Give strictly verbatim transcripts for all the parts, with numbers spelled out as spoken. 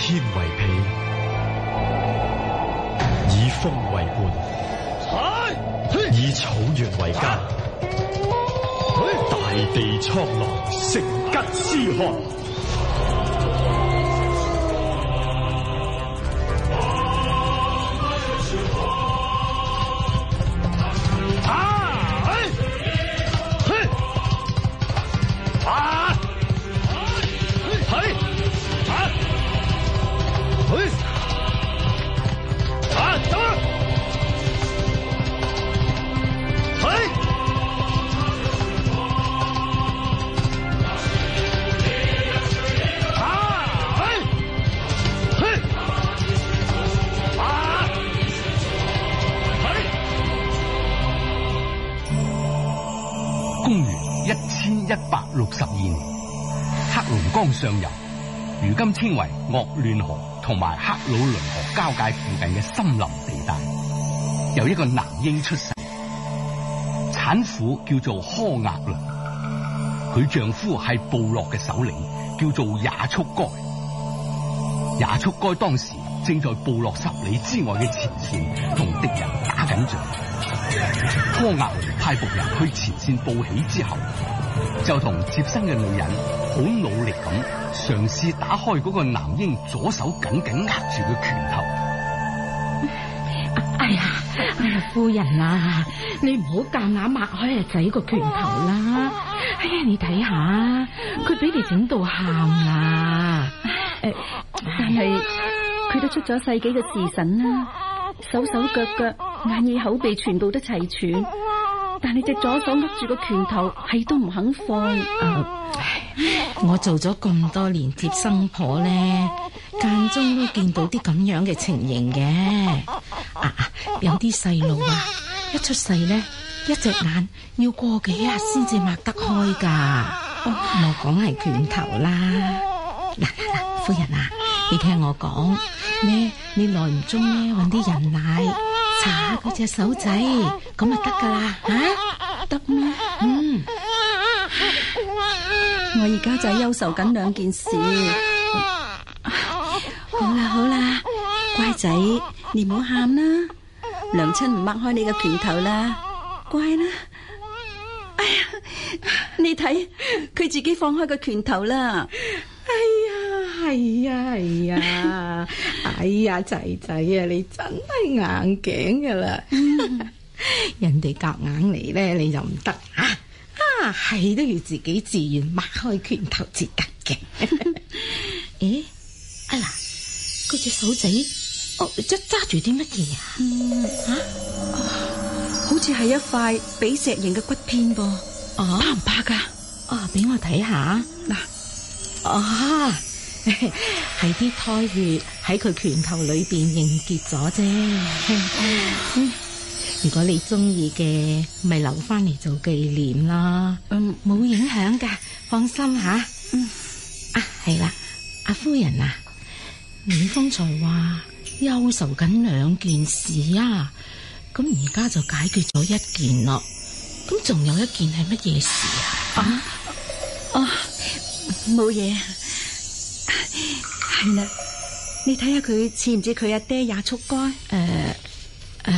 天為被，以風為伴，以草原為家，大地蒼狼，成吉思汗。 六十二年，黑龍江上游，如今稱為鄂亂河同埋克魯倫河交界附近嘅森林地帶，有一個男嬰出世，產婦叫做柯額倫，佢丈夫係部落嘅首領，叫做也速該。也速該當時正在部落十里之外嘅前線同敵人打緊仗，柯額倫派僕人去前線報喜之後，就同接生嘅女人好努力咁嘗試打開嗰個男嬰左手緊緊握住嘅拳頭。 哎呀，哎呀，夫人啊，你唔好夾硬擘開阿仔個拳頭啦！哎呀，你睇下，佢俾你整到喊啦！ 誒，但係佢都出咗世紀嘅時辰啦，手手腳腳、眼耳口鼻全部都齊全。但你隻左手握住個拳頭，係都唔肯放。 啊、我做咗咁多年接生婆咧，間中都見到啲咁樣嘅情形嘅。啊，有啲細路啊，一出世咧，一隻眼要過幾日先至擘得開噶。我講係拳頭啦。嗱嗱嗱，夫人啊，你聽我講，咧你耐唔中咧搵啲人奶搽下佢隻手仔，咁就得噶啦，吓得咩？嗯， 我而家就係憂愁緊兩件事。好啦好啦，乖仔，你唔好喊啦，娘親唔擘開你嘅拳頭啦，乖啦。哎呀，你睇佢自己放開個拳頭啦。 哎呀，係呀係呀，哎呀仔仔啊，你真係硬頸噶啦，人哋夾硬嚟咧，你就唔得啊！啊，係都要自己自願擘開拳頭至得嘅。誒，啊嗱，嗰隻手仔，哦，即揸住啲乜嘢啊？ 嗯，啊，好似係一塊比石形嘅骨片噃， 啊， 怕唔怕噶？ 啊，俾我睇下嗱。啊，係啲胎血喺佢拳頭裏邊凝結咗啫。嗯，如果你中意嘅，咪留翻嚟做紀念啦。嗯，冇影響噶，放心吓。嗯，啊係啦，阿夫人啊，你方才話憂愁緊兩件事啊，咁而家就解決咗一件咯。咁仲有一件係乜嘢事啊？ 啊啊！冇嘢，係啦，你睇下佢似唔似佢阿爹也速該？ 誒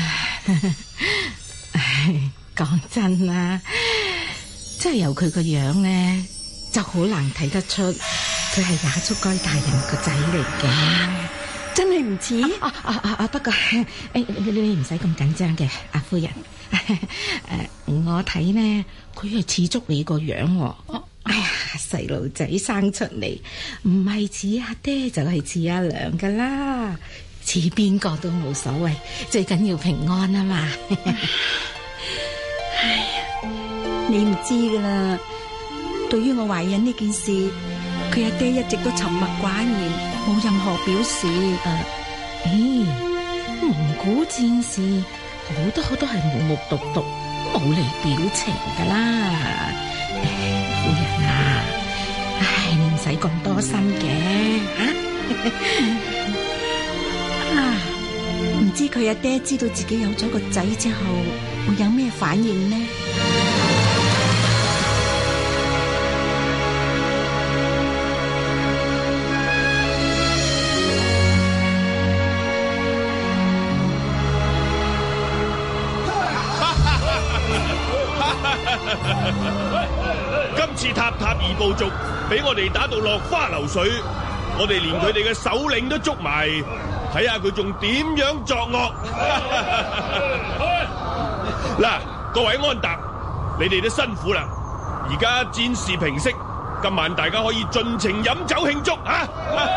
誒，講真啦，即係由佢個樣咧，就好難睇得出佢係也速該大人個仔嚟嘅， 真係唔似。 啊啊啊啊！不過誒，你你唔使咁緊張嘅，阿夫人。誒，我睇呢，佢係似足你個樣。啊哎呀，細路仔生出嚟唔係似阿爹就係似阿娘噶啦，似邊個都冇所謂，最緊要平安啊嘛。 哎呀，你唔知噶啦，對於我懷孕呢件事，佢阿爹一直都沉默寡言，冇任何表示。誒、 呃，咦、哎，蒙古戰士好多都係木木獨獨，冇嚟表情噶啦。夫人啊，唉，你唔使咁多心嘅吓。啊，唔知佢阿爹知道自己有咗個仔之後，會有咩反應呢？ 塔爾部族俾我哋打到落花流水，我哋連佢哋嘅首領都捉埋，睇下佢仲點樣作惡。嗱，各位安達，你哋都辛苦啦，而家戰事平息，今晚大家可以盡情飲酒慶祝啊！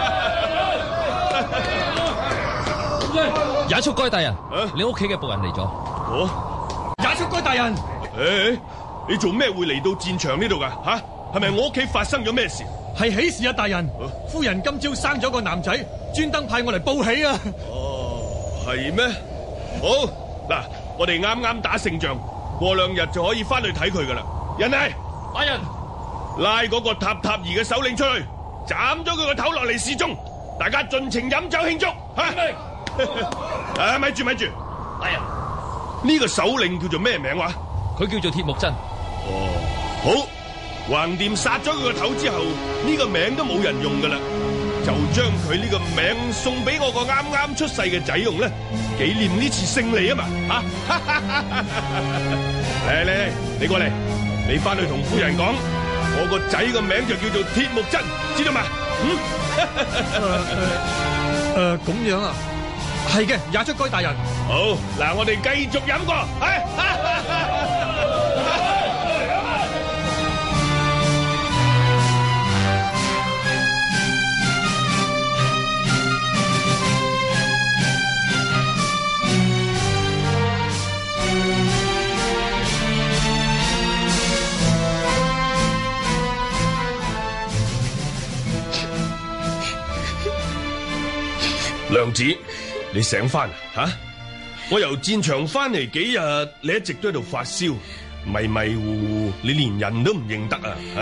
也速該大人， 啊、 你屋企嘅僕人嚟咗。 哦， 也速該大人， 誒，你做咩會嚟到戰場呢度噶？吓、啊，係咪我屋企發生咗咩事？ 係喜事啊，大人！啊、夫人今朝生咗個男仔，專登派我嚟報喜啊！ 哦，係咩？好，嗱，我哋啱啱打勝仗，過兩日就可以翻去睇佢噶啦。人嚟， 大人， 拉嗰個塔塔爾嘅首領出去，斬咗佢個頭落嚟示眾，大家盡情飲酒慶祝吓！誒，咪住咪住， 大人， 呢個首領叫做咩名話？ 佢叫做鐵木真。 哦，好，橫掂殺咗佢個頭之後，呢個名都冇人用噶啦，就將佢呢個名送俾我個啱啱出世嘅仔用咧，紀念呢次勝利啊嘛，吓！嚟嚟嚟，你過嚟，你翻去同夫人講，我個仔個名就叫做鐵木真，知道嘛？ 嗯。誒誒，咁樣啊？係嘅，也速該大人。 好，嗱，我哋繼續飲過，係。娘子，你醒翻啊？吓！我由戰場翻嚟幾日，你一直都喺度發燒，迷迷糊糊，你連人都唔認得啊！吓！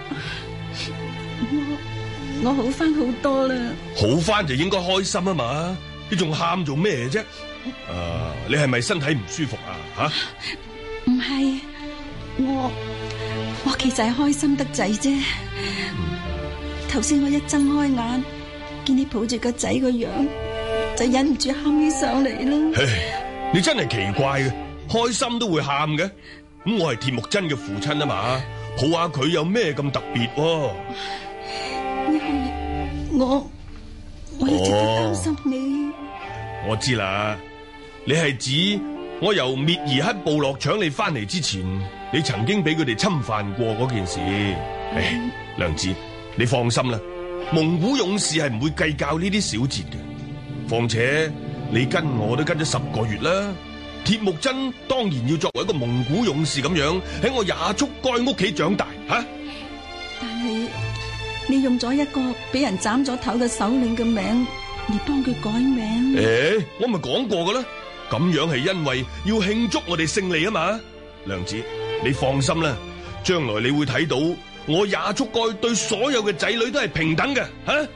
我我好翻好多啦。 好翻就應該開心啊嘛！你仲喊做咩啫？誒，你係咪身體唔舒服啊？吓！ 唔係，我我其實係開心得滯啫。頭先我一睜開眼，見你抱住個仔個樣，就忍唔住喊起上嚟啦。 唉，你真係奇怪嘅，開心都會喊嘅。咁我係鐵木真嘅父親啊嘛，抱下佢有咩咁特別？ 因為我我一直都擔心你。 哦，我知啦，你係指我由滅兒黑部落搶你翻嚟之前，你曾經俾佢哋侵犯過嗰件事。唉，娘子，你放心啦。蒙古勇士係唔會計較呢啲小節嘅，況且你跟我都跟咗十個月啦。鐵木真當然要作為一個蒙古勇士咁樣喺我也速該屋企長大吓。啊、 但係你用咗一個俾人斬咗頭嘅首領嘅名嚟幫佢改名。 誒，我咪講過噶啦，咁樣係因為要慶祝我哋勝利啊嘛。娘子，你放心啦，將來你會睇到。我也速該對所有嘅仔女都係平等嘅，吓、啊！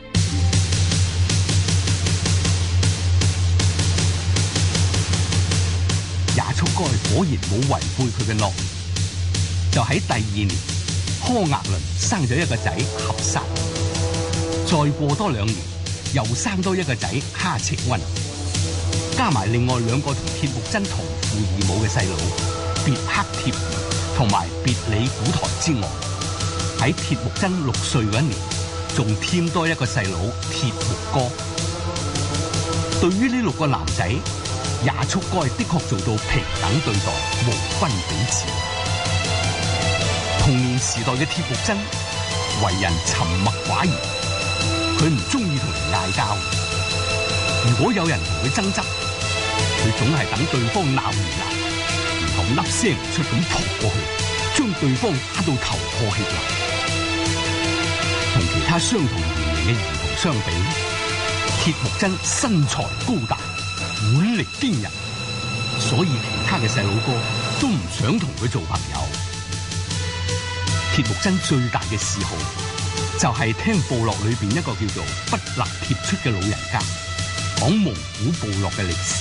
也速該果然冇違背佢嘅諾言，就喺第二年，柯額倫生咗一個仔合薩，再過多兩年，又生多一個仔哈赤溫，加埋另外兩個同鐵木真同父異母嘅細佬，別克貼兒同埋別里古台之外。喺鐵木真六歲嗰一年，仲添多一個細佬鐵木哥。對於呢六個男仔，也速該的確做到平等對待，無分彼此。童年時代嘅鐵木真為人沉默寡言，佢唔中意同人嗌交。如果有人同佢爭執，佢總係等對方鬧完啦，然後粒聲唔出咁撲過去，將對方打到頭破血流。同其他相同年齡嘅兒童相比，鐵木真身材高大，腕力驚人，所以其他嘅細佬哥都唔想同佢做朋友。鐵木真最大嘅嗜好就係聽部落裏邊一個叫做不勒貼出嘅老人家講蒙古部落嘅歷史。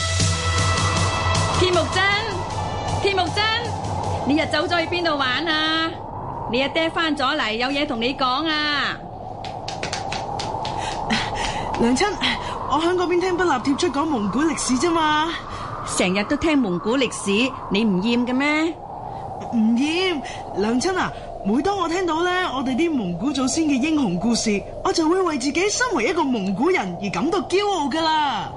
鐵木真，鐵木真，你日走咗去邊度玩啊？你阿爹翻咗嚟，有嘢同你講啊！ 娘親，我喺嗰邊聽不立貼出講蒙古歷史啫嘛。 成日都聽蒙古歷史，你唔厭嘅咩？ 唔厭，娘親啊， 每當我聽到咧我哋啲蒙古祖先嘅英雄故事，我就會為自己身為一個蒙古人而感到驕傲噶啦。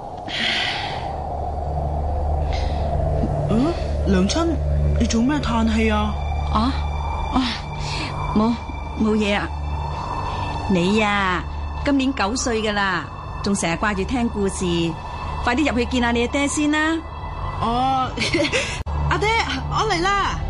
嗯，娘親，你做咩嘆氣啊？ 啊啊，冇冇嘢啊！你呀，今年九歲噶啦，仲成日掛住聽故事，快啲入去見下你阿爹先啦。 哦，阿爹，我嚟啦。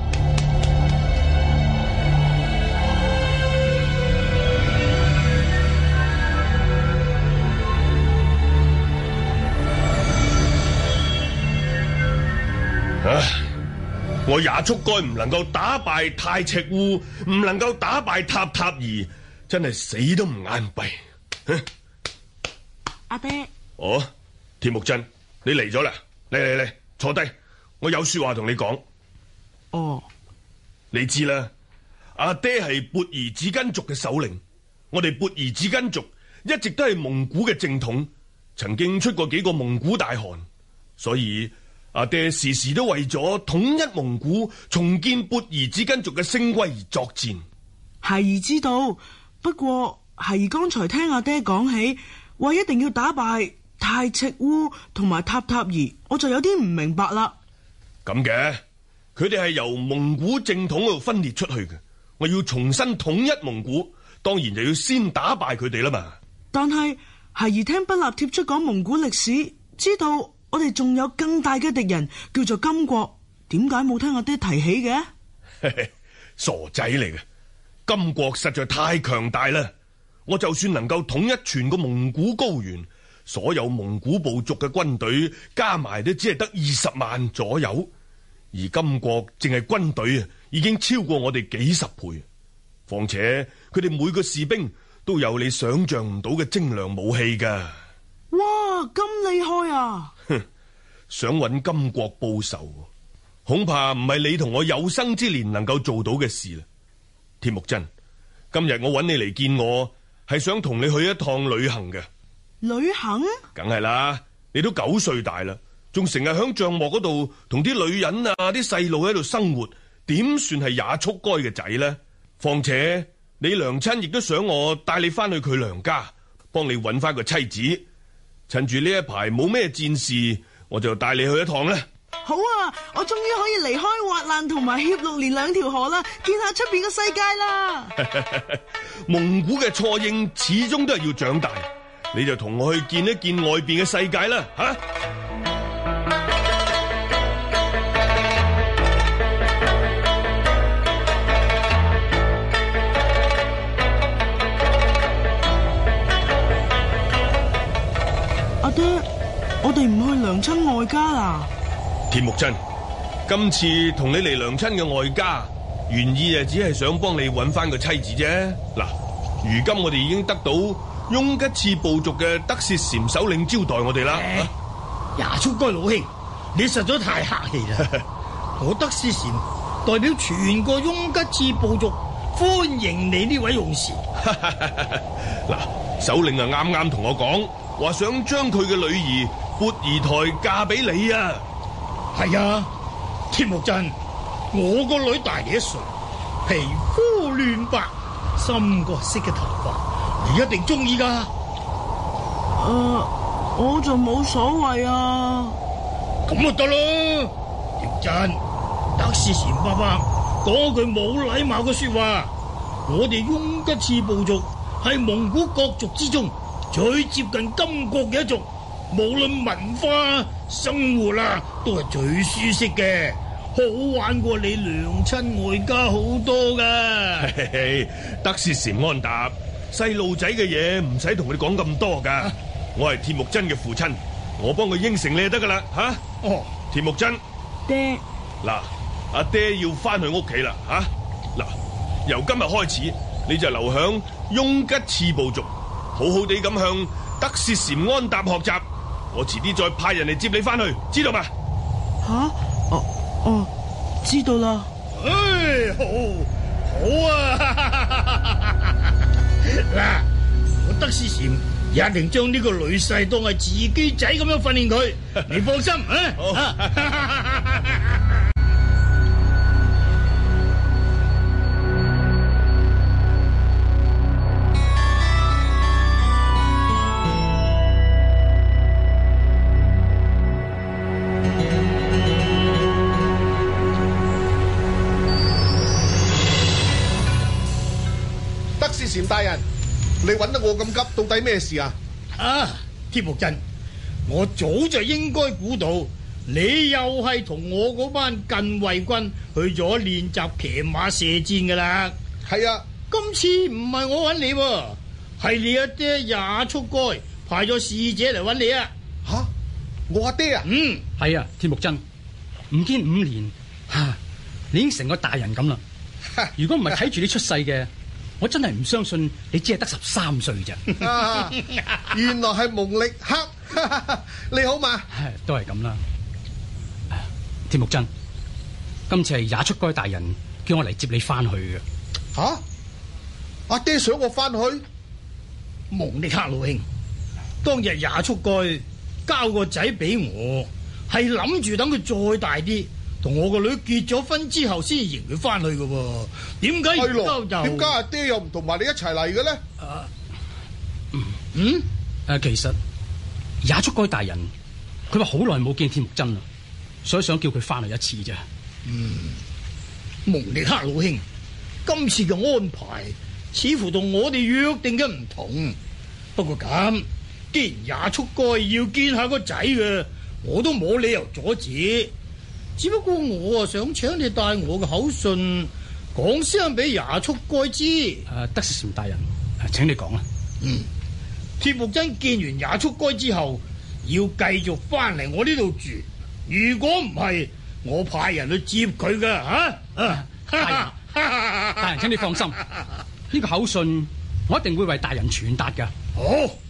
啊！我也速該唔能夠打敗太赤烏，唔能夠打敗塔塔兒，真係死都唔眼閉。 阿爹， 哦，鐵木真，你嚟咗啦！嚟嚟嚟，坐低，我有說話同你講。 哦， 你知啦，阿爹係勃兒子根族嘅首領，我哋勃兒子根族一直都係蒙古嘅正統，曾經出過幾個蒙古大汗，所以阿爹時時都為咗統一蒙古、重建勃兒子根族嘅聲威而作戰。 孩兒知道，不過孩兒剛才聽阿爹講起，話一定要打敗太赤烏同埋塔塔兒，我就有啲唔明白啦。 咁嘅，佢哋係由蒙古正統嗰度分裂出去嘅，我要重新統一蒙古，當然就要先打敗佢哋啦嘛。但係孩兒聽不立貼出講蒙古歷史，知道我哋仲有更大嘅敵人叫做金國，點解冇聽阿爹提起嘅？傻仔嚟嘅，金國實在太強大啦！我就算能夠統一全個蒙古高原，所有蒙古部族嘅軍隊加埋都只係得二十萬左右，而金國淨係軍隊啊，已經超過我哋幾十倍。況且佢哋每個士兵都有你想象唔到嘅精良武器噶。哇，咁厲害啊！哼，想揾金國報仇，恐怕唔係你同我有生之年能夠做到嘅事啦。鐵木真，今日我揾你嚟見我，係想同你去一趟旅行嘅。旅行？梗係啦，你都九歲大啦，仲成日響帳幕嗰度同啲女人啊、啲細路喺度生活，點算係也速該嘅仔呢？況且你娘親亦都想我帶你翻去佢娘家，幫你揾翻個妻子。趁住呢一排冇咩戰事，我就帶你去一趟啦。好啊，我終於可以離開滑爛同埋協六連兩條河啦，見下出邊嘅世界啦。蒙古嘅錯應始終都係要長大，你就同我去見一見外邊嘅世界啦，吓、啊！阿爹，我哋唔去娘親外家啦。鐵木真，今次同你嚟娘親嘅外家，原意啊只係想幫你揾翻個妻子啫。嗱，如今我哋已經得到雍吉次部族嘅德薛禪首領招待我哋啦。 也速該老兄，你實在太客氣啦！我德薛禪代表全個雍吉次部族歡迎你呢位勇士。 嗱，首領啊啱啱同我講，話想將佢嘅女兒勃兒台嫁俾你啊！ 係啊，鐵木真，我個女大你一歲，皮膚嫩白，深褐色嘅頭髮，你一定中意噶。誒、呃，我就冇所謂啊。咁就得啦。鐵真，德薛禪爸爸講句冇禮貌嘅說話，我哋雍吉次部族係蒙古各族之中最接近金國嘅一族，無論文化生活啦，都係最舒適嘅，好玩過你娘親外家好多噶。 德薛禪安踏，細路仔嘅嘢唔使同佢哋講咁多噶。啊、我係鐵木真嘅父親，我幫佢應承你就得噶啦。吓、啊，哦，鐵木真，爹，嗱，阿爹要翻去屋企啦。吓、啊，嗱，由今日開始，你就留響雍吉次部族，好好地咁向德薛禪安踏學習。我遲啲再派人嚟接你翻去，知道嘛？吓、啊，哦哦，知道啦。 唉，好，好啊！嗱，我德薛禪一定將呢個女婿當係自己仔咁樣訓練佢，你放心啊！好你揾得我咁急，到底咩事啊？ 啊，鐵木真，我早就應該估到你又係同我嗰班近衛軍去咗練習騎馬射箭噶啦。 係啊， 今次唔係我揾你喎，係你阿爹也速該派咗使者嚟揾你啊。 吓，我阿爹啊？ 嗯， 係啊，鐵木真，唔見五年，吓，你已經成個大人咁啦。如果唔係睇住你出世嘅，我真係唔相信你只係得十三歲啫。 啊，原來係蒙力克，你好嘛？ 都係咁啦。鐵木真，今次係也速該大人叫我嚟接你翻去嘅。 吓、啊，阿爹想我翻去？ 蒙力克老兄，當日也速該交個仔俾我，係諗住等佢再大啲，同我個女結咗婚之後先迎佢翻去嘅。點解而家又點解阿爹又唔同埋你一齊嚟嘅咧？ 啊，嗯，誒，其實也速該大人佢話好耐冇見鐵木真啦，所以想叫佢翻嚟一次啫。 嗯，蒙力克老兄，今次嘅安排似乎同我哋約定嘅唔同。不過咁，既然也速該要見下個仔嘅，我都冇理由阻止。只不過我啊想請你帶我嘅口信講聲俾也速該知。誒、 啊，德士禪大人，請你講啦。 嗯，鐵木真見完也速該之後，要繼續翻嚟我呢度住。如果唔係，我派人去接佢㗎吓。啊， 大人，大人，請你放心，呢、這個口信我一定會為大人傳達㗎。 好。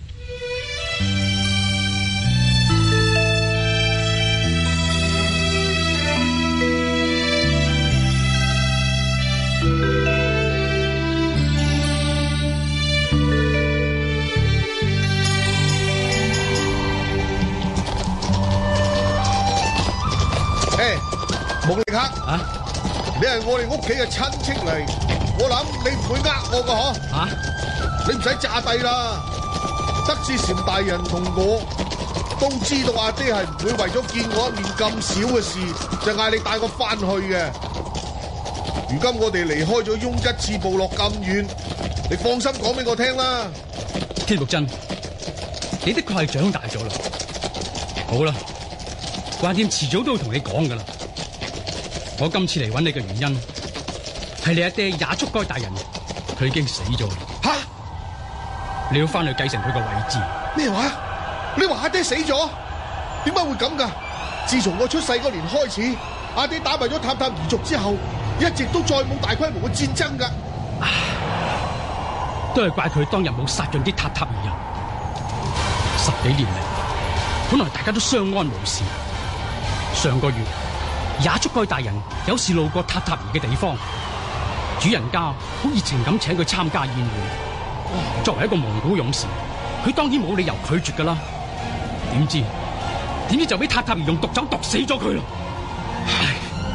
蒙力克啊！你係我哋屋企嘅親戚嚟，我諗你唔會呃我噶嗬？ 啊！ 你唔使詐帝啦，德士禪大人同我都知道阿爹係唔會為咗見我一面咁少嘅事，就嗌你帶我翻去嘅。如今我哋離開咗雍吉次部落咁遠，你放心講俾我聽啦。 鐵木真，你的確係長大咗啦。好啦，橫掂遲早都會同你講噶啦。我今次嚟揾你嘅原因，係你阿爹也速該大人，佢已經死咗。 吓！ 你要翻去繼承佢個位置。 咩話？你話阿爹死咗？點解會咁噶？自從我出世嗰年開始，阿爹打敗咗塔塔爾族之後，一直都再冇大規模嘅戰爭噶。 都係怪佢當日冇殺盡啲塔塔爾人。十幾年嚟，本來大家都相安無事。上個月，也速該大人有時路過塔塔爾嘅地方，主人家好熱情咁請佢參加宴會。作為一個蒙古勇士，佢當然冇理由拒絕噶啦。點知點知就俾塔塔爾用毒酒毒死咗佢咯。唉，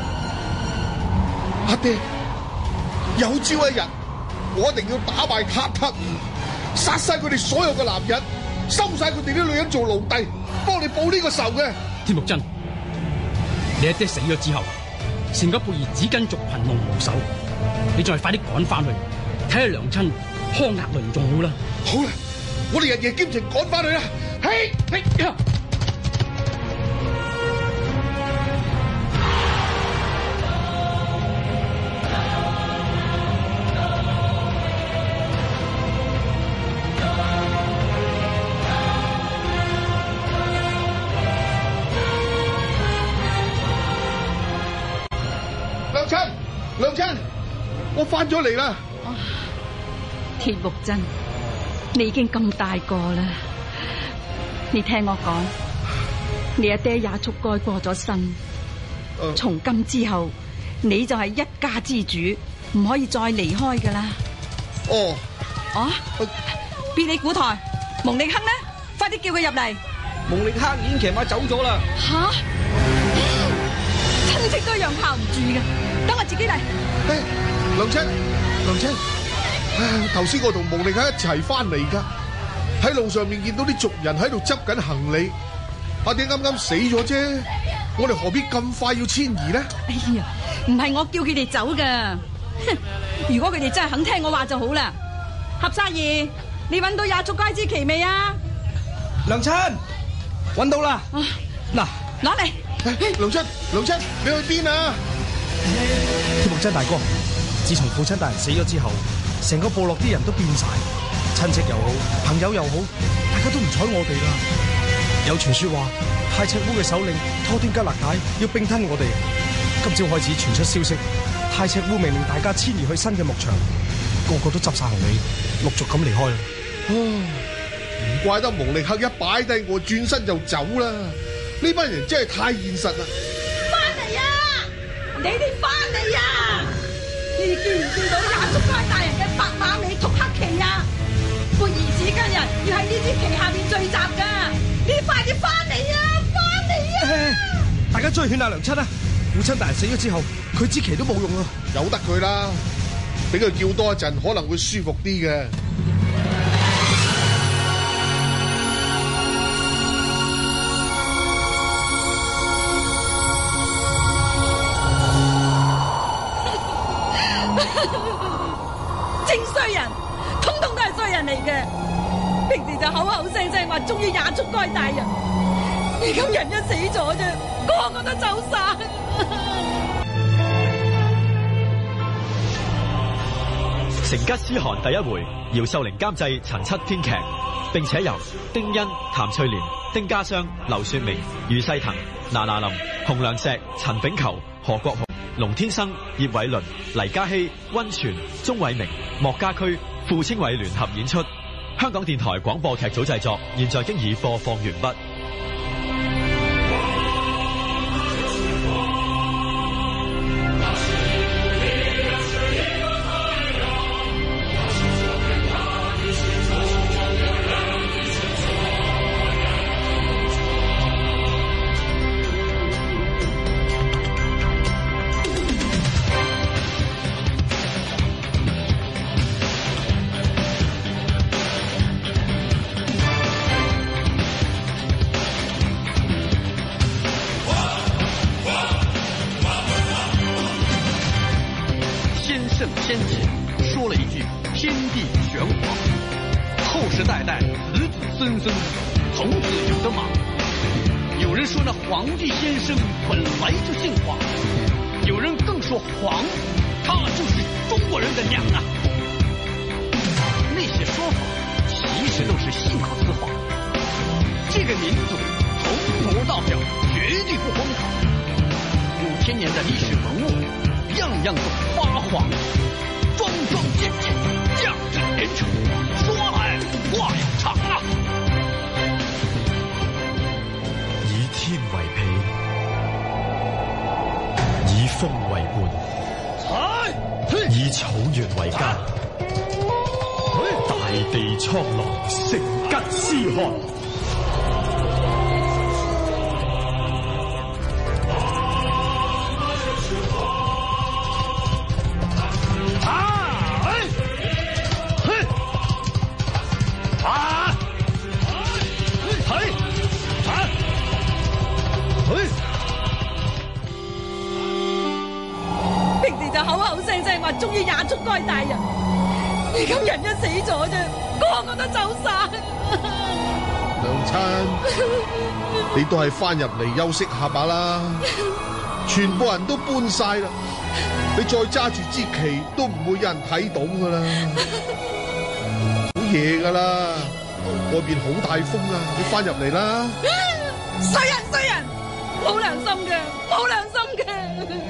阿爹，有朝一日我一定要打敗塔塔爾，殺晒佢哋所有嘅男人，收晒佢哋啲女人做奴隸，幫你報呢個仇嘅。 鐵木真，你阿爹死咗之後，成個貝爾紫根族群龍無首，你再快啲趕翻去睇下娘親康額倫仲好啦。 好啦，我哋日夜兼程趕翻去啦。嘿，嘿呀！娘親，娘親，我翻咗嚟啦。 鐵木真，你已經咁大個啦，你聽我講，你阿爹也速該過咗身，從、呃、今之後你就係一家之主，唔可以再離開噶啦。 哦， 啊，別理古台，蒙力克呢？快啲叫佢入嚟。 蒙力克已經騎馬走咗啦。 吓，親戚都一樣靠唔住嘅，等我自己嚟。 誒，娘親，娘親。頭先我同蒙力克一齊翻嚟噶，喺路上面見到啲族人喺度執緊行李，阿爹啱啱死咗啫，我哋何必咁快要遷移呢？ 哎呀，唔係我叫佢哋走噶，如果佢哋真係肯聽我話就好啦。合沙兒， 你揾到廿足街之旗未啊？ 娘親，揾到啦！嗱， 攞嚟。 娘親，娘親，你去邊啊？ 鐵木真大哥，自從父親大人死咗之後，成個部落啲人都變晒，親戚又好，朋友又好，大家都唔睬我哋啦。有傳說話，太赤烏嘅首領拖端吉勒解要併吞我哋。今朝開始傳出消息，太赤烏命令大家遷移去新嘅牧場，個個都執晒行李，陸續咁離開啦。 唔怪得蒙力克一擺低我，轉身就走啦。呢班人真係太現實啦！ 翻嚟啊！你哋翻嚟啊！你哋見唔見到廿足街大人嘅白馬尾禿黑旗啊？貝兒子跟人要喺呢支旗下邊聚集噶，你哋快啲翻嚟啊！翻嚟啊！ 大家追勸阿娘親啊！父親大人死咗之後，佢支旗都冇用啊！ 由得佢啦，俾佢叫多一陣，可能會舒服啲嘅。 正衰人，通通都係衰人嚟嘅。平時就口口聲聲話忠於廿足街大人，而今人一死咗啫，個個都走晒。 成吉思汗第一回，姚秀玲監製，陳七編劇，並且由丁欣、譚翠蓮、丁家湘、劉雪明、余世騰、娜娜林、洪良石、陳炳球、何國雄、龍天生、葉偉倫、黎家熙、溫泉、鍾偉明、莫家駒、傅清偉聯合演出。香港電台廣播劇組製作，現在經已播放完畢。 你都係翻入嚟休息下吧啦，全部人都搬晒啦，你再揸住支旗都唔會有人睇到噶啦，好夜噶啦，外邊好大風啊，你翻入嚟啦！ 衰人衰人，冇良心嘅，冇良心嘅。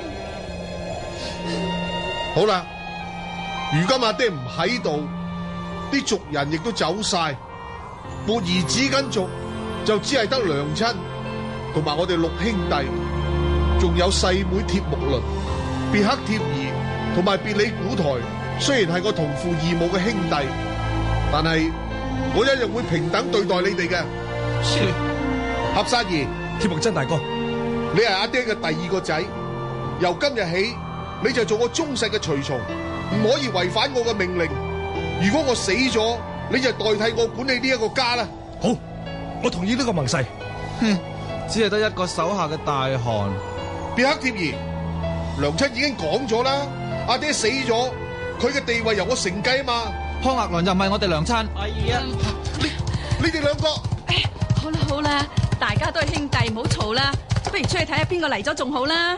好啦，如今阿爹唔喺度，啲族人亦都走晒，沒兒子跟族。就只係得娘親同埋我哋六兄弟，仲有細妹鐵木倫、別克貼兒同埋別里古台。雖然係個同父異母嘅兄弟，但係我一樣會平等對待你哋嘅。 是合薩兒， 鐵木真大哥， 你係阿爹嘅第二個仔，由今日起你就做我忠實嘅隨從，唔可以違反我嘅命令。如果我死咗，你就代替我管理呢一個家啦。 好。我同意呢個盟誓。 哼，只係得一個手下嘅大汗。 別克貼兒，娘親已經講咗啦，阿爹死咗，佢嘅地位由我承繼啊嘛， 康額倫又唔係我哋梁琛。 哎呀，你你哋兩個， 哎，好啦好啦，大家都係兄弟，唔好嘈啦，不如出去睇下邊個嚟咗仲好啦。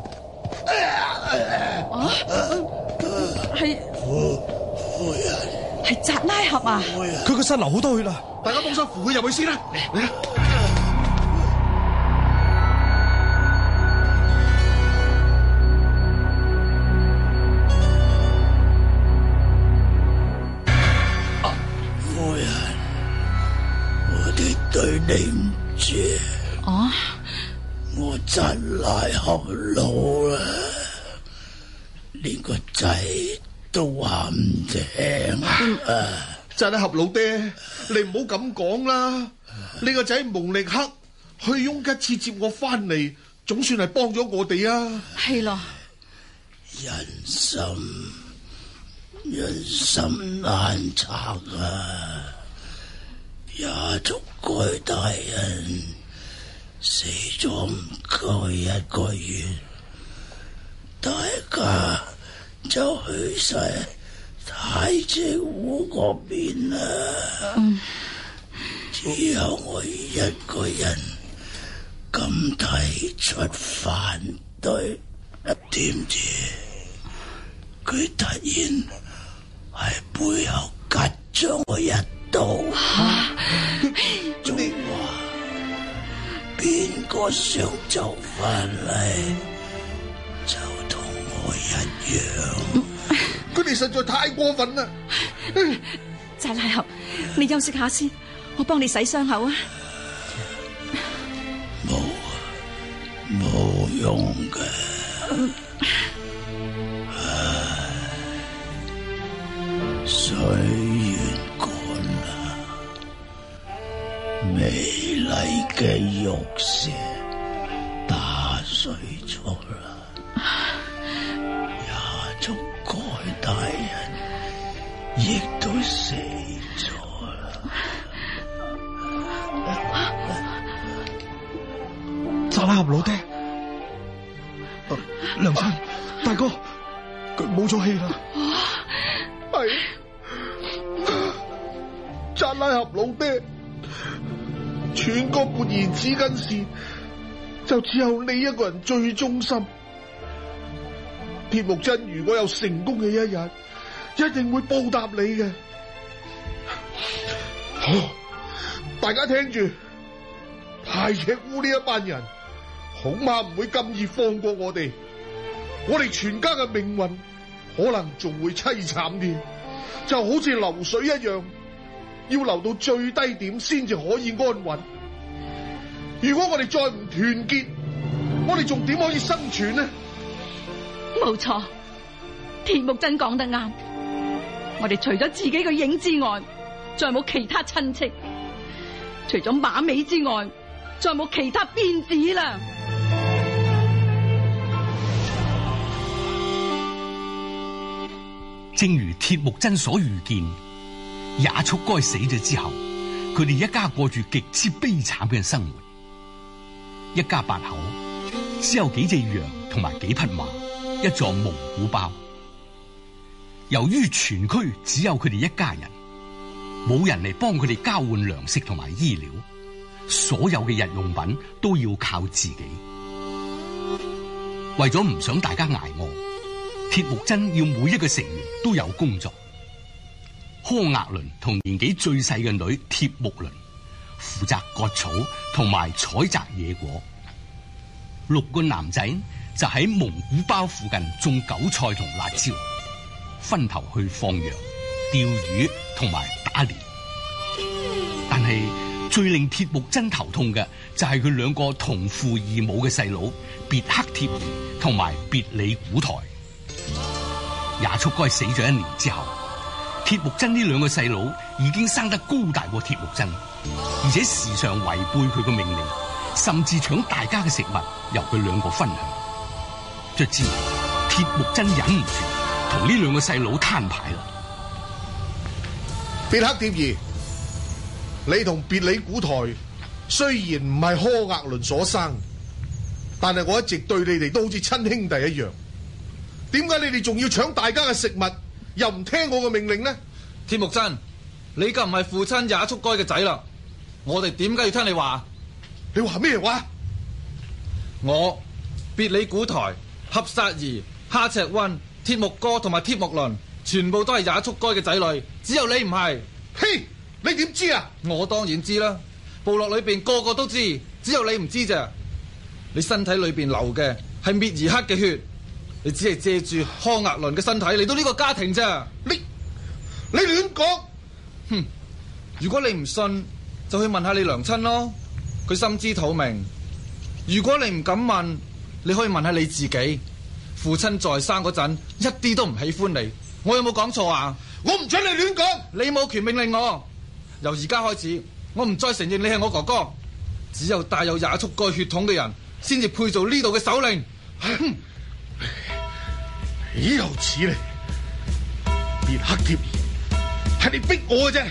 啊，係夫人， 係扎拉合啊！ 佢個身流好多血啦， 大家幫手扶佢入去先啦。嚟啦！ 夫人，我哋對你唔住。 哦， 我扎拉合老啦，連個仔都話唔聽啊！ 扎拉合老爹，你唔好咁講啦。你個仔蒙力克去雍吉次接我翻嚟，總算係幫咗我哋啊！ 係咯， 人心人心難測啊！也足蓋大人死咗唔夠一個月，大家就去晒太赤湖嗰邊啦。嗯，只有我一個人敢提出反對，點知佢突然喺背後吉咗我一刀，仲話邊個想走翻嚟就同我一樣。 佢哋實在太過分啦！ 扎拉合，你休息下先，我幫你洗傷口啊！ 冇冇用嘅。歲月乾啦，美麗嘅玉石打碎咗啦，也足蓋大人亦都死咗啦。 扎拉合老爹，梁琛大哥，佢冇咗氣啦。 係扎拉合老爹，全個撥言紙巾事就只有你一個人最忠心。鐵木真如果有成功嘅一日，一定會報答你嘅。好，大家聽住，太赤烏呢一班人恐怕唔會咁易放過我哋，我哋全家嘅命運可能仲會淒慘啲，就好似流水一樣，要流到最低點先至可以安穩。如果我哋再唔團結，我哋仲點可以生存呢？ 冇錯，鐵木真講得啱，我哋除咗自己嘅影之外，再冇其他親戚；除咗馬尾之外，再冇其他辮子啦。 正如鐵木真所預見，也速該死咗之後，佢哋一家過住極之悲慘嘅生活。一家八口，只有幾隻羊同埋幾匹馬，一座蒙古包。由於全區只有佢哋一家人，冇人嚟幫佢哋交換糧食同埋醫療，所有嘅日用品都要靠自己。為咗唔想大家挨餓，鐵木真要每一個成員都有工作。柯額倫同年紀最細嘅女鐵木倫負責割草同埋採摘野果，六個男仔就喺蒙古包附近種韭菜同辣椒，分頭去放羊、釣魚同埋打獵。但係最令鐵木真頭痛嘅就係佢兩個同父異母嘅細佬別克貼兒同埋別里古台。也速該死咗一年之後，鐵木真呢兩個細佬已經生得高大過鐵木真，而且時常違背佢嘅命令，甚至搶大家嘅食物由佢兩個分享。卒之，鐵木真忍唔住同呢兩個細佬攤牌啦。 別克貼兒，你同別里古台雖然唔係柯額倫所生，但係我一直對你哋都好似親兄弟一樣。點解你哋仲要搶大家嘅食物，又唔聽我嘅命令呢？ 鐵木真，你咁唔係父親也速該嘅仔啦，我哋點解要聽你話？ 你話咩話？ 我別里古台、合薩兒、哈赤溫、鐵木哥同埋鐵木倫，全部都係也速該嘅仔女，只有你唔係。 嘿，你點知啊？ 我當然知啦，部落裏邊個個都知，只有你唔知咋。你身體裏邊流嘅係滅兒黑嘅血，你只係借住康額倫嘅身體嚟到呢個家庭咋。 你你亂講！ 哼，如果你唔信，就去問下你娘親咯，佢心知肚明。如果你唔敢問，你可以問下你自己。父親在生嗰陣一啲都唔喜歡你，我有冇講錯啊？ 我唔准你亂講！ 你冇權命令我。由而家開始，我唔再承認你係我哥哥，只有帶有也速該血統嘅人先至配做呢度嘅首領。哼， 豈有此理！別克貼兒係你逼我嘅啫。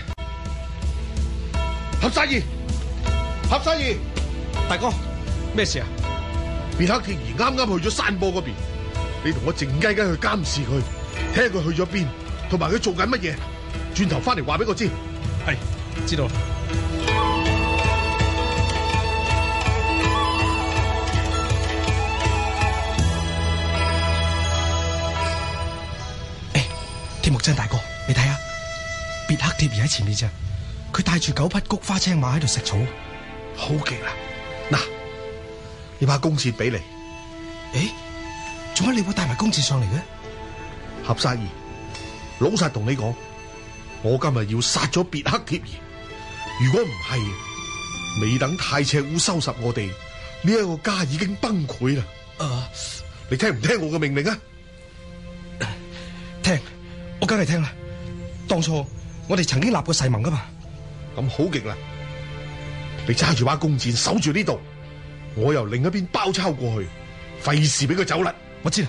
合薩兒，合薩兒， 大哥，咩事啊？ 別克貼兒啱啱去咗山坡嗰邊，你同我靜雞雞去監視佢，睇下佢去咗邊，同埋佢做緊乜嘢。轉頭翻嚟話俾我知。 係，知道。誒，鐵木真大哥，你睇下，別克貼兒喺前面啫，佢帶住九匹菊花青馬喺度食草， 好勁啦！嗱，呢把弓箭俾你。 誒，做乜你會帶埋弓箭上嚟嘅？ 合薩兒，老實同你講，我今日要殺咗別克貼兒。如果唔係，未等太赤烏收拾我哋，呢一個家已經崩潰啦。 誒、uh, 你聽唔聽我嘅命令啊？ 聽，我梗係聽啦。當初我哋曾經立過誓盟噶嘛。 咁好極啦！你揸住把弓箭守住呢度，我由另一邊包抄過去，費事俾佢走甩。 我知啦。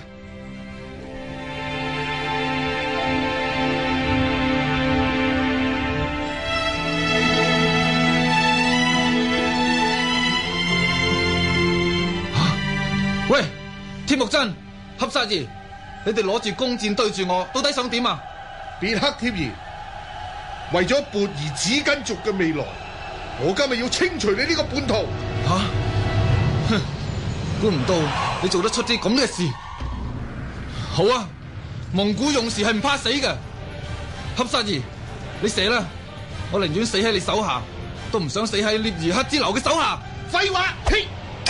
喂，鐵木真、合薩兒，你哋攞住弓箭對住我，到底想點啊？ 別克貼兒，為咗勃兒子根族嘅未來，我今日要清除你呢個叛徒。 吓、啊，哼，估唔到你做得出啲咁嘅事。好啊，蒙古勇士係唔怕死嘅。合薩兒，你射啦，我寧願死喺你手下，都唔想死喺烈兒黑之流嘅手下。 廢話，嘿！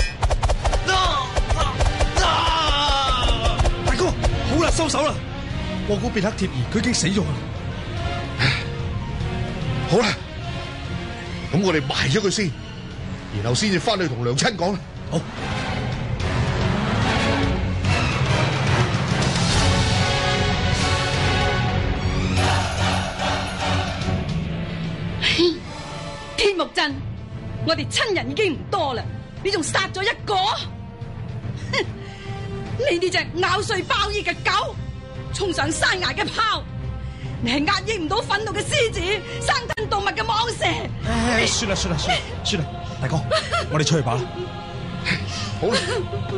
大哥，好啦，收手啦！我估別克貼兒佢已經死咗啦。 好啦，咁我哋埋咗佢先，然後先至翻去同娘親講啦。 好。 鐵木真，我哋親人已經唔多啦，你仲殺咗一個？哼！你呢隻咬碎包衣嘅狗，衝上山崖嘅豹，你係壓抑唔到憤怒嘅獅子，生吞動物嘅蟒蛇。 唉，算啦算啦算啦算啦，大哥，我哋出去吧啦。 好啦。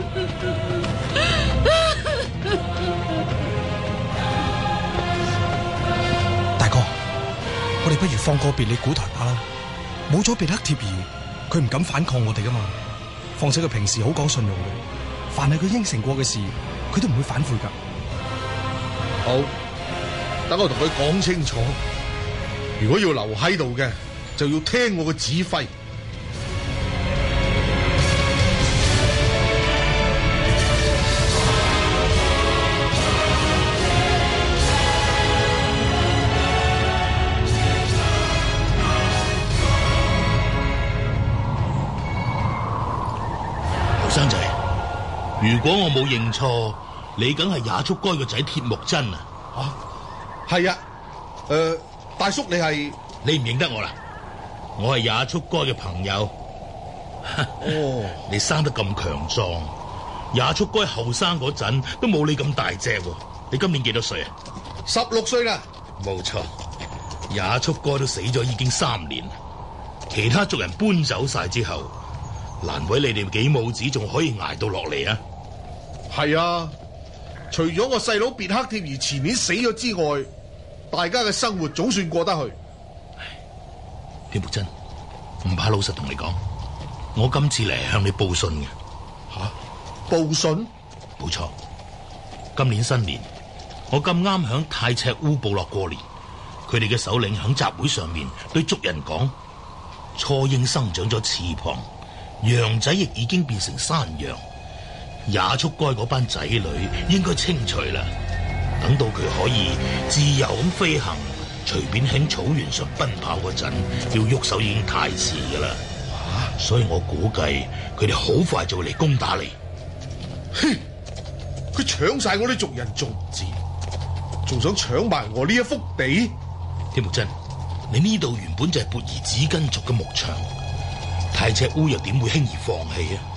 大哥，我哋不如放過別里古台吧啦。冇咗別克貼兒，佢唔敢反抗我哋噶嘛。況且佢平時好講信用嘅，凡係佢應承過嘅事，佢都唔會反悔噶。 好，等我同佢講清楚。如果要留喺度嘅，就要聽我嘅指揮。 生仔，如果我冇認錯，你梗係也速該個仔鐵木真啊？ 吓，係啊。誒、呃，大叔你係？ 你唔認得我啦？我係也速該嘅朋友。哦，你生得咁強壯，也速該後生嗰陣都冇你咁大隻。你今年幾多歲啊？ 十六歲啦。 冇錯，也速該都死咗已經三年，其他族人搬走晒之後，難為你哋幾母子仲可以捱到落嚟啊！ 係啊，除咗我細佬別克貼兒前年死咗之外， 大家嘅生活總算過得去。 田木真，唔怕老實同你講，我今次嚟向你報信嘅。 吓、啊？報信？ 冇錯，今年新年我咁啱響太赤烏部落過年，佢哋嘅首領響集會上面對族人講，初鷹生長咗翅膀，羊仔亦已經變成山羊，也速該嗰班仔女應該清除啦，等到佢可以自由咁飛行，隨便喺草原上奔跑嗰陣，要喐手已經太遲噶啦。啊、所以我估計佢哋好快就會嚟攻打你。 哼！佢搶晒我啲族人仲唔知，仲想搶埋我呢一幅地。 田木真，你呢度原本就係缽兒紫根族嘅牧場，太赤烏又點會輕易放棄啊？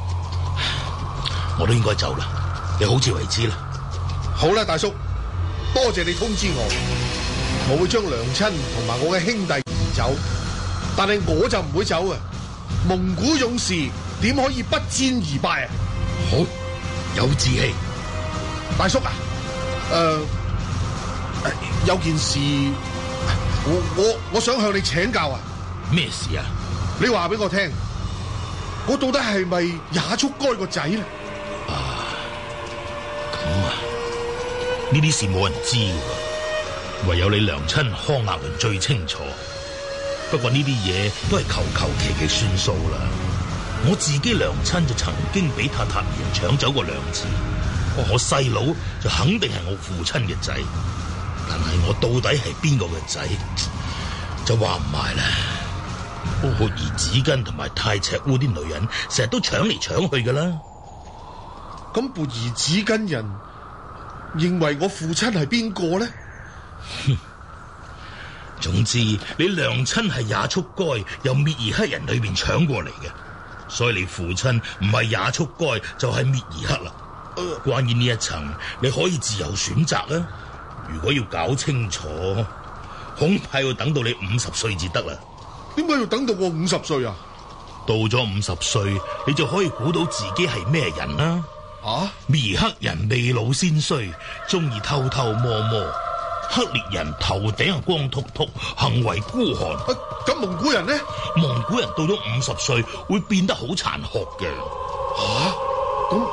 我都應該走啦，你好自為之啦。 好啦，大叔，多謝你通知我，我會將娘親同埋我嘅兄弟移走，但係我就唔會走啊！蒙古勇士點可以不戰而敗啊？ 好，有志氣。 大叔啊，誒、呃，有件事，我我我想向你請教啊。 咩事啊？ 你話俾我聽，我到底係咪也速該個仔咧？ 啊，咁啊，呢啲事冇人知㗎，唯有你娘親康亞倫最清楚。不過呢啲嘢都係求求其其算數啦。我自己娘親就曾經俾塔塔人搶走過兩次，我細佬就肯定係我父親嘅仔，但係我到底係邊個嘅仔，就話唔埋啦。缽兒紫根同埋太赤烏啲女人成日都搶嚟搶去噶啦。 咁缽兒紫根人認為我父親係邊個咧？ 哼，總之你娘親係也速該由滅兒黑人裏邊搶過嚟嘅。所以你父親唔係也速該就係滅兒黑啦。呃、關於呢一層你可以自由選擇啊。如果要搞清楚，恐怕要等到你五十歲至得啦。 點解要等到我五十歲啊？ 到咗五十歲，你就可以估到自己係咩人啦。 啊！ 滅兒黑人未老先衰，中意偷偷摸摸；黑烈人頭頂光禿禿，行為孤寒。 咁、啊、蒙古人呢？ 蒙古人到咗五十歲會變得好殘酷嘅。 吓、啊？咁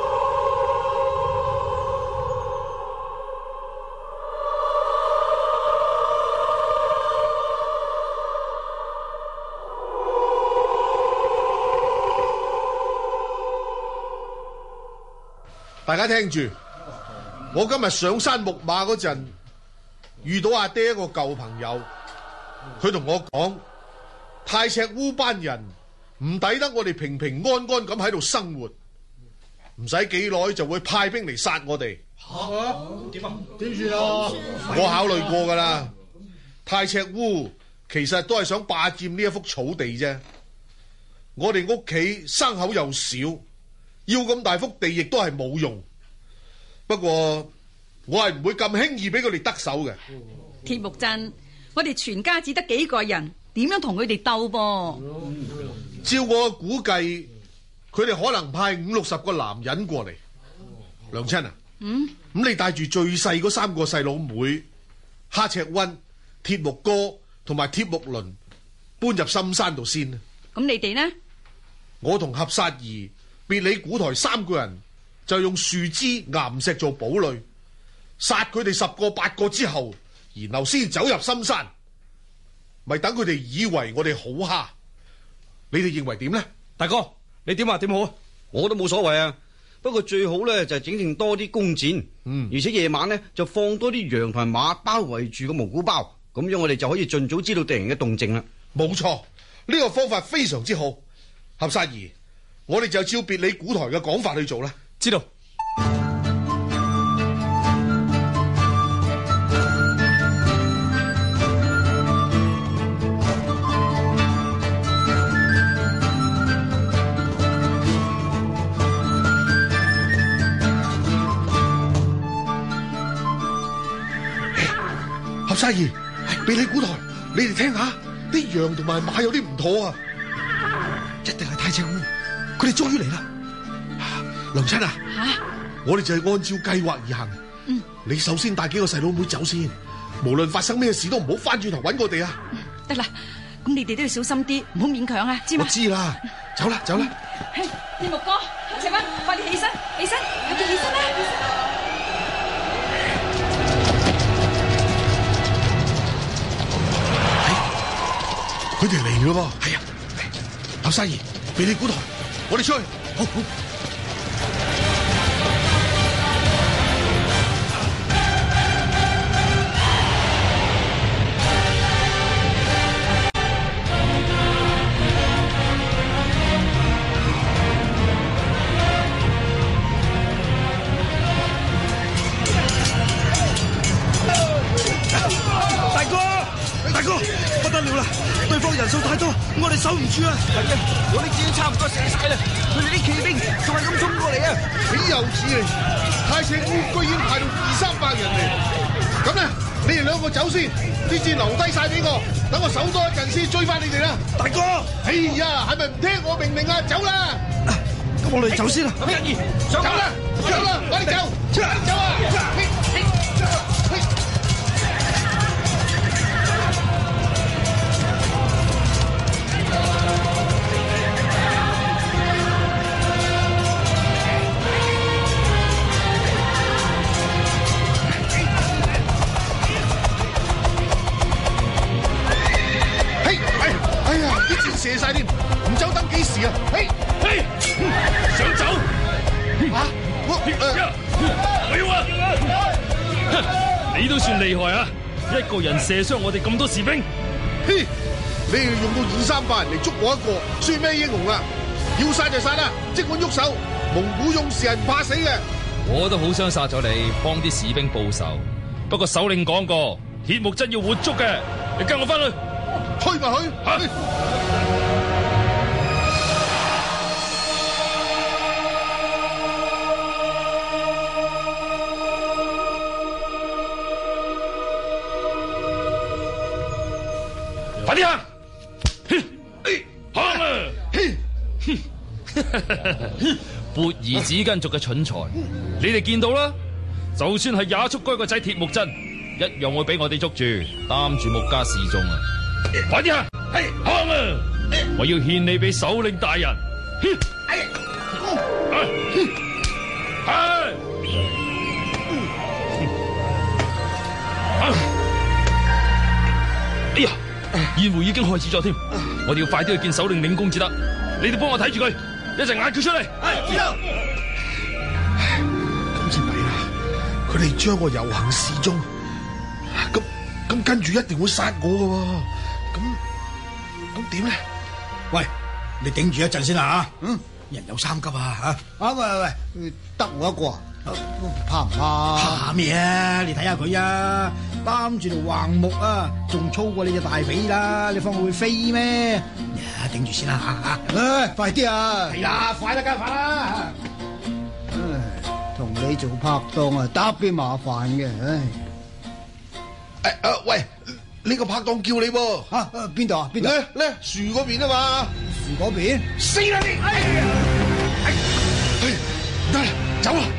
大家聽住，我今日上山牧馬嗰陣，遇到阿爹一個舊朋友，佢同我講，太赤烏班人唔抵得我哋平平安安咁喺度生活，唔使幾耐就會派兵嚟殺我哋。吓？點啊？點算啊？我考慮過噶啦，太赤烏其實都係想霸佔呢一幅草地啫。我哋屋企牲口又少，要咁大幅地亦都係冇用。不過我係唔會咁輕易俾佢哋得手嘅。 鐵木真，我哋全家只得幾個人，點樣同佢哋鬥噃？ 照我估計，佢哋可能派五六十個男人過嚟。娘親啊，嗯，咁你帶住最細嗰三個細佬妹哈赤溫、鐵木哥同埋鐵木倫搬入深山度先。 咁你哋呢？ 我同合薩兒、別里古台三個人就用樹枝、岩石做堡壘，殺佢哋十個八個之後，然後先走入深山，咪等佢哋以為我哋好蝦。你哋認為點呢？ 大哥，你點話點好啊？ 我都冇所謂啊，不過最好咧就係整定多啲弓箭，嗯，而且夜晚咧就放多啲羊同馬包圍住個蒙古包，咁樣我哋就可以盡早知道敵人嘅動靜啦。 冇錯，呢個方法非常之好。合薩兒，我哋就照別里古台嘅講法去做啦。 知道。 合薩兒，別里古台，你哋聽下，啲羊同埋馬有啲唔妥啊！一定係太赤烏，佢哋終於嚟啦！娘親啊，啊我哋就係按照計劃而行。嗯，你首先帶幾個細佬妹走先， 無論發生咩事都唔好翻轉頭揾我哋啊！ 得啦，咁你哋都要小心啲，唔好勉強啊，知嘛？ 我知啦，走啦走啦。 嘿，天木哥，赤蚊，快啲起身，起身，快啲起身啦！ 佢哋嚟咯喎！係啊，劉沙兒，俾你鼓台，我哋出去。好好。 大哥，大哥，不得了啦！對方人數太多，我哋守唔住啊！ 係嘅，我哋已經差唔多射晒啦，佢哋啲騎兵仲係咁衝過嚟啊！ 豈有此理！太赤烏居然派到二三百人嚟，咁咧，你哋兩個走先，啲箭留低晒俾我，等我守多一陣先追翻你哋啦！ 大哥， 哎呀，係咪唔聽我命令啊？走啦！ 咁我哋走先啦。 咁一二，走啦，走啦，我哋走，走啊！射晒添，唔走等幾時啊？嘿，嘿， 想走？ 啊，我誒，唔要啊！你都算厲害啊！一個人射傷我哋咁多士兵。 嘿，你哋用到二三百人嚟捉我一個，算咩英雄啊？要殺就殺啦，即管喐手。蒙古勇士係唔怕死嘅。 我都好想殺咗你，幫啲士兵報仇。不過首領講過，鐵木真要活捉嘅，你跟我翻去。 去咪去，去！ 快啲行！行啊！ 撥兒子根族嘅蠢材，你哋見到啦。就算係也速該個仔鐵木真，一樣會俾我哋捉住，擔住木家示眾啊！ 快啲行！行啊！我要獻你俾首領大人。 哎呀，宴會已經開始咗添，我哋要快啲去見首領領公至得。你哋幫我睇住佢，一陣嗌佢出嚟。係，知道。 今次弊啦，佢哋將我遊行示眾，咁咁跟住一定會殺我噶喎。咁咁點咧？ 喂，你頂住一陣先啦吓。嗯，人有三急啊吓。 啊喂喂喂，得我一個啊，怕唔怕？ 怕咩啊？你睇下佢啊，擔住條橫木啊，仲粗過你隻大髀啦！你放佢會飛咩？呀，頂住先啦吓吓。 唉，快啲啊！ 係啦，快啦，梗係快啦。 唉，同你做拍檔啊，特別麻煩嘅，唉。 誒誒，喂，呢個拍檔叫你喎。 吓，邊度啊？邊度？ 咧咧，樹嗰邊啊嘛。 樹嗰邊？ 死啦你！哎呀！哎，得啦，走啦。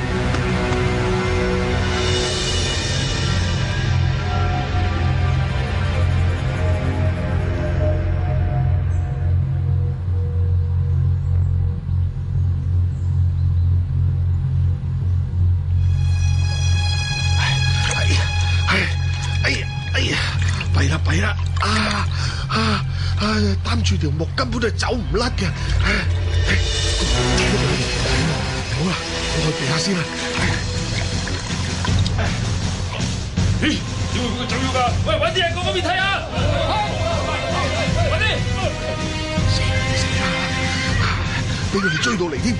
弊啦！啊啊啊！擔住條木根本都係走唔甩嘅。好啦，我去避下先啦。 咦？點會咁重要㗎？喂，揾啲人過嗰邊睇下。揾啲。 死啦死啦！俾佢哋追到嚟添。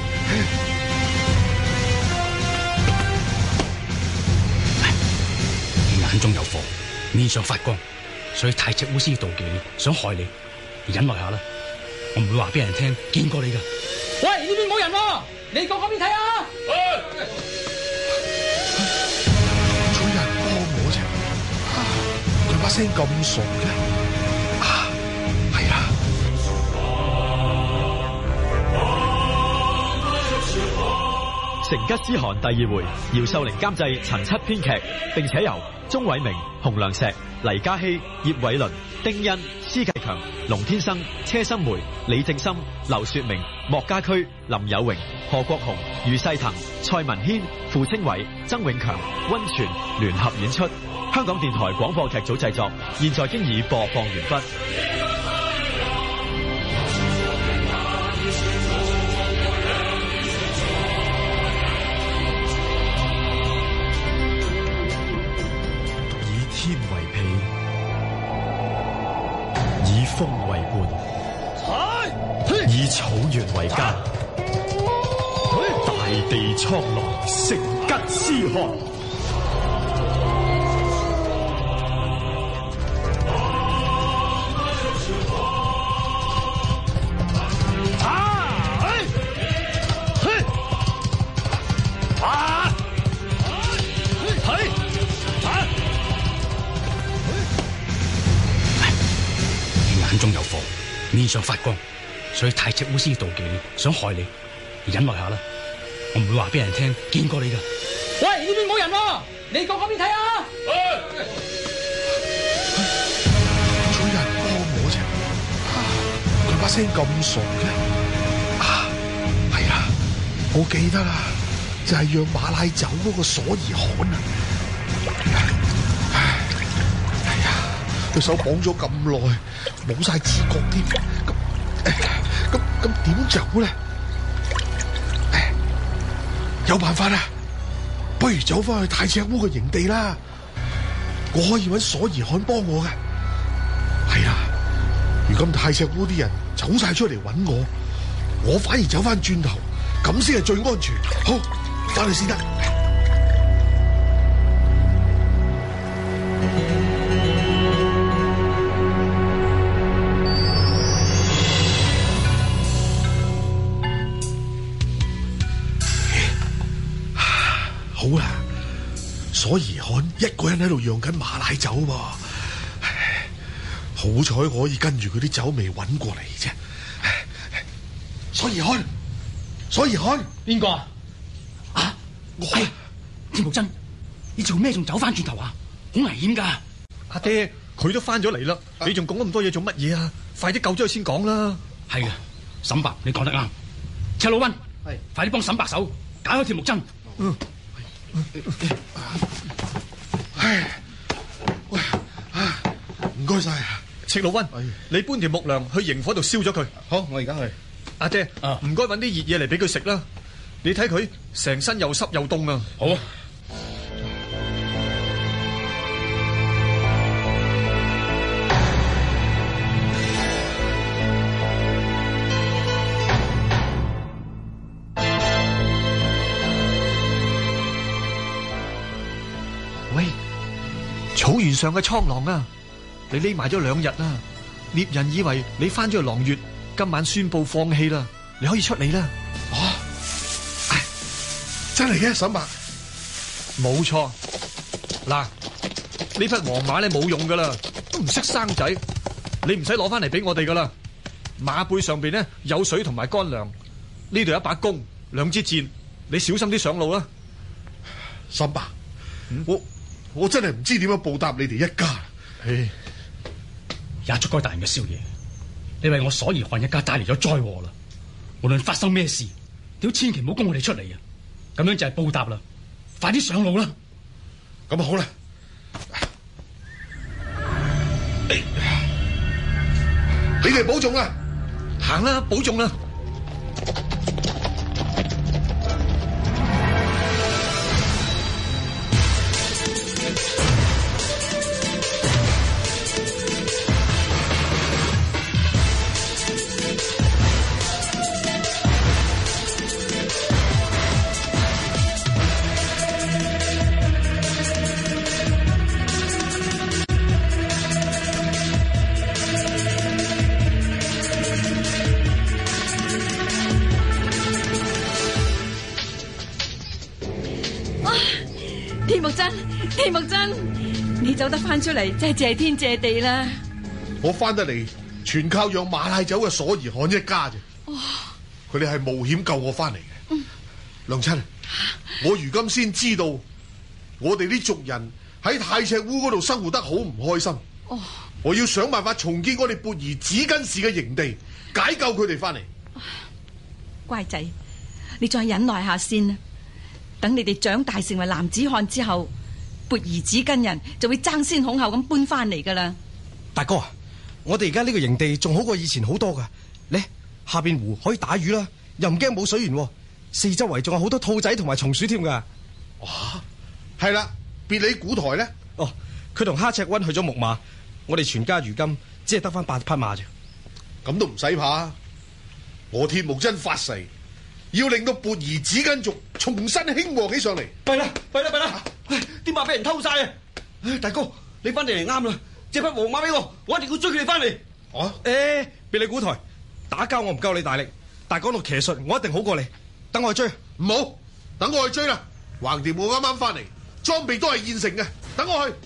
你眼中有火，面上發光。所以太赤烏先妒忌你，想害你，你忍耐下啦。我唔會話俾人聽見過你噶。 喂，呢邊冇人喎，你過嗰邊睇下。 仲有人幫我啫，佢把聲咁熟嘅，啊，係啦。 成吉思汗第二回，姚秀玲監製，陳七編劇，並且由鍾偉明、洪良石、黎嘉熙、葉偉倫、丁欣、施繼強、龍天生、車心梅、李正森、劉雪明、莫家駒、林有榮、何國雄、余世騰、蔡文軒、傅清偉、曾永強、溫泉聯合演出。香港電台廣播劇組製作，現在經已播放完畢。 以天為被，以風為伴，以草原為家，大地蒼狼，成吉思汗。 面上發光，所以太赤烏先妒忌你，想害你。你忍耐下啦，我唔會話俾人聽見過你噶。 喂，呢邊冇人喎，你過嗰邊睇下。 仲有人幫我啫，佢把聲咁傻嘅。啊，係啊，我記得啦，就係釀馬奶酒嗰個索兒罕啊。哎呀，佢手綁咗咁耐，冇晒知覺添。咁咁咁點走咧？有辦法啦，不如走翻去太赤烏嘅營地啦。我可以搵索兒罕幫我嘅。係啊，如今太赤烏啲人走晒出嚟搵我，我反而走翻轉頭，咁先係最安全。好，翻去先得。好啦，索兒罕一個人喺度釀緊馬奶酒喎，好彩可以跟住佢啲酒味搵過嚟啫。索兒罕，索兒罕， 邊個啊？啊， 我係田木真，你做咩仲走翻轉頭啊？好危險噶！ 阿爹，佢都翻咗嚟啦，你仲講咁多嘢做乜嘢啊？快啲救咗佢先講啦。 係嘅，沈伯你講得啱。赤老溫，係快啲幫沈伯手解開田木真。嗯。 唉，喂，唔該晒， 赤老溫，你搬條木梁去營火度燒咗佢。 好，我而家去。 阿爹，唔該搵啲熱嘢嚟俾佢食啦。你睇佢成身又濕又凍啊。 好啊。 草原上嘅蒼狼啊，你匿埋咗兩日啦，獵人以為你翻咗去狼穴，今晚宣布放棄啦，你可以出嚟啦。 哦，唉，真係嘅，沈伯， 冇錯。嗱，呢匹黃馬咧冇用噶啦，都唔識生仔，你唔使攞翻嚟俾我哋噶啦。馬背上邊呢有水同埋乾糧，呢度有一把弓，兩支箭，你小心啲上路啦。 沈伯，嗯、我。我真係唔知點樣報答你哋一家。 唉，也速該大人嘅少爺，你為我索兒汗一家帶嚟咗災禍啦。無論發生咩事，你都千祈唔好供我哋出嚟啊！咁樣就係報答啦。快啲上路啦！ 咁啊好啦，你哋保重啦， 行啦，保重啦。 田木真，田木真，你走得翻出嚟，真係謝天謝地啦！ 我翻得嚟，全靠釀馬奶酒嘅索兒罕一家啫。佢哋係冒險救我翻嚟嘅。 娘親，我如今先知道，我哋啲族人喺太赤烏嗰度生活得好唔開心。 哦， 我要想辦法重建我哋缽兒紫根氏嘅營地，解救佢哋翻嚟。 乖仔，你再忍耐下先啦。等你哋長大成為男子漢之後，缽兒紫根人就會爭先恐後咁搬翻嚟噶啦。 大哥啊，我哋而家呢個營地仲好過以前好多噶。咧下邊湖可以打魚啦，又唔驚冇水源，四周圍仲有好多兔仔同埋松鼠添噶。 哇，係啦，別理古台咧。 哦，佢同哈赤溫去咗木馬，我哋全家如今只係得翻八匹馬啫。 咁都唔使怕，我鐵木真發誓要令到缽兒紫根族重新興旺起上嚟。 弊啦弊啦弊啦，啲馬俾人偷晒啊！唉，大哥，你翻嚟嚟啱啦，借匹黃馬俾我，我一定要追佢哋翻嚟。 哦，誒，別理古台，打交我唔夠你大力，但係講到騎術，我一定好過你。等我去追。 唔好，等我去追啦。橫掂我啱啱翻嚟，裝備都係現成嘅，等我去。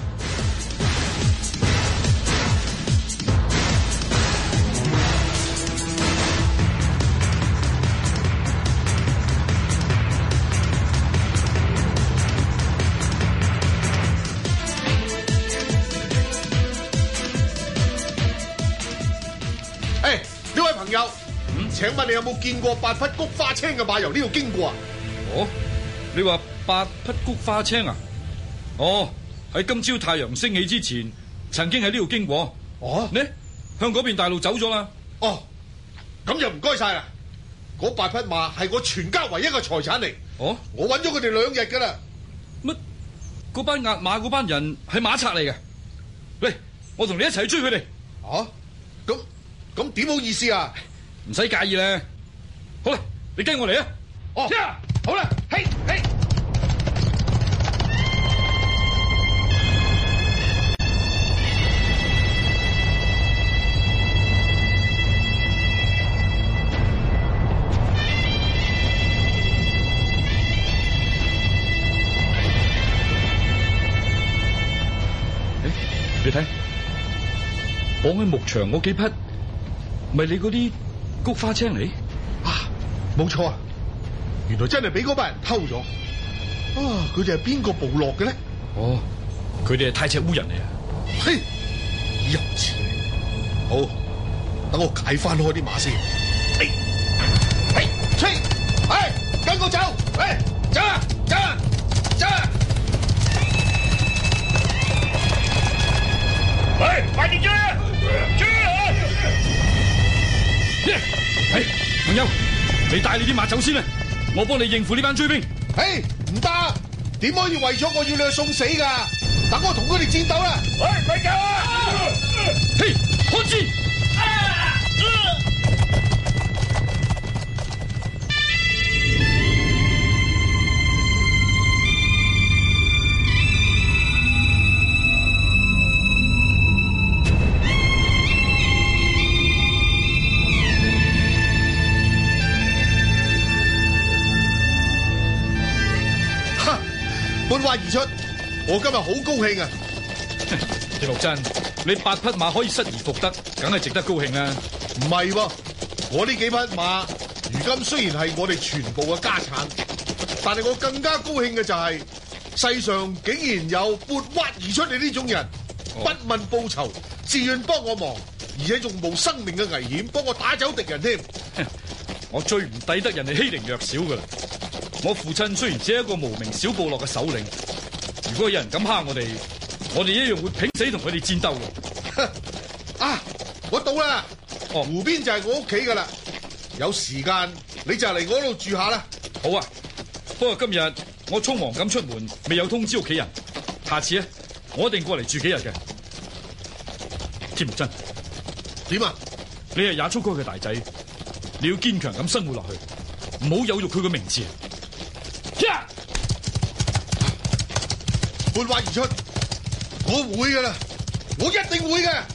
誒，呢位朋友，嗯，請問你有冇見過八匹菊花青嘅馬由呢度經過啊？ 哦，你話八匹菊花青啊？哦，喺今朝太陽升起之前，曾經喺呢度經過。 哦， 呢向嗰邊大路走咗啦。 哦，咁就唔該晒啦。嗰八匹馬係我全家唯一嘅財產嚟。 哦， 我揾咗佢哋兩日噶啦。 乜？嗰班押馬嗰班人係馬賊嚟嘅？喂，我同你一齊去追佢哋。 哦，咁咁點好意思啊？ 唔使介意啦。好啦，你跟我嚟啊！ 哦，好啦，嘿，嘿。 誒，你睇，綁喺牧場嗰幾匹，咪你嗰啲菊花青嚟？ 啊，冇錯啊！原來真係俾嗰班人偷咗。啊，佢哋係邊個部落嘅咧？ 哦，佢哋係太赤烏人嚟啊！ 嘿，幼稚！好，等我解翻開啲馬先。嘿，嘿，吹，哎，跟我走，哎，走啊，走啊，走啊！ 喂，快啲追啊！追啊！ 哎，朋友，你帶你啲馬走先啦，我幫你應付呢班追兵。 嘿，唔得，點可以為咗我要你去送死噶？等我同佢哋戰鬥啦！ 喂，快走啊！ 嘿，開戰！ 半話而出，我今日好高興啊！ 鐵木真，你八匹馬可以失而復得，梗係值得高興啦。 唔係喎，我呢幾匹馬，如今雖然係我哋全部嘅家產，但係我更加高興嘅就係、是，世上竟然有撥挖而出你呢種人， 哦、 不問報酬，自願幫我忙，而且仲冒生命嘅危險幫我打走敵人添。 我最唔抵得人哋欺凌弱小噶啦！我父親雖然只係一個無名小部落嘅首領，如果有人敢蝦我哋，我哋一樣會拼死同佢哋戰鬥嘅。 啊！我到啦， 哦， 湖邊就係我屋企噶啦，有時間你就嚟我度住下啦。 好啊，不過今日我匆忙咁出門，未有通知屋企人，下次咧我一定過嚟住幾日嘅。鐵木真， 點啊？ 你係也速哥嘅大仔，你要堅強咁生活落去，唔好有辱佢嘅名字。 撥挖而出，我會噶啦，我一定會嘅。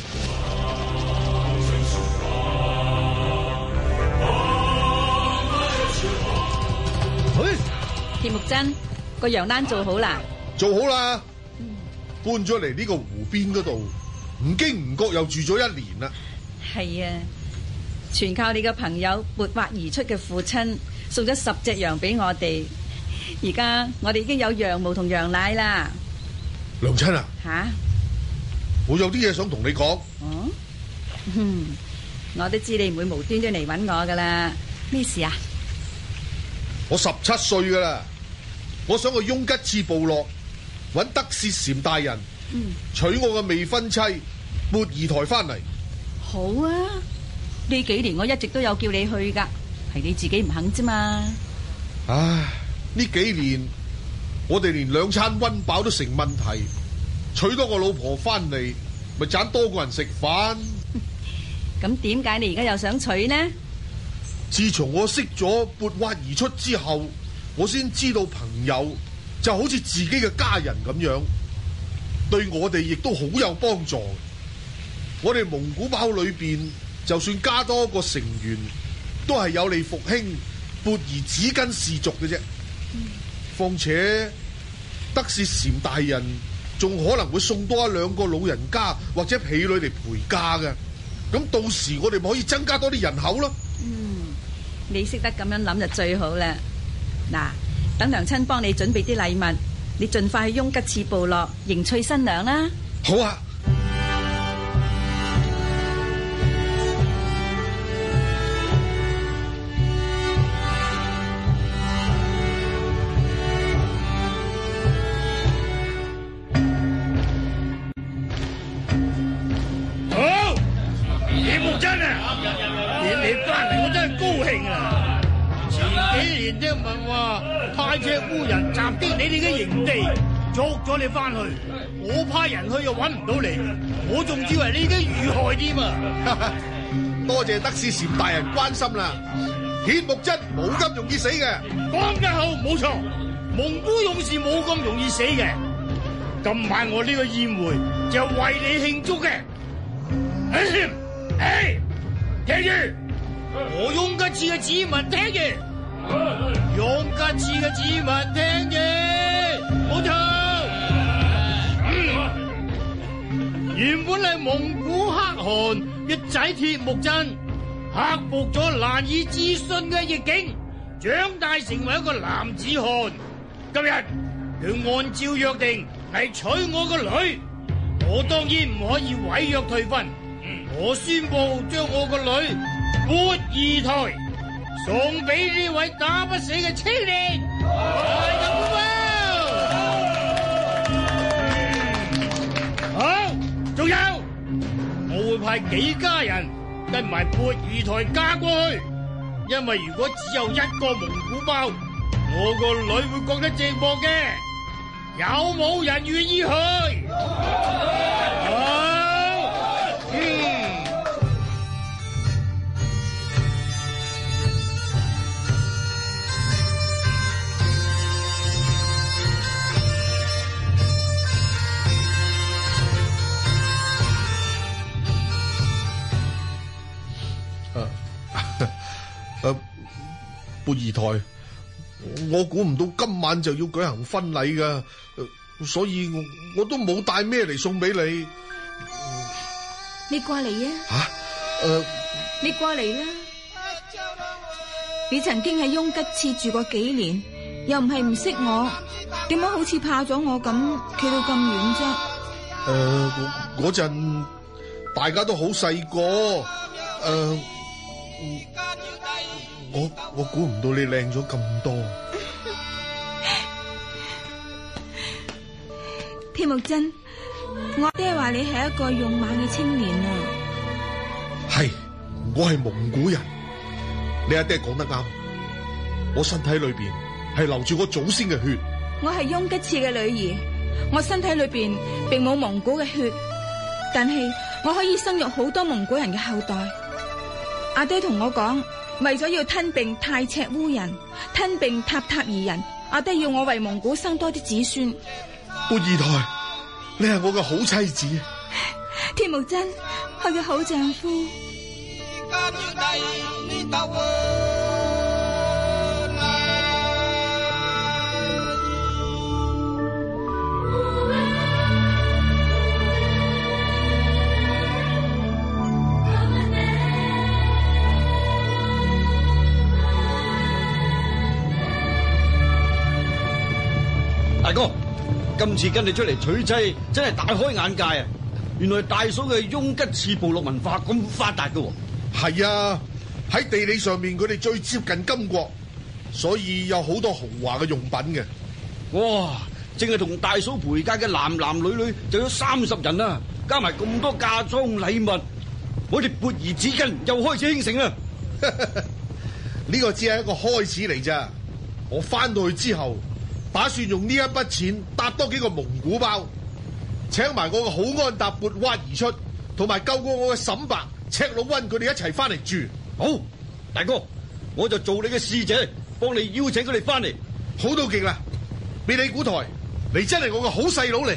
鐵木真，個羊欄做好啦？ 做好啦，搬咗嚟呢個湖邊嗰度，唔經唔覺又住咗一年啦。 係啊，全靠你嘅朋友撥挖而出嘅父親送咗十隻羊俾我哋。而家我哋已經有羊毛同羊奶啦。 娘親啊， 吓， 我有啲嘢想同你講。 哦，嗯，我都知你唔會無端端嚟搵我噶啦。咩事啊？ 我十七歲噶啦，我想去雍吉次部落搵德薛禪大人， 嗯， 娶我嘅未婚妻缽兒台翻嚟。 好啊，呢幾年我一直都有叫你去噶，係你自己唔肯啫嘛。 唉，呢幾年我哋連兩餐溫飽都成問題，娶多個老婆翻嚟，咪盞多個人食飯。 咁點解你而家又想娶呢？ 自從我識咗缽挖而出之後，我先知道朋友就好似自己嘅家人咁樣，對我哋亦都好有幫助。我哋蒙古包裏邊，就算加多一個成員，都係有利復興缽兒子根氏族嘅啫。況、嗯、且德薛禪大人仲可能會送多一兩個老人家或者婢女嚟陪嫁嘅，咁到時我哋咪可以增加多啲人口咯。 嗯，你識得咁樣諗就最好啦。嗱，等娘親幫你準備啲禮物，你盡快去雍吉次部落迎娶新娘啦。 好啊。 太赤烏人襲擊你哋嘅營地，捉咗你翻去，我派人去又揾唔到你，我仲以為你已經遇害添啊！ 多謝德薛禪大人關心啦，鐵木真冇咁容易死嘅。 講得好，冇錯，蒙古勇士冇咁容易死嘅。今晚我呢個宴會就係為你慶祝嘅。誒，誒，聽住，我雍吉次嘅子民聽住。雍吉次嘅子民聽住，冇錯。嗯，原本係蒙古可汗嘅仔鐵木真，克服咗難以置信嘅逆境，長大成為一個男子漢。今日佢按照約定係娶我個女，我當然唔可以違約退婚。我宣布將我個女缽兒台送俾呢位打不死嘅青年。好，仲有，我會派幾家人跟埋缽兒台嫁過去，因為如果只有一個蒙古包，我個女會覺得寂寞嘅。有冇人願意去？好，嗯。 誒，缽兒台，我估唔到今晚就要舉行婚禮噶，所以我我都冇帶咩嚟送俾你。 你過嚟啊！ 吓，誒， 你過嚟啦！你曾經喺雍吉次住過幾年，又唔係唔識我，點解好似怕咗我咁企到咁遠啫？ 誒，嗰陣大家都好細個，誒。我我估唔到你靚咗咁多。 鐵木真，我爹話你係一個勇猛嘅青年啊。 係，我係蒙古人。你阿爹講得啱，我身體裏邊係流住我祖先嘅血。 我係雍吉次嘅女兒，我身體裏邊並冇蒙古嘅血，但係我可以生育好多蒙古人嘅後代。阿爹同我講，為咗要吞併太赤烏人，吞併塔塔爾人，阿爹要我為蒙古生多啲子孫。 缽兒台，你係我嘅好妻子。 鐵木真，我嘅好丈夫。 哥，今次跟你出嚟娶妻，真係大開眼界啊！原來大嫂嘅翁吉次部落文化咁發達㗎。 係啊，喺地理上面佢哋最接近金國，所以有好多豪華嘅用品嘅。 哇！淨係同大嫂陪嫁嘅男男女女就有三十人啦，加埋咁多嫁妝禮物，我哋缽兒紙巾又開始興盛啦。 呢個只係一個開始嚟咋，我翻到去之後，打算用呢一筆錢搭多幾個蒙古包，請埋我個好安達缽挖而出，同埋救過我嘅沈白、赤老溫佢哋一齊翻嚟住。 好，大哥，我就做你嘅使者，幫你邀請佢哋翻嚟。 好到極啦！別理古台，你真係我個好細佬嚟。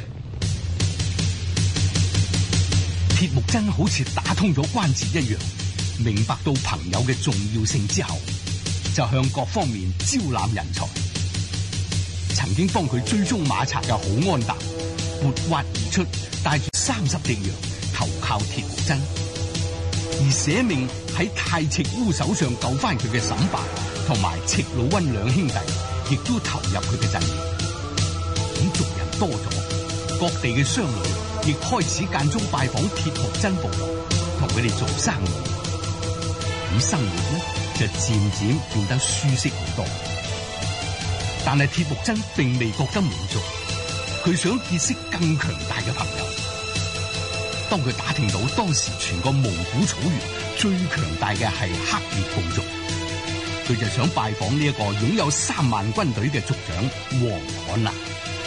鐵木真好似打通咗關節一樣，明白到朋友嘅重要性之後，就向各方面招攬人才。曾經幫佢追蹤馬賊嘅好安達，撥挖而出，帶住三十隻羊投靠鐵木真，而捨命喺太赤烏手上救翻佢嘅沈白同埋赤老溫兩兄弟，亦都投入佢嘅陣營。咁族人多咗，各地嘅商旅亦開始間中拜訪鐵木真部落，同佢哋做生意。咁生活呢就漸漸變得舒適好多。但係鐵木真並未覺得滿足，佢想結識更強大嘅朋友。當佢打聽到當時全個蒙古草原最強大嘅係黑烈部族，佢就想拜訪呢一個擁有三萬軍隊嘅族長王罕啦。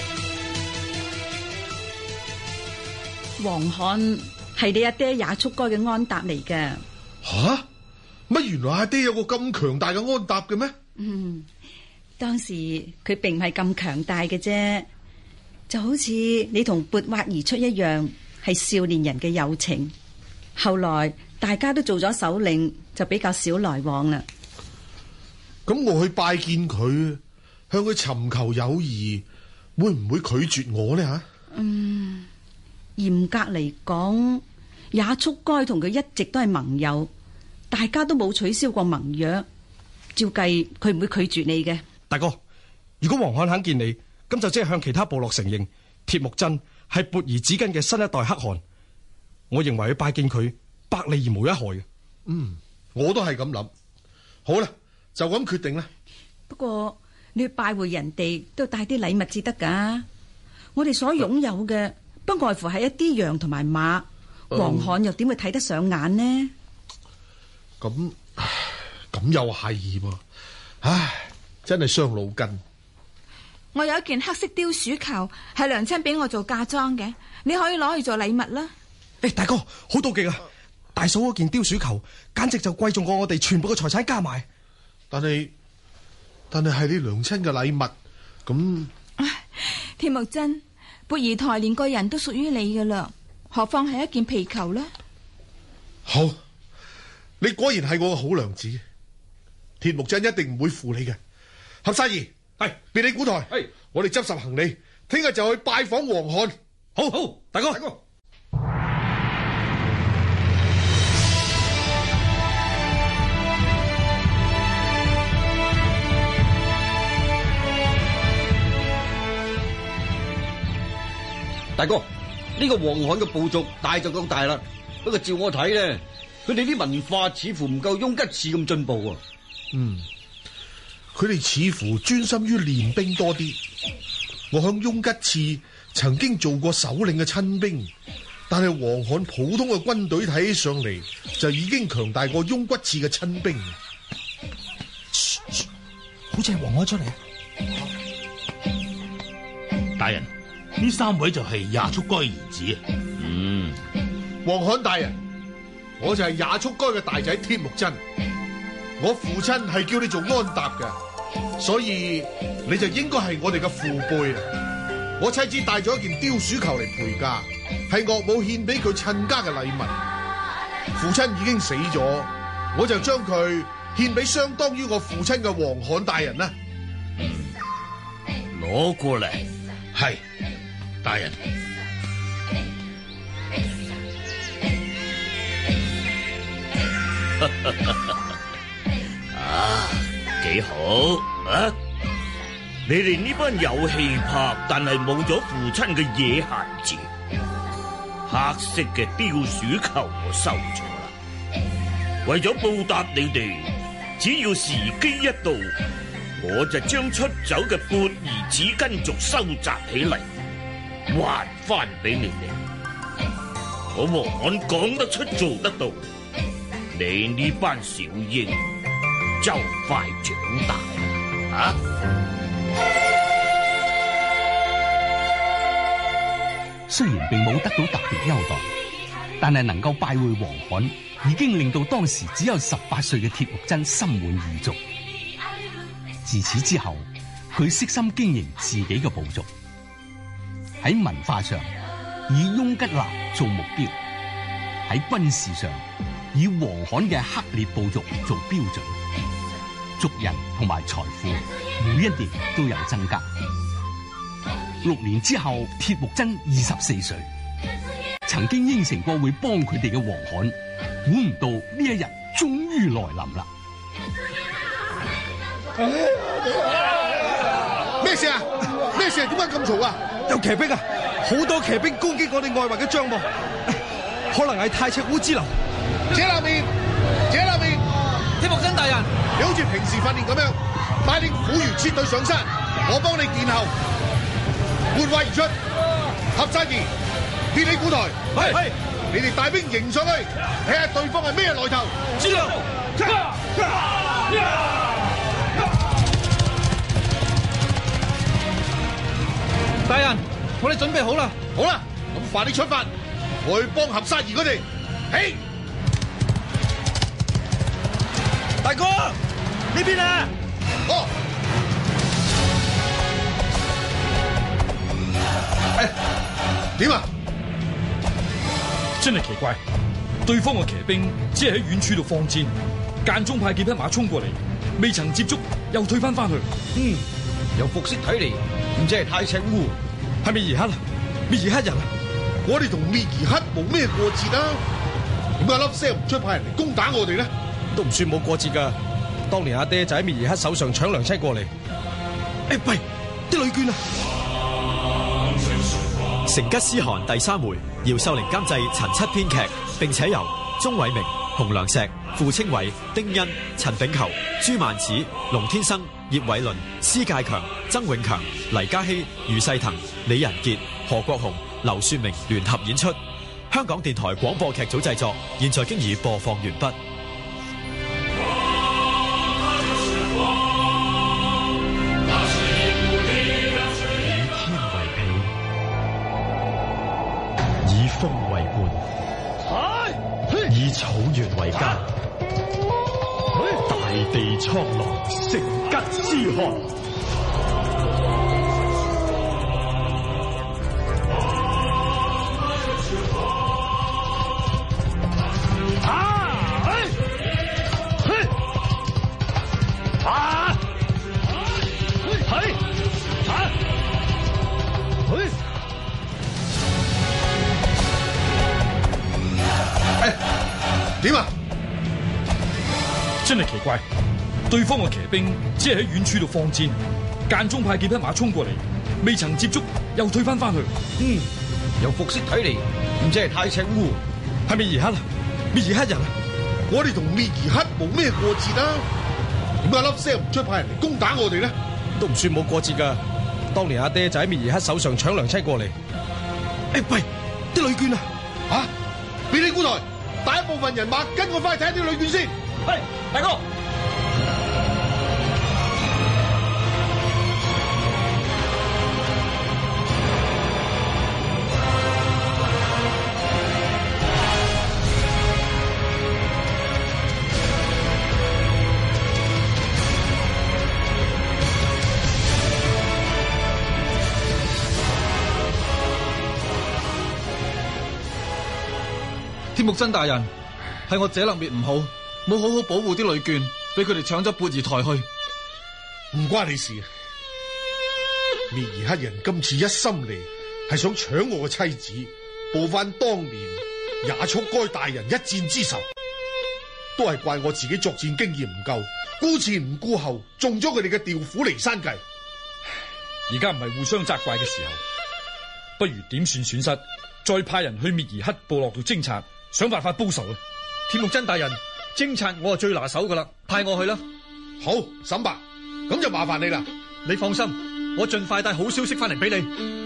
王罕係你阿爹也速該嘅安達嚟嘅。 吓？乜原來阿爹有個咁強大嘅安達嘅咩？ 嗯，當時佢並唔係咁強大嘅啫，就好似你同缽挖而出一樣，係少年人嘅友情。後來大家都做咗首領，就比較少來往啦。 咁我去拜見佢，向佢尋求友誼，會唔會拒絕我呢？吓？ 嗯，嚴格嚟講，也速該同佢一直都係盟友，大家都冇取消過盟約。照計佢唔會拒絕你嘅。 大哥，如果王罕肯見你，咁就即係向其他部落承認鐵木真係缽兒紙巾嘅新一代可汗。我認為去拜見佢百利而無一害嘅。 嗯，我都係咁諗。好啦，就咁決定啦。 不過你要拜會人哋都要帶啲禮物至得噶。我哋所擁有嘅不外乎係一啲羊同埋馬，王罕又點會睇得上眼呢？ 咁咁又係噃，唉，真係傷腦筋。 我有一件黑色貂鼠球，係娘親俾我做嫁妝嘅，你可以攞去做禮物啦。 誒，大哥，好妒忌啊！大嫂嗰件貂鼠球，簡直就貴重過我哋全部嘅財產加埋。 但係，但係係你娘親嘅禮物，咁。 唉，鐵木真，缽兒台連個人都屬於你噶啦，何況係一件皮球呢？ 好，你果然係我嘅好娘子，鐵木真一定唔會負你嘅。合沙兒，係別理古台，係我哋執拾行李，聽日就去拜訪王罕。 好好，大哥，大哥。 大哥，呢、這個王罕嘅部族大就夠大啦，不過照我睇咧，佢哋啲文化似乎唔夠翁吉次咁進步啊。 嗯，佢哋似乎專心於練兵多啲。我響翁吉次曾經做過首領嘅親兵，但係王罕普通嘅軍隊睇起上嚟就已經強大過翁吉次嘅親兵。 好似係王罕出嚟啊！ 大人。呢三位就係也速該兒子啊！ 嗯，王罕大人，我就係也速該嘅大仔鐵木真。我父親係叫你做安達嘅，所以你就應該係我哋嘅父輩啦。我妻子帶咗一件貂鼠球嚟陪嫁，係岳母獻俾佢親家嘅禮物。父親已經死咗，我就將佢獻俾相當於我父親嘅王罕大人啦。 攞過嚟，係。大人， 啊，幾好啊！ 你哋呢班有氣魄但係冇咗父親嘅野閒子，黑色嘅雕鼠球我收咗啦。為咗報答你哋，只要時機一到，我就將出走嘅缽兒紙巾族收集起嚟，還翻俾你哋。我黃安講得出做得到，你呢班小鷹就快長大啊！ 雖然並冇得到特別優待，但係能夠拜會黃罕，已經令到當時只有十八歲嘅鐵木真心滿意足。自此之後，佢悉心經營自己嘅部族，喺文化上以翁吉納做目標，喺軍事上以黃罕嘅黑烈部族做標準，族人同埋財富每一年都有增加。六年之後，鐵木真二十四歲，曾經應承過會幫佢哋嘅黃罕，估唔到呢一日終於來臨啦！ 咩事啊？咩事啊？點解咁嘈啊？ 有騎兵啊！好多騎兵攻擊我哋外圍嘅帳幕，可能係太赤烏之流。 這那邊，這那邊， 鐵木真大人， 你好似平時訓練咁樣，帶領虎魚撤退上山，我幫你殿後。換位而出，合晒兒，撇起鼓台，係，你哋帶兵迎上去，睇下對方係咩來頭。知道。 大人，我哋準備好啦。 好啦，咁快啲出發，我去幫合晒兒佢哋。起， 大哥，呢邊啊。 哦。點啊？ 真係奇怪，對方嘅騎兵只係喺遠處度放箭，間中派幾匹馬衝過嚟，未曾接觸又退翻翻去。 嗯，由服飾睇嚟，唔知係太赤烏， 係咪兒克啊？咪兒克人啊？ 我哋同滅兒克冇咩過節啊？點解粒聲唔出派人嚟攻打我哋呢？ 都唔算冇過節噶。當年阿爹就喺滅兒克手上搶良妻過嚟。誒，喂，啲女眷啊！ 成吉思汗第三回，姚秀玲監製，陳七編劇，並且由鍾偉明、洪良石、傅清偉、丁欣、陳炳球、朱萬子、龍天生、葉偉倫、施介強、曾永強、黎家熙、余世騰、李仁傑、何國雄、劉雪明聯合演出。香港電台廣播劇組製作，現在經已播放完畢。 風為伴，以草原為家，大地蒼狼，成吉思汗。 點啊？ 真係奇怪，對方嘅騎兵只係喺遠處度放箭，間中派幾匹馬衝過嚟，未曾接觸又退翻翻去。 嗯，由服飾睇嚟，唔知係太赤烏， 係咪兒克啊？咪兒克人啊？ 我哋同滅兒克冇咩過節啊？點解粒聲唔出派人嚟攻打我哋呢？ 都唔算冇過節噶。當年阿爹就喺滅兒克手上搶良妻過嚟。誒，喂，啲女眷啊！ 啊，俾你鼓台。帶一部分人馬跟我翻去睇下啲女眷先。 係，大哥。 鐵木真大人，係我姐勒滅唔好，冇好好保護啲女眷，俾佢哋搶咗缽兒台去。 唔關你事。滅兒克人今次一心嚟，係想搶我嘅妻子，報翻當年也速該大人一戰之仇。都係怪我自己作戰經驗唔夠，顧前唔顧後，中咗佢哋嘅調虎離山計。 而家唔係互相責怪嘅時候，不如點算損失，再派人去滅兒黑部落度偵察，想辦法報仇啊！ 鐵木真大人，偵察我係最拿手噶啦，派我去啦。 好，沈伯，咁就麻煩你啦。 你放心，我盡快帶好消息翻嚟俾你。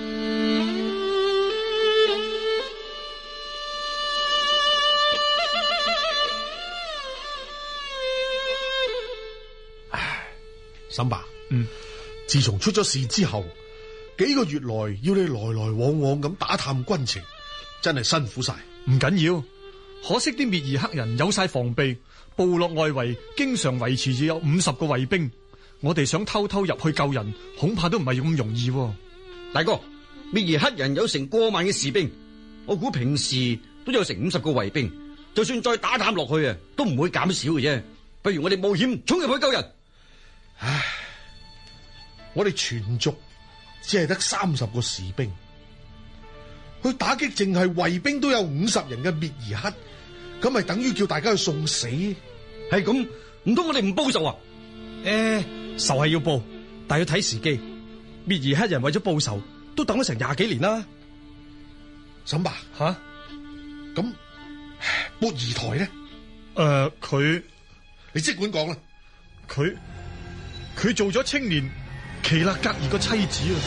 沈伯， 嗯， 自從出咗事之後，幾個月來要你來來往往咁打探軍情，真係辛苦晒。 唔緊要，可惜啲滅兒黑人有晒防備，部落外圍經常維持住有五十個衛兵，我哋想偷偷入去救人，恐怕都唔係咁容易。 大哥，滅兒黑人有成過萬嘅士兵，我估平時都有成五十個衛兵，就算再打探落去啊，都唔會減少嘅啫。不如我哋冒險衝入去救人。 唉，我哋全族只係得三十個士兵，去打擊淨係衛兵都有五十人嘅滅兒黑，咁咪等於叫大家去送死？ 係咁，唔通我哋唔報仇啊？ 誒、欸，仇係要報，但要睇時機。滅兒黑人為咗報仇，都等咗成廿幾年啦。 沈伯， 吓， 咁撥兒台咧？ 誒、呃，佢， 你即管講啦。 佢。佢做咗青年奇勒格爾個妻子啊！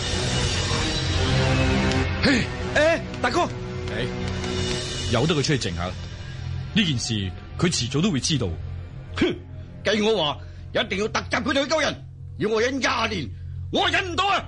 嘿， 誒，大哥， 誒，由得佢出去靜下。呢件事佢遲早都會知道。 哼，計我話一定要突襲佢哋去救人，要我忍廿年，我忍唔到啊！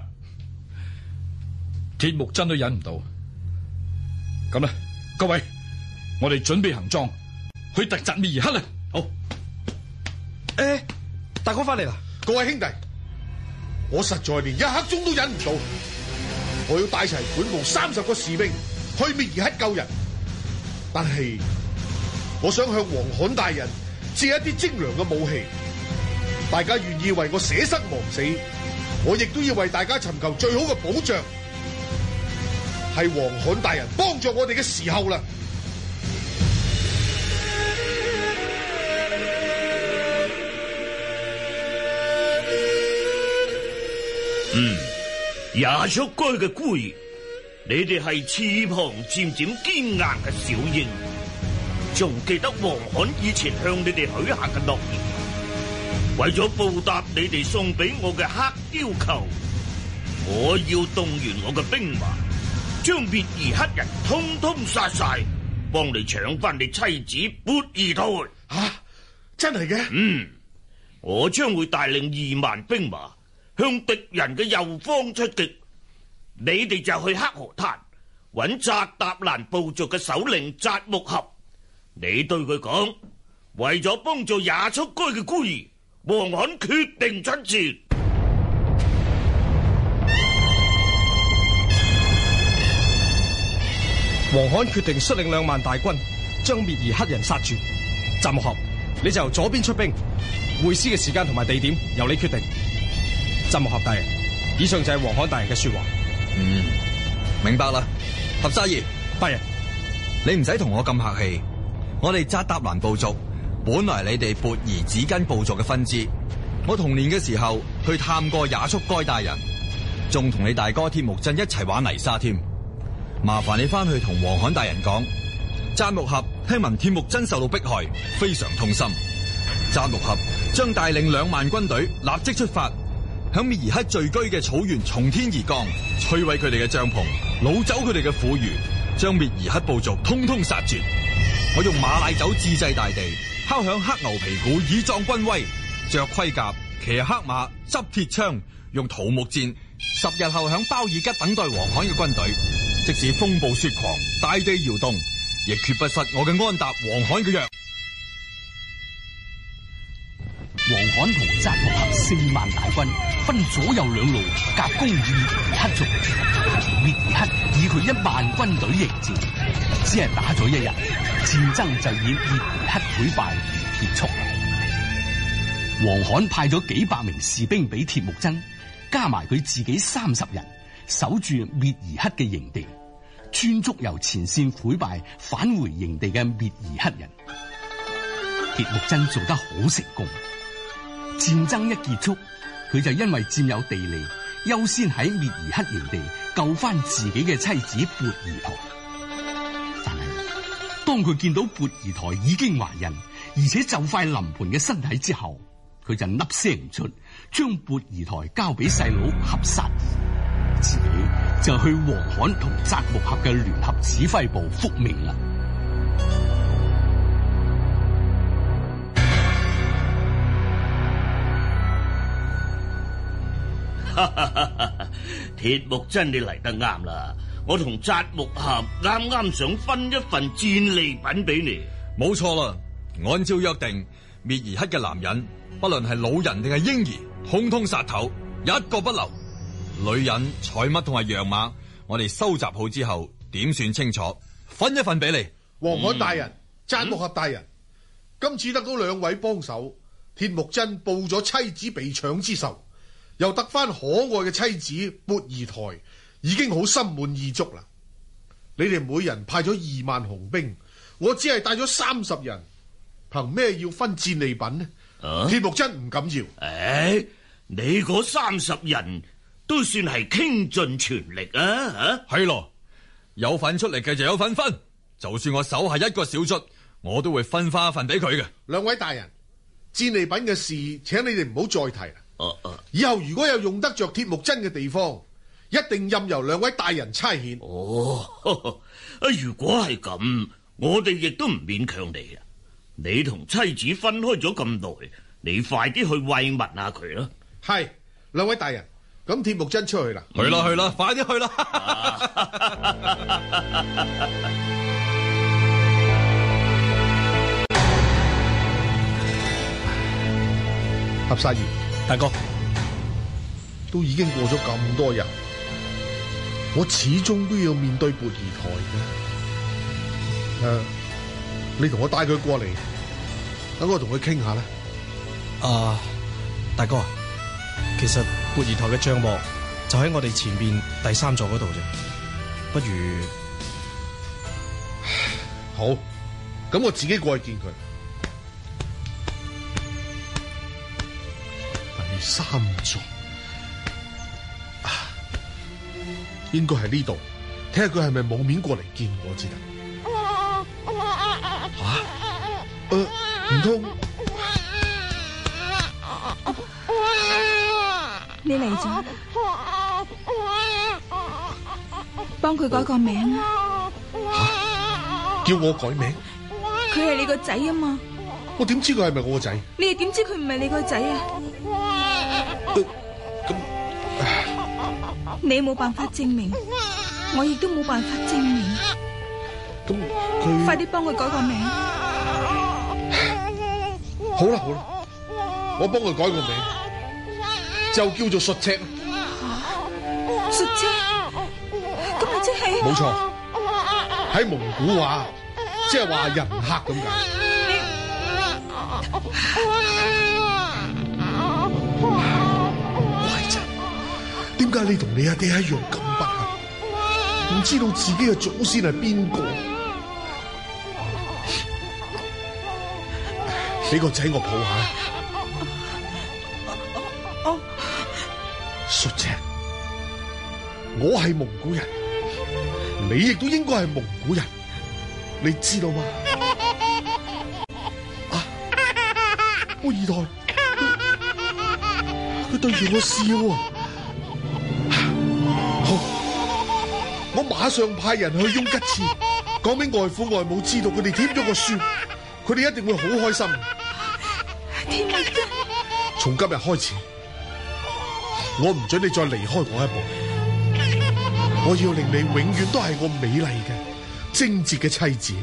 鐵木真都忍唔到。咁啦，各位，我哋準備行裝去突襲滅兒黑啦。 好。誒，大哥翻嚟啦！ 各位兄弟，我實在連一刻鐘都忍唔到，我要帶齊本部三十個士兵去滅兒黑救人。但係我想向黃罕大人借一啲精良嘅武器，大家願意為我捨生忘死，我亦都要為大家尋求最好嘅保障。係黃罕大人幫助我哋嘅時候啦。 嗯，也速該嘅孤兒，你哋係翅膀漸漸堅硬嘅小鷹，仲記得黃罕以前向你哋許下嘅諾言。為咗報答你哋送俾我嘅黑貂裘，我要動員我嘅兵馬，將滅兒黑人通通殺晒，幫你搶翻你妻子撥兒台。 吓、啊，真係嘅？ 嗯，我將會帶領二萬兵馬向敵人嘅右方出擊，你哋就去黑河灘揾扎達蘭部族嘅首領扎木合，你對佢講，為咗幫助也速該嘅孤兒，黃罕決定出戰。 黃罕決定率領兩萬大軍將滅兒黑人殺絕。扎木合，你就由左邊出兵，會師嘅時間同埋地點由你決定。扎木合大人，以上就係黃罕大人嘅說話。 嗯，明白啦。合沙兒大人， 你唔使同我咁客氣。我哋扎達蘭部族本來你哋撥兒子根部族嘅分支，我童年嘅時候去探過也速該大人，仲同你大哥鐵木真一齊玩泥沙添。麻煩你翻去同黃罕大人講，扎木合聽聞鐵木真受到迫害，非常痛心。扎木合將帶領兩萬軍隊立即出發，響滅兒黑聚居嘅草原從天而降，摧毀佢哋嘅帳篷，擄走佢哋嘅婦孺，將滅兒黑部族通通殺絕。我用馬奶酒自祭大地，敲響黑牛皮鼓以壯軍威，着盔甲，騎黑馬，執鐵槍，用桃木箭。十日後響包爾吉等待黃罕嘅軍隊，即使風暴雪狂，大地搖動，亦決不失我嘅安踏黃罕嘅約。 黃罕同扎木合四萬大軍分左右兩路夾攻滅兒黑族，滅兒黑以佢一萬軍隊迎戰，只係打咗一日，戰爭就以滅兒黑潰敗而結束。黃罕派咗幾百名士兵俾鐵木真，加埋佢自己三十人，守住滅兒黑嘅營地，專捉由前線潰敗返回營地嘅滅兒黑人。鐵木真做得好成功。戰爭一結束，佢就因為佔有地利， 優先喺滅兒黑營地救翻自己嘅妻子缽兒台。但係當佢見到缽兒台已經懷孕，而且就快臨盆嘅身體之後，佢就粒聲唔出，將缽兒台交俾細佬合殺，自己就去黃罕同扎木合嘅聯合指揮部復命啦。 鐵木真，你嚟得啱啦！我同扎木合啱啱想分一份戰利品俾你。 冇錯啦，按照約定，滅兒黑嘅男人，不論係老人定係嬰兒，通通殺頭，一個不留。女人、財物同埋羊馬，我哋收集好之後，點算清楚，分一份俾你。 黃罕大人、扎木合大人，嗯、今次得到兩位幫手，鐵木真報咗妻子被搶之仇，又得翻可愛嘅妻子缽兒台，已經好心滿意足啦。你哋每人派咗二萬雄兵，我只係帶咗三十人，憑咩要分戰利品呢？啊、鐵木真唔敢要。誒、 哎，你嗰三十人都算係傾盡全力啊！ 係咯，有份出力嘅就有份分，就算我手下一個小卒，我都會分翻一份俾佢嘅。 兩位大人，戰利品嘅事，請你哋唔好再提啦。 啊啊、 以後如果有用得着鐵木真嘅地方，一定任由兩位大人差遣。 哦，啊，如果係咁，我哋亦都唔勉強你啊。你同妻子分開咗咁耐，你快啲去慰問下佢啦。 係，兩位大人，咁鐵木真出去啦。 去啦去啦，快啲去啦！ 合薩兒， 大哥， 都已經過咗咁多日，我始終都要面對缽兒台嘅。誒、uh,，你同我帶佢過嚟，等我同佢傾下啦。 啊，大哥，其實缽兒台嘅帳幕就喺我哋前邊第三座嗰度啫，不如好，咁我自己過去見佢。第三座啊，應該係呢度，睇下佢係咪冇面過嚟見我至得。啊？誒、啊，唔通你嚟咗？幫佢改個名啊！ 啊，叫我改名？ 佢係你個仔啊嘛！ 我點知佢係咪我個仔？ 你哋點知佢唔係你個仔啊？ 咁、 呃、你冇辦法證明，我亦都冇辦法證明。 咁佢快啲幫佢改個名。 好啦好啦，我幫佢改個名，就叫做術赤。 術赤？咁咪即係？冇錯，喺蒙古話，即係話人客咁解。乖仔，點解你同你阿爹一樣咁不幸，唔知道自己嘅祖先係邊個？俾個仔我抱下。 哦， 術赤，我係蒙古人，你亦都應該係蒙古人，你知道嗎？缽兒台，佢對住我笑啊！好，我馬上派人去雍吉次，講俾外父外母知道佢哋添咗個孫，佢哋一定會好開心。 鐵木真， 從今日開始，我唔准你再離開我一步，我要令你永遠都係我美麗嘅貞潔嘅妻子。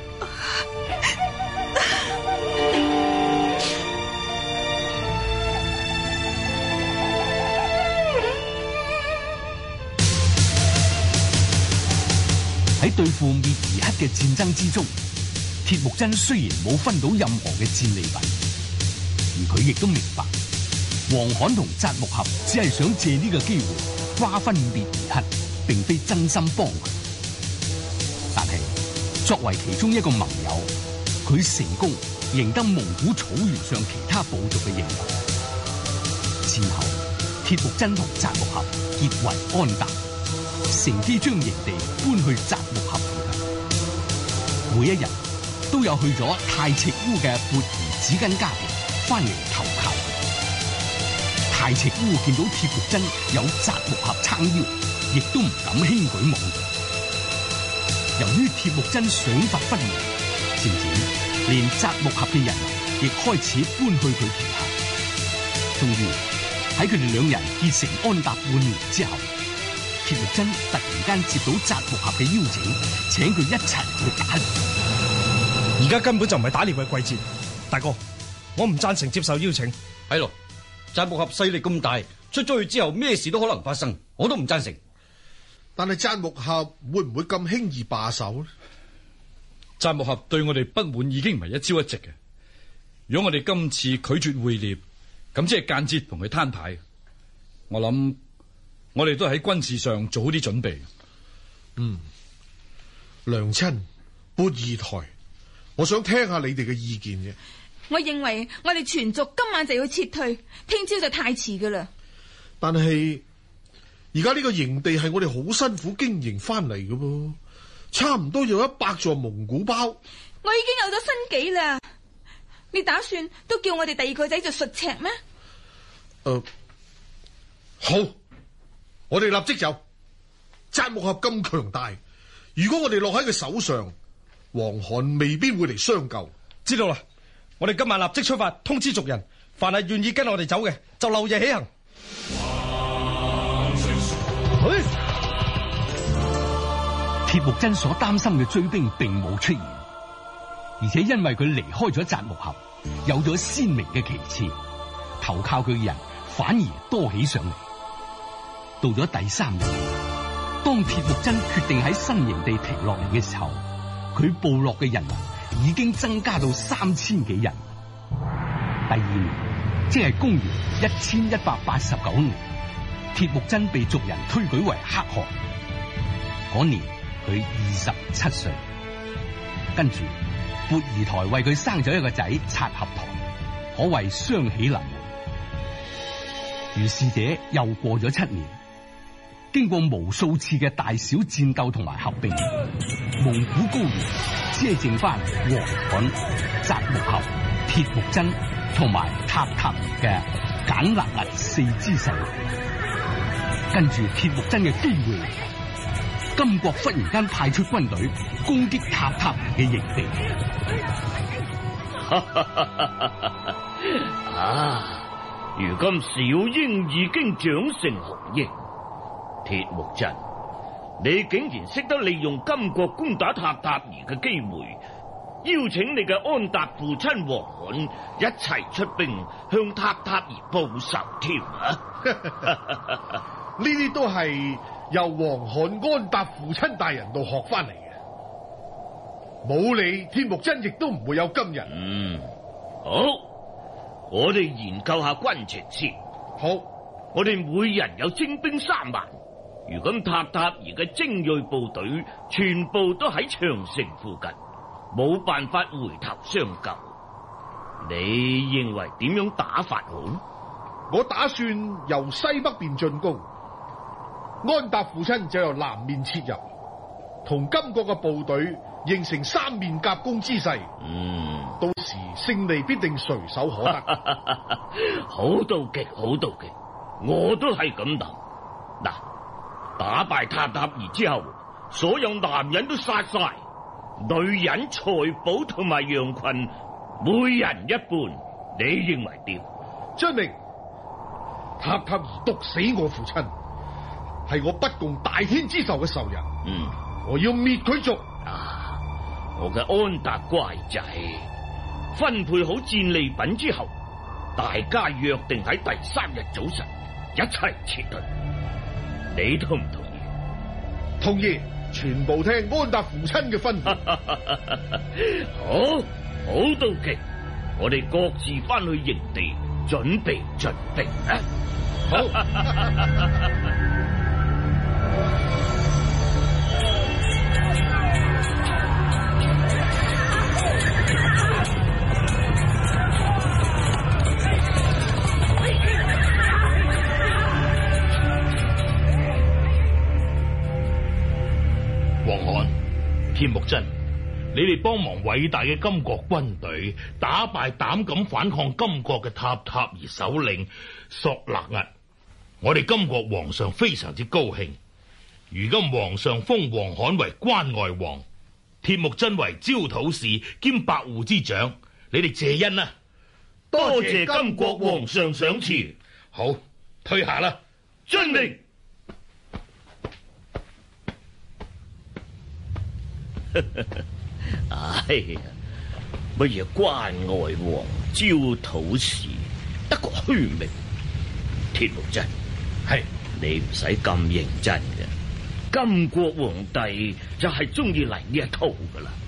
喺對付滅兒黑嘅戰爭之中，鐵木真雖然冇分到任何嘅戰利品，而佢亦都明白，黃罕同扎木合只係想借呢個機會瓜分滅兒黑，並非真心幫佢。但係作為其中一個盟友，佢成功贏得蒙古草原上其他部族嘅認同。之後，鐵鐵木真同扎木合結為安達，乘機將營地搬去扎木合附近。每一日都有去咗太赤烏嘅缽兒子根家庭翻嚟投靠。太赤烏見到鐵木真有扎木合撐腰，亦都唔敢輕舉妄動。由於鐵木真賞罰不明，漸漸連扎木合嘅人民亦開始搬去佢旗下。終於喺佢哋兩人結成安達半年之後，鐵木真突然間接到扎木合嘅邀請，請佢一齊去打獵。 而家根本就唔係打獵嘅季節，大哥，我唔贊成接受邀請。 係咯，扎木合勢力咁大，出咗去之後咩事都可能發生，我都唔贊成。 但係扎木合會唔會咁輕易罷手呢？ 扎木合對我哋不滿已經唔係一朝一夕嘅。如果我哋今次拒絕會獵，咁即係間接同佢攤牌。我諗我哋都係喺軍事上做好啲準備。 嗯，娘親、缽兒台，我想聽下你哋嘅意見嘅。 我認為我哋全族今晚就要撤退，聽朝就太遲噶啦。 但係而家呢個營地係我哋好辛苦經營翻嚟嘅噃，差唔多有一百座蒙古包。 我已經有咗新紀啦，你打算都叫我哋第二個仔做術赤咩？ 誒、呃，好，我哋立即走。扎木合咁強大，如果我哋落喺佢手上，王罕未必會嚟相救。 知道啦，我哋今晚立即出發，通知族人，凡係願意跟我哋走嘅，就漏夜起行。 鐵木真所擔心嘅追兵並冇出現，而且因為佢離開咗扎木合，有咗鮮明嘅旗幟，投靠佢嘅人反而多起上嚟。到咗第三日，當鐵木真決定喺新營地停落嚟嘅時候，佢部落嘅人民已經增加到三千幾人。第二年，即係公元一千一百八十九年，鐵木真被族人推舉為可汗。嗰年佢二十七歲，跟住缽兒台為佢生咗一個仔察合台，可謂雙喜臨門。如是者又過咗七年，經過無數次嘅大小戰鬥同埋合併，蒙古高原只係剩翻王罕、扎木合、鐵木真同埋塔塔兒嘅簡勒勒四支勢力。跟住鐵木真嘅機會嚟，金國忽然間派出軍隊攻擊塔塔兒嘅營地。 啊！如今小英已經長成雄鷹，鐵木真，你竟然識得利用金國攻打塔塔兒嘅機會，邀請你嘅安達父親王罕一齊出兵向塔塔兒報仇添啊！ 呢啲都係由王罕安達父親大人度學翻嚟嘅，冇你鐵木真亦都唔會有今日。 嗯，好，我哋研究下軍情先。 好， 我哋每人有精兵三萬，如今塔塔兒嘅精銳部隊全部都喺長城附近，冇辦法回頭相救。你認為點樣打法好？ 我打算由西北邊進攻，安達父親就由南面切入，同金國嘅部隊形成三面夾攻之勢。 嗯， 到時勝利必定隨手可得。 好到極，好到極，我都係咁諗。嗱，打敗塔塔兒之後，所有男人都殺晒，女人、財寶同埋羊群，每人一半。你認為點？ 遵命。塔塔兒毒死我父親，係我不共大天之仇嘅仇人。 嗯， 我要滅佢族。 啊，我嘅安達乖仔，分配好戰利品之後，大家約定喺第三日早晨一齊撤退。你同唔同意？ 同意，全部聽安達父親嘅吩咐。 好，好到極，我哋各自翻去營地準備準備啊！ 好。 鐵木真，你哋幫忙偉大嘅金國軍隊打敗膽敢反抗金國嘅塔塔兒首領索勒額，我哋金國皇上非常之高興。如今皇上封黃罕為關外王，鐵木真為招討使兼百戶之長，你哋謝恩啊！ 多謝金國皇上賞賜。 好，退下啦。 遵命。哎呀，乜嘢關外王招討使，得個虛名。鐵木真，係你唔使咁認真嘅。金國皇帝就係中意嚟呢一套噶啦。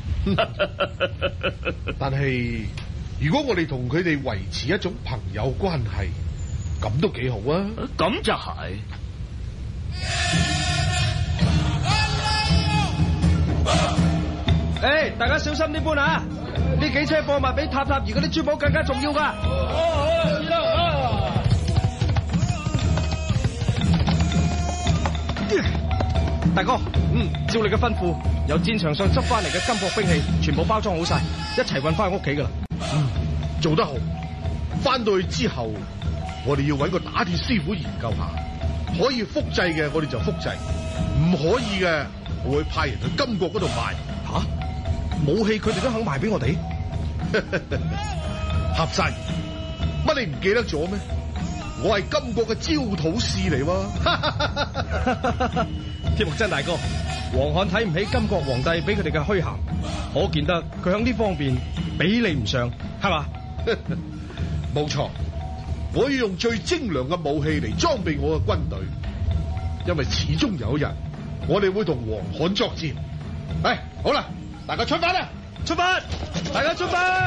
但係如果我哋同佢哋維持一種朋友關係，咁都幾好啊。 咁就係。 誒、hey, 大家小心啲搬啊！呢幾車貨物比塔塔兒嗰啲珠寶更加重要噶。大哥，嗯，照你嘅吩咐，由戰場上執翻嚟嘅金國兵器，全部包裝好晒，一齊運翻屋企噶啦。 嗯，做得好。翻到去之後，我哋要搵個打鐵師傅研究下，可以複製嘅我哋就複製，唔可以嘅我會派人去金國嗰度賣。 吓、啊？武器佢哋都肯賣俾我哋？ 合晒，乜你唔記得咗咩？我係金國嘅招討使嚟喎。 鐵木真大哥，黃罕睇唔起金國皇帝俾佢哋嘅虛銜，可見得佢響呢方面比你唔上，係嘛？ 冇錯，我要用最精良嘅武器嚟裝備我嘅軍隊，因為始終有一日我哋會同黃罕作戰。唉，好啦。大家出發啦！ 出發！大家出發！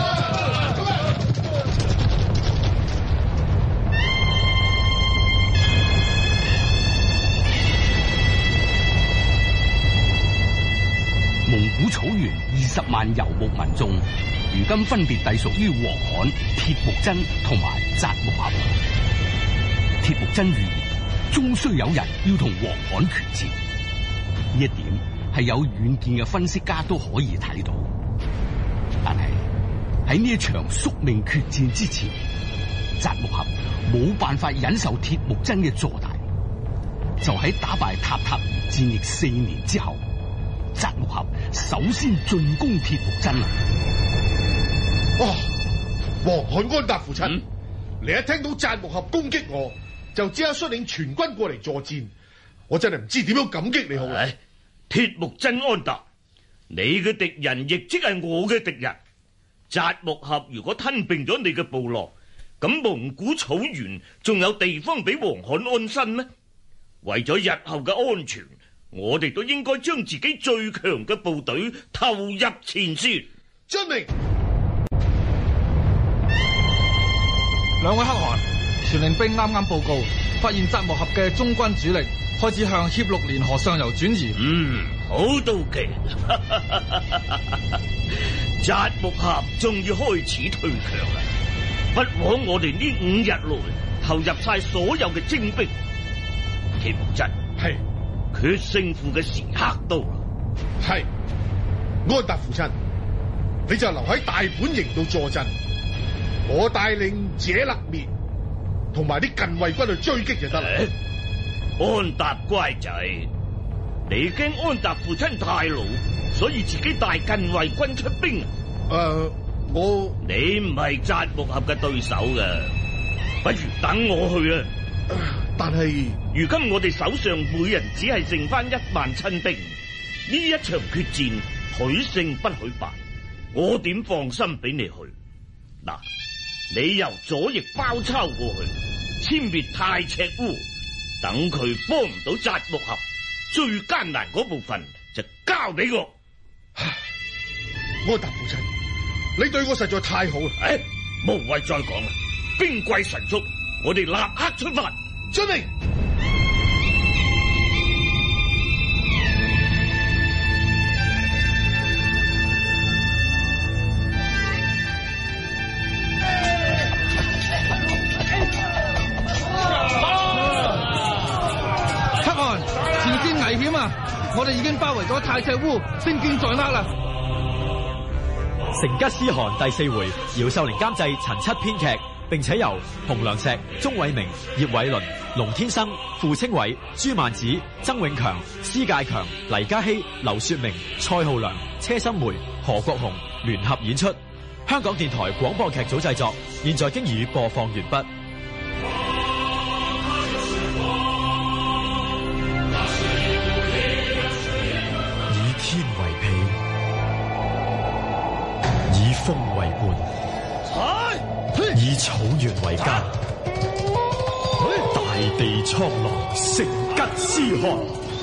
蒙古草原二十萬游牧民眾，如今分別隸屬於黃罕、鐵木真同埋扎木合。鐵木真預言，終須有人要同黃罕決戰。呢一點係有遠見嘅分析家都可以睇到，但係喺呢一場宿命決戰之前，扎木合冇辦法忍受鐵木真嘅坐大。就喺打敗塔塔兒戰役四年之後，扎木合首先進攻鐵木真啦。 哦，黃罕安達父親，嗯、你一聽到扎木合攻擊我，就即刻率領全軍過嚟助戰，我真係唔知點樣感激你好啦。 鐵木真安達，你嘅敵人亦即係我嘅敵人。扎木合如果吞併咗你嘅部落，咁蒙古草原仲有地方俾黃罕安身咩？為咗日後嘅安全，我哋都應該將自己最強嘅部隊投入前線。 遵命。 兩位可汗，傳令兵啱啱報告，發現扎木合嘅中軍主力開始向協六連河上游轉移。 嗯，好到極。扎木合終於開始退強啦！不枉我哋呢五日來投入晒所有嘅精兵。鐵木真，係決勝負嘅時刻到啦。 係安達父親，你就留喺大本營度坐鎮，我帶領者勒滅同埋啲近衛軍去追擊就得啦。 安達乖仔，你驚安達父親太老，所以自己帶近衛軍出兵。 誒、呃，我你唔係扎木合嘅對手嘅，不如等我去啊！ 但係如今我哋手上每人只係剩翻一萬親兵，呢一場決戰許勝不許敗，我點放心俾你去？嗱，你由左翼包抄過去，殲滅太赤烏，等佢幫唔到扎木合，最艱難嗰部分就交俾我。 安達父親，你對我實在太好啦！ 誒、哎，無謂再講啦，兵貴神速，我哋立刻出發。 遵命。 黑汗，前線危險啊！ 我哋已經包圍咗太赤烏，勝券在握啦！ 成吉思汗第四回，姚秀玲監製，陳七編劇，並且由洪良石、鍾偉明、葉偉倫、龍天生、傅清偉、朱曼子、曾永強、施介強、黎家熙、劉雪明、蔡浩良、車心梅、何國雄聯合演出。香港電台廣播劇組製作，現在經已播放完畢。 以天為被，以風為伴，以草原為家。大地蒼狼，成吉思汗。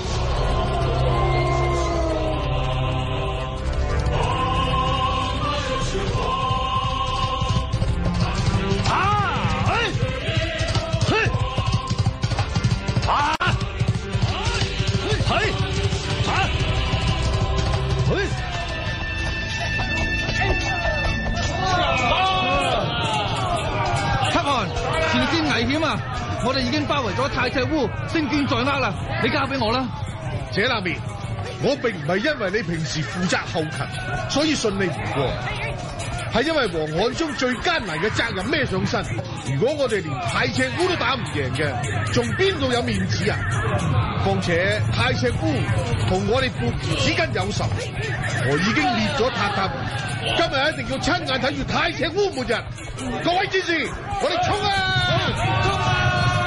我哋已經包圍咗太赤烏，勝券在握啦！你交俾我啦。 謝立面，我並唔係因為你平時負責後勤，所以順利唔過，係因為黃漢將最艱難嘅責任孭上身。如果我哋連太赤烏都打唔贏嘅，仲邊度有面子啊？況且太赤烏同我哋勃兒之間有仇，我已經滅咗塔塔，今日一定要親眼睇住太赤烏末日。各位戰士，我哋衝啊！衝啊！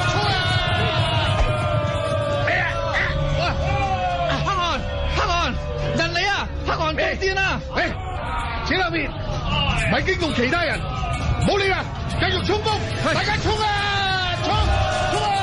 人嚟啊！黑汗攻先啦！ 誒，請留面，唔係驚動其他人，唔好理啦，繼續衝鋒，大家衝啊！衝衝啊！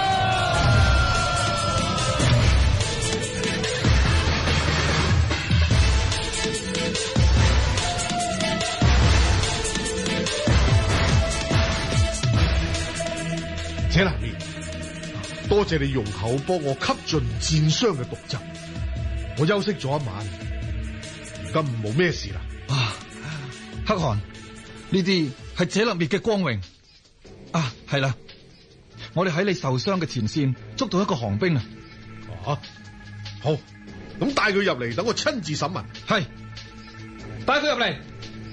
請留面，多謝你用口幫我吸盡箭傷嘅毒汁，我休息咗一晚。咁冇咩事啦。 啊，黑汗，呢啲係這立滅嘅光榮。啊，係啦，我哋喺你受傷嘅前線捉到一個降兵啊。 啊，好，咁帶佢入嚟，等我親自審問。 係，帶佢入嚟。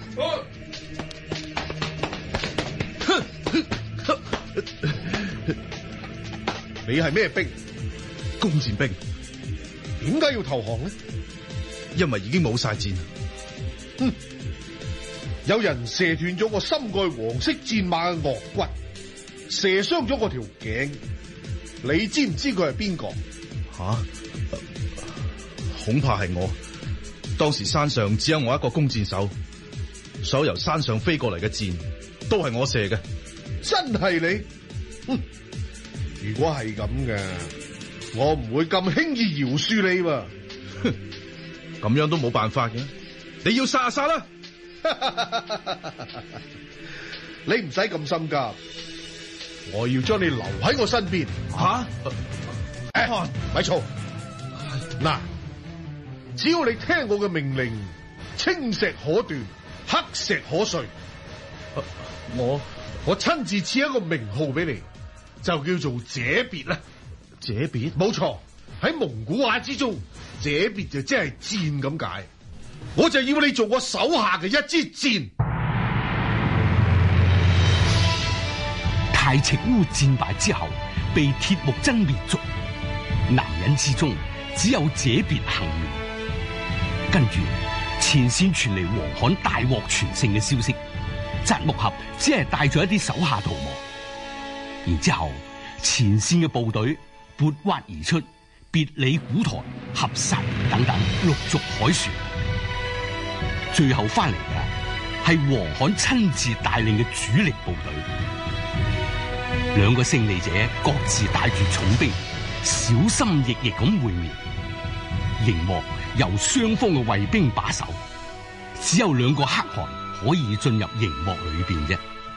你係咩兵？ 弓箭兵。 點解要投降呢？ 因為已經冇晒箭。 哼！有人射斷咗我心愛黃色戰馬嘅顎骨，射傷咗我條頸。你知唔知佢係邊個？ 吓、啊，恐怕係我。當時山上只有我一個弓箭手，所有由山上飛過嚟嘅箭都係我射嘅。 真係你？哼！如果係咁嘅，我唔會咁輕易饒恕你喎。 哼！咁樣都冇辦法嘅，你要殺就殺啦！ 你唔使咁心急，我要將你留喺我身邊。吓、啊？誒，咪嘈！嗱，只要你聽我嘅命令，青石可斷，黑石可碎。啊、我我親自賜一個名號俾你，就叫做者別啦。 者別？冇錯，喺蒙古話之中。者別就即係箭咁解，我就要你做我手下嘅一支箭。 太赤烏戰敗之後，被鐵木真滅族，男人之中只有者別幸免。跟住前線傳嚟黃罕大獲全勝嘅消息，扎木合只係帶咗一啲手下逃亡。然之後前線嘅部隊撥挖而出。別里古台、合薩等等陸續凱旋，最後翻嚟嘅係黃罕親自帶領嘅主力部隊。兩個勝利者各自帶住重兵，小心翼翼咁會面。營幕由雙方嘅衛兵把守，只有兩個黑汗可以進入營幕裏邊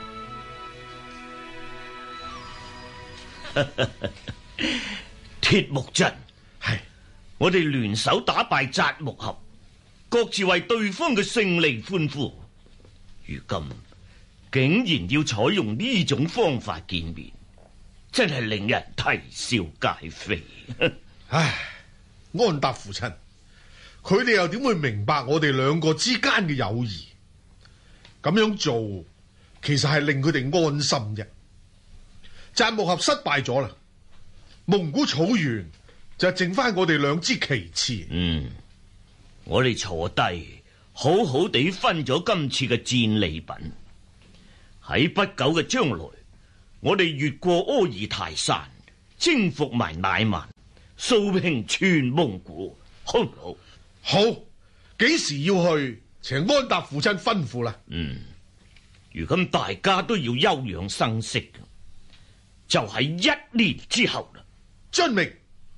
啫。鐵木真。係，我哋聯手打敗扎木合，各自為對方嘅勝利歡呼。如今竟然要採用呢種方法見面，真係令人啼笑皆非。 唉， 安達父親，佢哋又點會明白我哋兩個之間嘅友誼？咁樣做其實係令佢哋安心啫。贊木合失敗咗啦，蒙古草原就剩翻我哋兩支旗幟。 嗯，我哋坐低好好地分咗今次嘅戰利品。喺不久嘅將來，我哋越過阿爾泰山，征服埋乃曼，掃平全蒙古，好唔好？ 好，幾時要去？請安達父親吩咐啦。 嗯，如今大家都要休養生息，就喺一年之後啦。 遵命。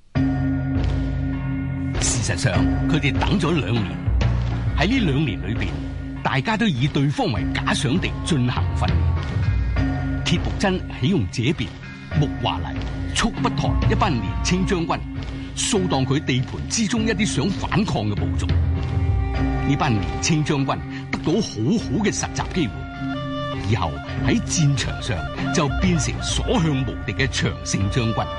事實上，佢哋等咗兩年。喺呢兩年裏邊，大家都以對方為假想敵進行訓練。鐵木真啟用這邊木華黎、速不台一班年青將軍，掃蕩佢地盤之中一啲想反抗嘅部族。呢班年青將軍得到好好嘅實習機會，以後喺戰場上就變成所向無敵嘅長勝將軍。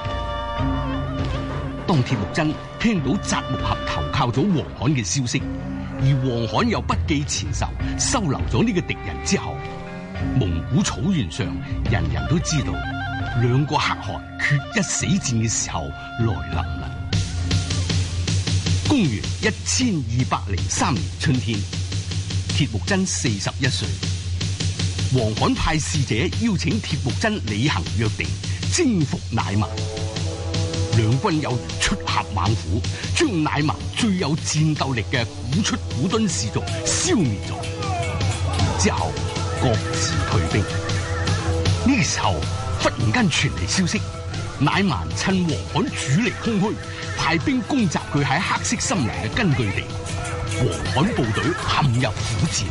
當鐵木真聽到扎木合投靠咗黃罕嘅消息，而黃罕又不計前仇收留咗呢個敵人之後，蒙古草原上人人都知道兩個可汗決一死戰嘅時候來臨啦。公元一千二百零三年春天，鐵木真四十一歲，黃罕派使者邀請鐵木真履行約定，征服乃曼。兩軍有如出合猛虎，將乃曼最有戰鬥力嘅古出古敦氏族消滅咗，然之後各自退兵。呢個時候忽然間傳嚟消息，乃曼趁黃罕主力空虛，派兵攻襲佢喺黑色森林嘅根據地，黃罕部隊陷入苦戰。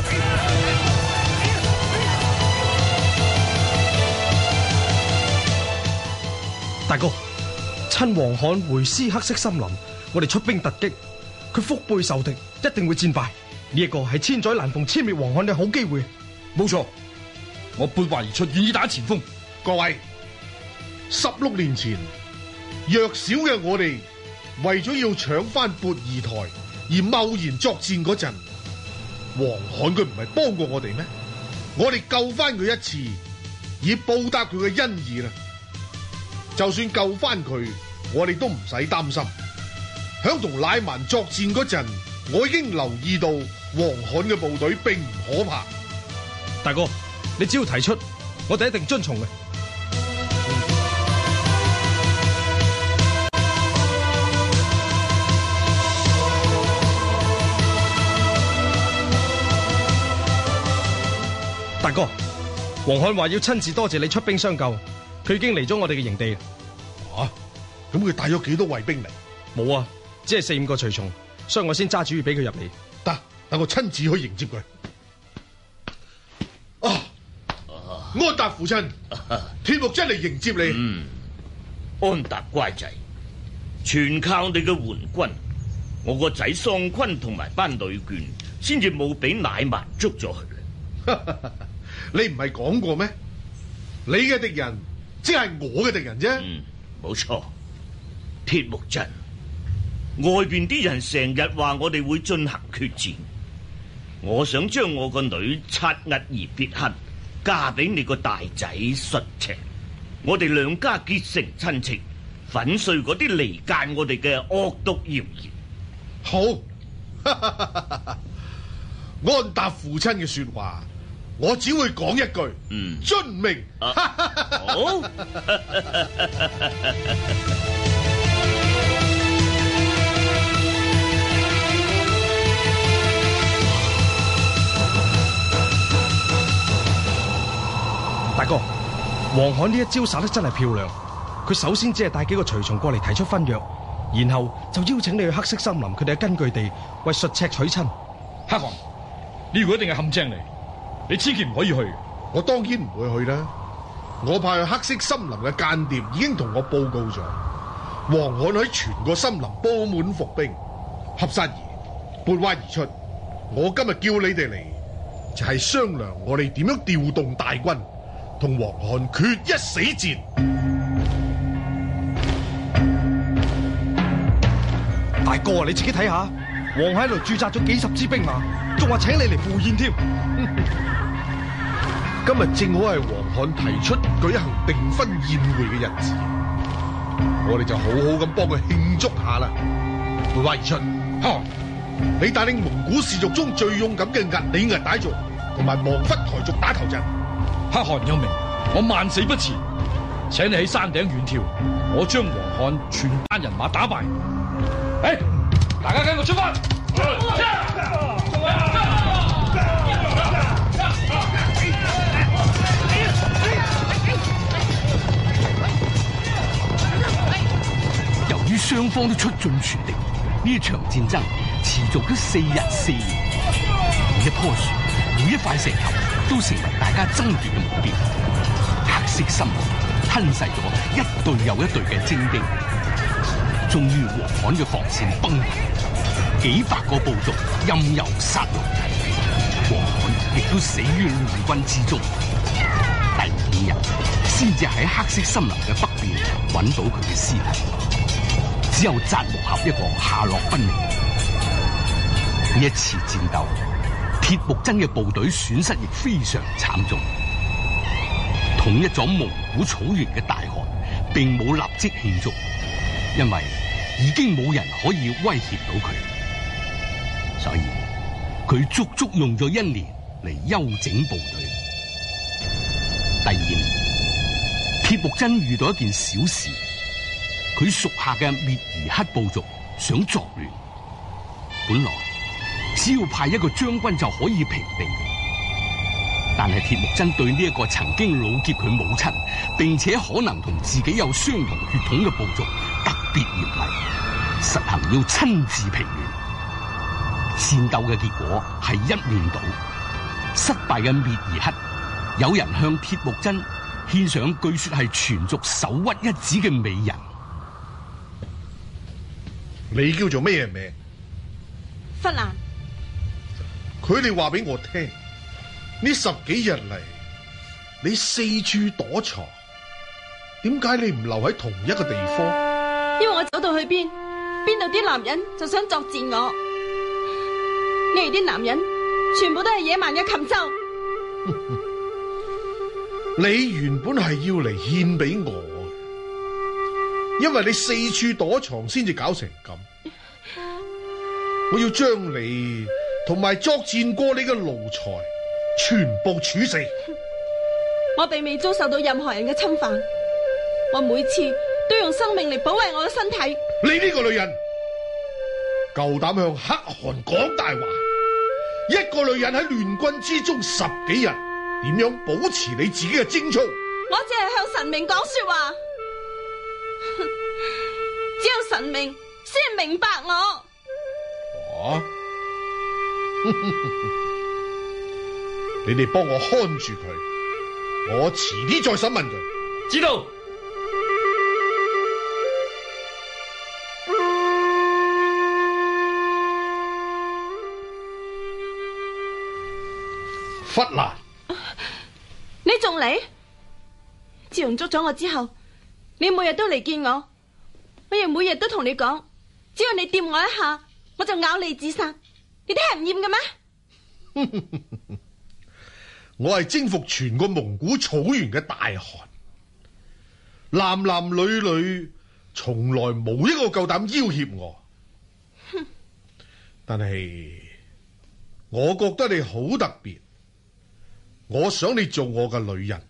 大哥，趁黃罕回師黑色森林，我哋出兵突擊，佢腹背受敵，一定會戰敗。呢一個係千載難逢殲滅黃罕嘅好機會。 冇錯，我撥懷而出，願意打前鋒。 各位，十六年前弱小嘅我哋為咗要搶翻渤爾台而貿然作戰嗰陣，黃罕佢唔係幫過我哋咩？我哋救翻佢一次，以報答佢嘅恩義啦。就算救翻佢，我哋都唔使擔心。響同乃曼作戰嗰陣，我已經留意到黃罕嘅部隊並唔可怕。 大哥，你只要提出，我哋一定遵從嘅。大哥，黃罕話要親自多謝你出兵相救，佢已經嚟咗我哋嘅營地。 啊，咁佢帶咗幾多衛兵嚟？ 冇啊，只係四五個隨從，所以我先揸主意俾佢入嚟。 得，等我親自去迎接佢。啊，安達父親，鐵木真嚟迎接你。 嗯，安達乖仔，全靠你嘅援軍，我個仔桑坤同埋班女眷，先至冇俾乃曼捉咗佢。 你唔係講過咩？你嘅敵人即係我嘅敵人啫。 嗯，冇錯。鐵木真，外邊啲人成日話我哋會進行決戰，我想將我個女察額爾別克嫁俾你個大仔術赤，我哋兩家結成親戚，粉碎嗰啲離間我哋嘅惡毒謠言。 好，安達父親嘅說話，我只會講一句，嗯，遵命。啊、好。 大哥，黃罕呢一招耍得真係漂亮。佢首先只係帶幾個隨從過嚟提出婚約，然後就邀請你去黑色森林佢哋嘅根據地為術赤娶親。 黑汗，呢個一定係陷阱嚟，你千祈唔可以去。 我當然唔會去啦。我派去黑色森林嘅間諜已經同我報告咗，黃罕喺全個森林布滿伏兵。合薩兒，撥歪而出。我今日叫你哋嚟，就係商量我哋點樣調動大軍，同黃罕決一死戰。 大哥啊，你自己睇下，王喺度駐紮咗幾十支兵馬，仲話請你嚟赴宴添。 今日正好係王翰提出舉行訂婚宴會嘅日子，我哋就好好咁幫佢慶祝下啦。梅花二出，哈！你帶領蒙古氏族中最勇敢嘅額里額傣族同埋望忽台族打頭陣。 黑汗有命，我萬死不辭，請你喺山頂遠眺，我將王翰全班人馬打敗。誒，大家跟我出發！ 由於雙方都出盡全力，呢一場戰爭持續咗四日四夜，每一棵樹、每一塊石頭都成為大家爭奪嘅目標。黑色森林吞噬咗一隊又一隊嘅精兵，終於王翰嘅防線崩潰，幾百個部族任由殺戮，王翰亦都死於亂軍之中。第五日先至喺黑色森林嘅北邊揾到佢嘅屍體。只有扎木合一個下落不明。呢一次戰鬥，鐵木真嘅部隊損失亦非常慘重。統一咗蒙古草原嘅大汗並冇立即慶祝，因為已經冇人可以威脅到佢，所以佢足足用咗一年嚟休整部隊。第二年，鐵木真遇到一件小事。佢屬下嘅蔑兒乞部族想作亂，本來只要派一個將軍就可以平定，但係鐵木真對呢一個曾經擄劫佢母親，並且可能同自己有相同血統嘅部族特別嚴厲，實行要親自平亂。戰鬥嘅結果係一面倒，失敗嘅蔑兒乞有人向鐵木真獻上據說係全族首屈一指嘅美人。 你叫做咩名？ 弗蘭。 佢哋話俾我聽，呢十幾日嚟，你四處躲藏，點解你唔留喺同一個地方？ 因為我走到去邊，邊度啲男人就想作戰我。你哋啲男人全部都係野蠻嘅禽獸。 你原本係要嚟獻俾我。因為你四處躲藏先至搞成咁，我要將你同埋作戰過你嘅奴才全部處死。 我並未遭受到任何人嘅侵犯，我每次都用生命嚟保衛我嘅身體。 你呢個女人夠膽向黑汗講大話，一個女人喺亂軍之中十幾日，點樣保持你自己嘅貞操？ 我只係向神明講說話。只有神明先明白我。 啊！你哋幫我看住佢，我遲啲再審問佢。 知道。 弗蘭， 你仲嚟？自從捉咗我之後，你每日都嚟見我。我亦每日都同你講，只要你掂我一下，我就咬你自殺。你哋係唔厭嘅咩？ 我係征服全個蒙古草原嘅大汗，男男女女從來冇一個夠膽要挾我。但係我覺得你好特別，我想你做我嘅女人。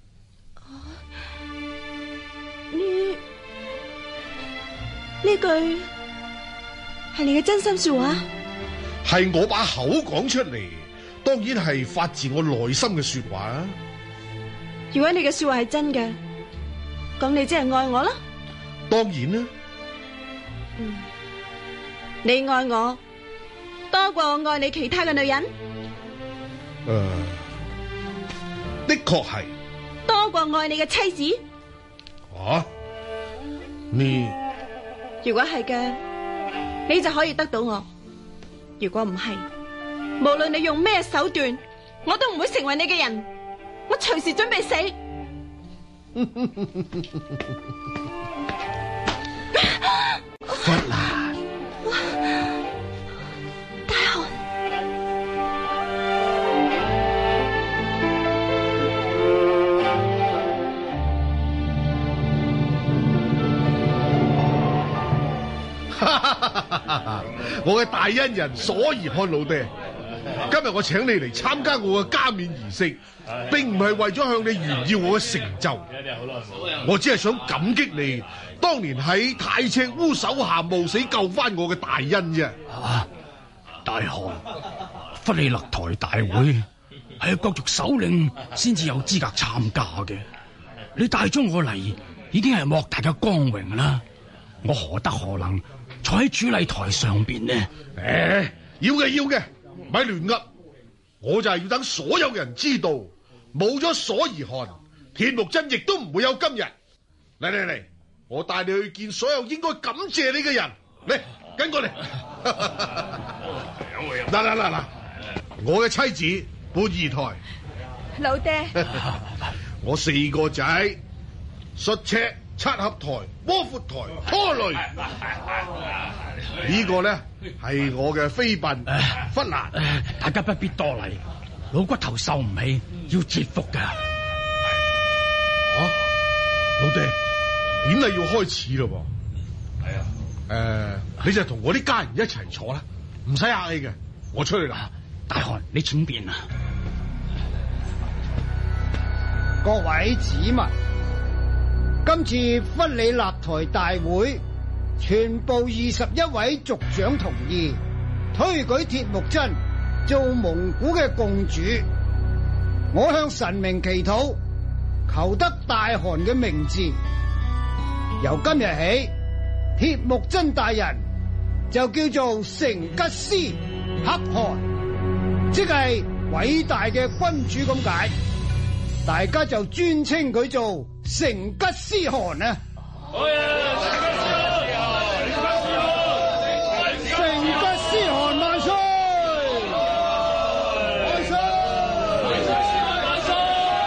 呢句係你嘅真心說話？ 係我把口講出嚟，當然係發自我內心嘅說話啊！ 如果你嘅說話係真嘅，咁你即係愛我啦。 當然啦。 嗯，你愛我多過我愛你其他嘅女人？ 誒、呃，的確係。 多過愛你嘅妻子？ 啊？你？ 如果係嘅，你就可以得到我；如果唔係，無論你用咩手段，我都唔會成為你嘅人。我隨時準備死。 弗蘭， 我嘅大恩人所宜漢老爹，今日我請你嚟參加我嘅加冕儀式，並唔係為咗向你炫耀我嘅成就，我只係想感激你當年喺太赤烏手下冒死救翻我嘅大恩啫。 啊，大汗，弗里勒台大會係各族首領先至有資格參加嘅，你帶咗我嚟已經係莫大嘅光榮啦，我何德何能坐喺主禮台上邊呢？ 誒，要嘅要嘅，咪亂噏，我就係要等所有人知道，冇咗所宜汗，鐵木真亦都唔會有今日。嚟嚟嚟，我帶你去見所有應該感謝你嘅人，嚟跟過嚟。嗱嗱嗱嗱，我嘅妻子貝爾台， 老爹， 我四個仔，術赤、七合台、窩闊台、拖雷，呢個咧係我嘅妃嬪弗蘭。 大家不必多禮，老骨頭受唔起，要折服噶。 啊，老爹，典禮要開始咯噃。係啊。誒，你就同我啲家人一齊坐啦，唔使客氣嘅，我出去啦。 大汗，你請便啊！ 各位子民，今次弗里勒台大會，全部二十一位族長同意推舉鐵木真做蒙古嘅共主。我向神明祈禱，求得大汗嘅名字。由今日起，鐵木真大人就叫做成吉思可汗，即係偉大嘅君主咁解。大家就尊稱佢做成吉思汗啊！成吉思汗萬歲！萬歲！萬歲！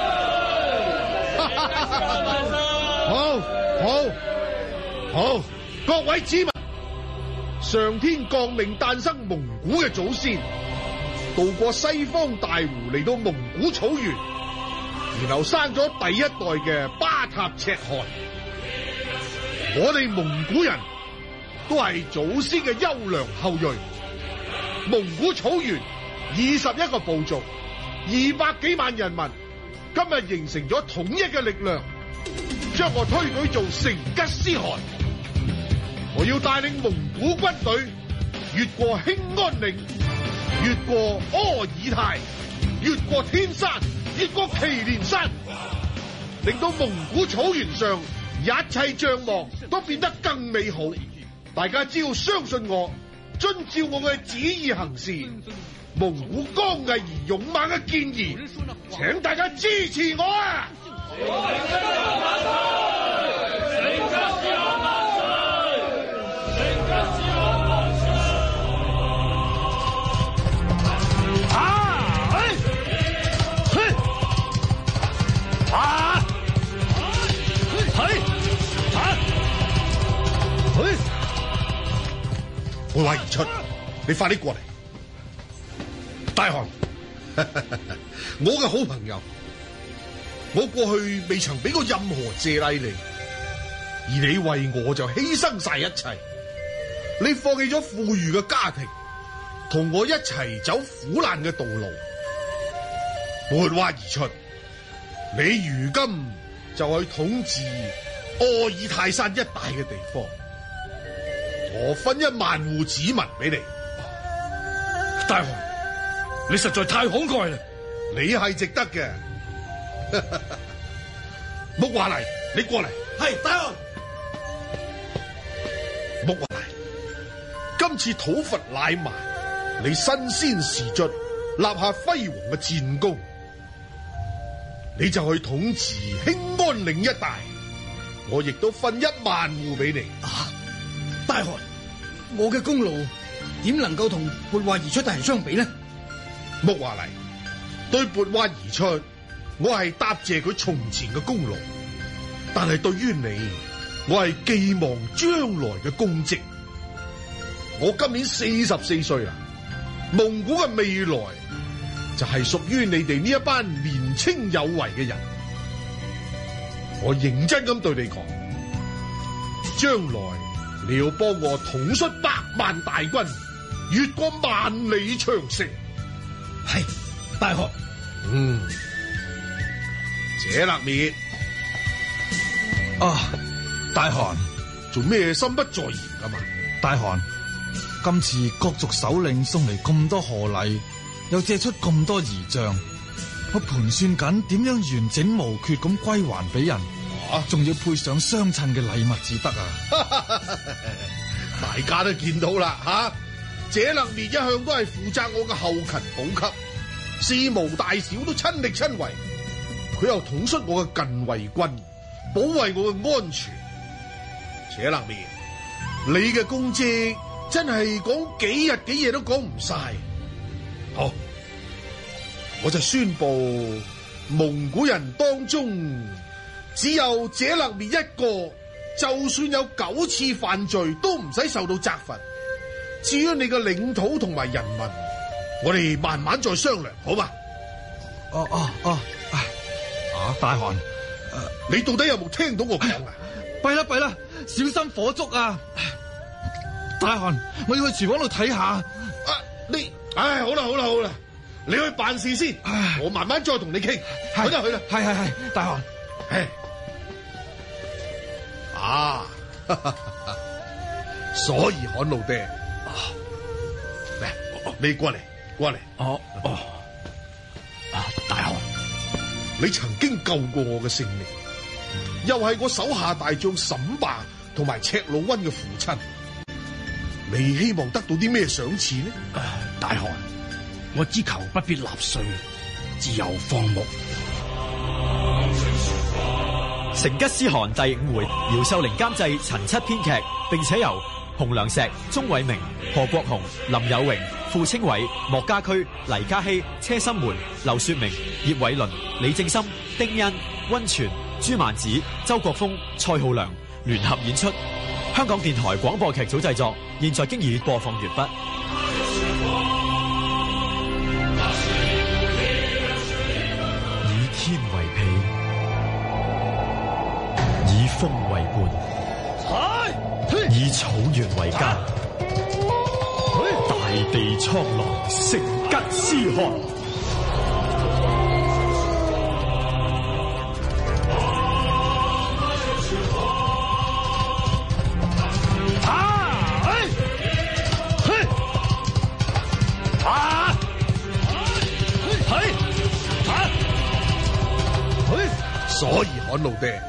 好，好，好，各位子民，上天降命誕生蒙古嘅祖先，渡過西方大湖嚟到蒙古草原，然後生咗第一代嘅巴塔赤汗。我哋蒙古人都係祖先嘅優良後裔。蒙古草原二十一個部族，二百幾萬人民，今日形成咗統一嘅力量，將我推舉做成吉思汗。我要帶領蒙古軍隊越過興安嶺，越過阿爾泰，越過天山，越過祁連山，令到蒙古草原上一切帳幕都變得更美好。大家只要相信我，遵照我嘅旨意行事，蒙古剛毅而勇猛嘅建議，請大家支持我啊！ 啊！係啊！ 去！我話而出，你快啲過嚟。大汗，我嘅好朋友，我過去未曾俾過任何謝禮你，而你為我就犧牲晒一切，你放棄咗富裕嘅家庭，同我一齊走苦難嘅道路。撥話而出，你如今就去統治阿爾泰山一帶嘅地方，我分一萬戶子民俾你。 大汗，你實在太慷慨啦！ 你係值得嘅。木華黎，你過嚟。 係大汗。 木華黎，今次討伐乃蠻，你身先士卒，立下輝煌嘅戰功，你就去統治興安嶺一帶，我亦都分一萬戶俾你。 啊，大汗，我嘅功勞點能夠同撥話而出大人相比呢？ 木華黎，對撥話而出，我係答謝佢從前嘅功勞，但係對於你，我係寄望將來嘅功績。我今年四十四歲啦，蒙古嘅未來就係屬於你哋呢一班年青有為嘅人。我認真咁對你講，將來你要幫我統率百萬大軍，越過萬里長城。 係，大汗。 嗯，這勒滅啊，大汗， 做咩心不在焉噶嘛？ 大汗，今次各族首領送嚟咁多賀禮，又借出咁多儀仗，我盤算緊點樣完整無缺咁歸還俾人，仲、啊、要配上相襯嘅禮物至得啊！ 大家都見到啦，吓、啊，這勒滅一向都係負責我嘅後勤補給，事無大小都親力親為，佢又統率我嘅近衛軍，保衛我嘅安全。這勒滅，你嘅功績真係講幾日幾夜都講唔晒。好，我就宣布蒙古人當中只有這勒滅一個，就算有九次犯罪都唔使受到責罰。至於你嘅領土同埋人民，我哋慢慢再商量，好嘛？ 哦哦哦，啊，大汗， 你到底有冇聽到我講啊？ 弊啦弊啦，小心火燭啊！大汗，我要去廚房度睇下。啊， 你，唉，好啦好啦好啦，你去辦事先，我慢慢再同你傾。去啦去啦， 係係係，大汗， 唉，啊，所以汗老爹，嚟，你過嚟過嚟。 哦哦，啊，大汗， 你曾經救過我嘅性命，又係我手下大將沈霸同埋赤魯溫嘅父親，你希望得到啲咩賞賜呢？ 啊，大汗，我只求不必納稅，自由放牧。 成吉思汗第五回，姚秀玲監製，陳七編劇，並且由洪良石、鍾偉明、何國雄、林有榮、傅清偉、莫家駒、黎家熙、車心梅、劉雪明、葉偉倫、李正森、丁欣、溫泉、朱萬子、周國峰、蔡浩良聯合演出。香港電台廣播劇組製作，現在經已播放完畢。以天為被，以風為伴，以草原為家。大地蒼狼，成吉思汗。 所以汗老爹，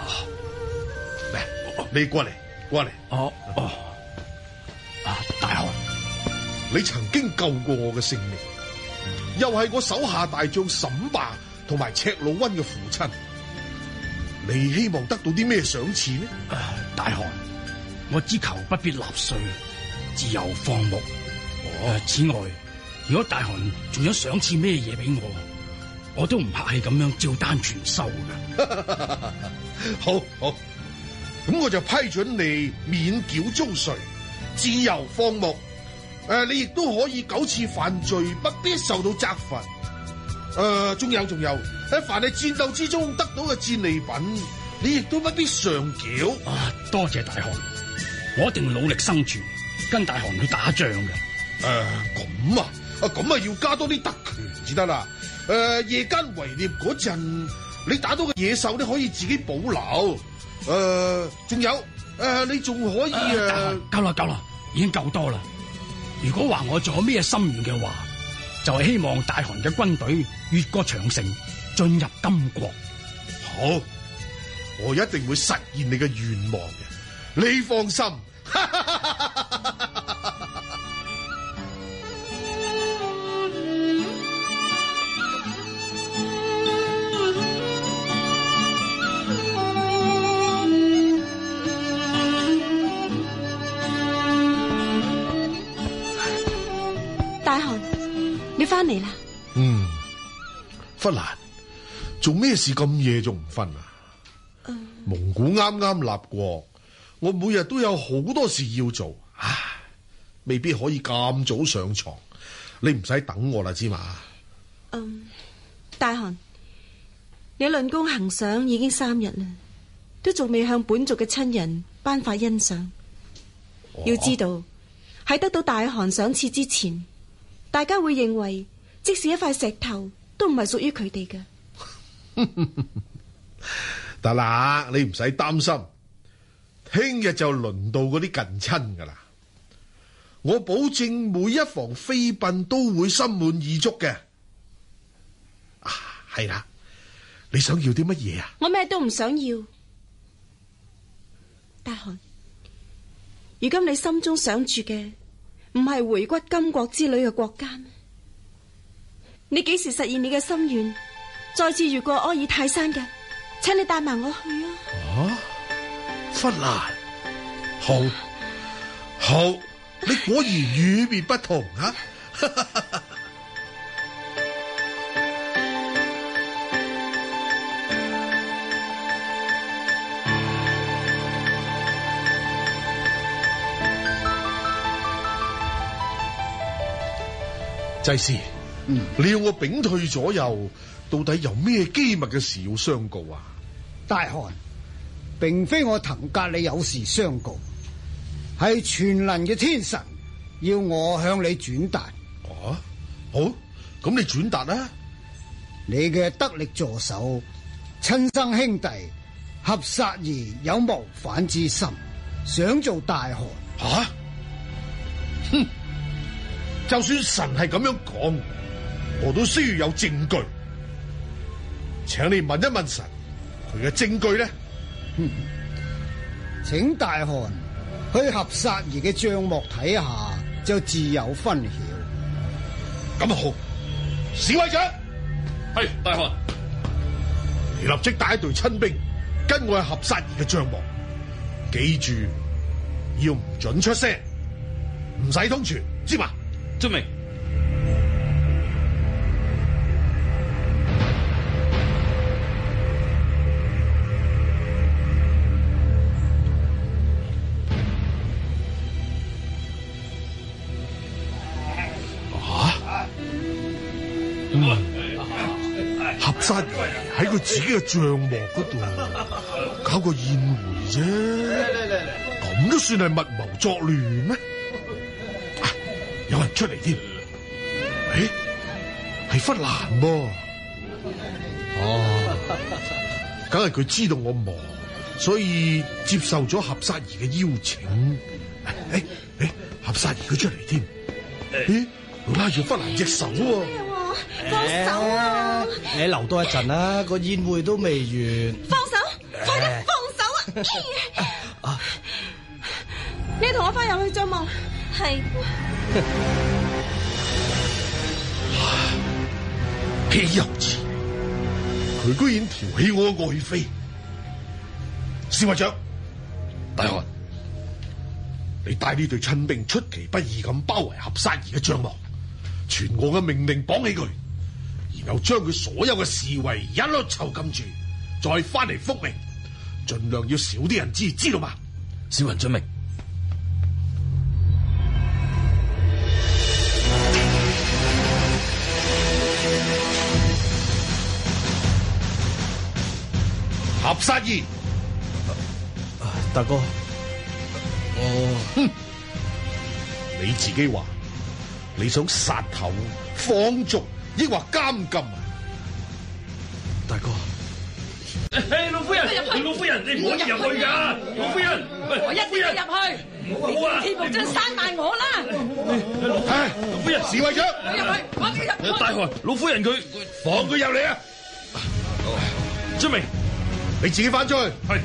嚟，你過嚟，過嚟。 哦哦，啊，大汗， 你曾經救過我嘅性命，又係我手下大將沈霸同埋赤魯溫嘅父親，你希望得到啲咩賞賜呢？ 啊，大汗，我只求不必納稅，自由放牧。哦、啊，此外，如果大汗仲有賞賜咩嘢俾我，我都唔客氣咁樣照單全收嘅。 好好，咁我就批准你免繳租稅，自由放牧。誒、呃，你亦都可以九次犯罪不必受到責罰。誒、呃，仲有仲有，喺凡係戰鬥之中得到嘅戰利品，你亦都不必上繳。 啊，多謝大汗，我一定努力生存，跟大汗去打仗嘅。 誒、呃，咁啊，啊咁啊要加多啲特權至得啦。誒、呃，夜間圍獵嗰陣，你打到嘅野獸，你可以自己保留。誒、呃，仲有誒、呃，你仲可以誒， 夠啦夠啦，已經夠多啦。如果話我仲有咩心願嘅話，就係、是、希望大汗嘅軍隊越過長城，進入金國。 好，我一定會實現你嘅願望嘅，你放心。 大汗，你翻嚟啦？ 嗯，弗蘭，做咩事咁夜仲唔瞓啊？嗯、蒙古啱啱立國，我每日都有好多事要做，唉，未必可以咁早上床。你唔使等我啦，知嘛？ 嗯，大汗，你論功行賞已經三日啦，都仲未向本族嘅親人頒發恩賞， 要知道喺得到大汗賞賜之前，大家會認為即使一塊石頭都唔係屬於佢哋嘅。 得啦，你唔使擔心，聽日就輪到嗰啲近親噶啦。我保證每一房妃嬪都會心滿意足嘅。啊，係啦，你想要啲乜嘢啊？ 我咩都唔想要。大汗，如今你心中想住嘅唔係回歸金國之類嘅國家咩？你幾時實現你嘅心願，再次越過阿爾泰山嘅？請你帶埋我去啊！ 啊，弗蘭，好，好，你果然與別不同啊！祭司，嗯，你要我屏退左右，到底有咩機密嘅事要相告啊？ 大汗，並非我騰格里有事相告，係全能嘅天神要我向你轉達。 哦，好，咁你轉達啦。 你嘅得力助手、親生兄弟合薩兒有謀反之心，想做大汗。 吓、啊？哼！就算神係咁樣講，我都需要有證據。請你問一問神，佢嘅證據咧？ 嗯，請大汗去合薩兒嘅帳幕睇下，就自有分曉。 咁好，侍衛長， 係大汗， 你立即帶一隊親兵跟我去合薩兒嘅帳幕，記住要唔准出聲，唔使通傳，知嘛？ 遵命。 啊！嗯，合薩兒喺佢自己嘅帳幕嗰度搞個宴會啫，咁都算係密謀作亂咩？有人出嚟添，誒，係弗蘭噃，哦，梗係佢知道我忙，所以接受咗合薩兒嘅邀請。誒誒，合薩兒佢出嚟添，誒，拉住弗蘭隻手喎， 放手啊！你留多一陣啦，個宴會都未完。 放手，快啲放手啊！你同我翻入去帳幕。係。 幾幼稚！佢居然調戲我嘅愛妃。侍衛長，大汗，你帶呢隊親兵出其不意咁包圍合薩兒嘅帳幕，傳我嘅命令綁起佢，然後將佢所有嘅侍衛一律囚禁住，再翻嚟復命，盡量要少啲人知，知道嘛？ 小人遵命。 合薩兒， 大哥， 哦，哼，你自己話你想殺頭、放逐，抑或監禁啊？ 大哥， 誒，老夫人，老夫人，你唔可以入去噶，老夫人， 我一定要入去。 唔好啊！ 鐵木真閂埋我啦！ 唉，老夫人，侍衛長， 我入去，我要入去。 大汗，老夫人佢放佢入嚟啊！ 遵命。 你自己翻出去。係。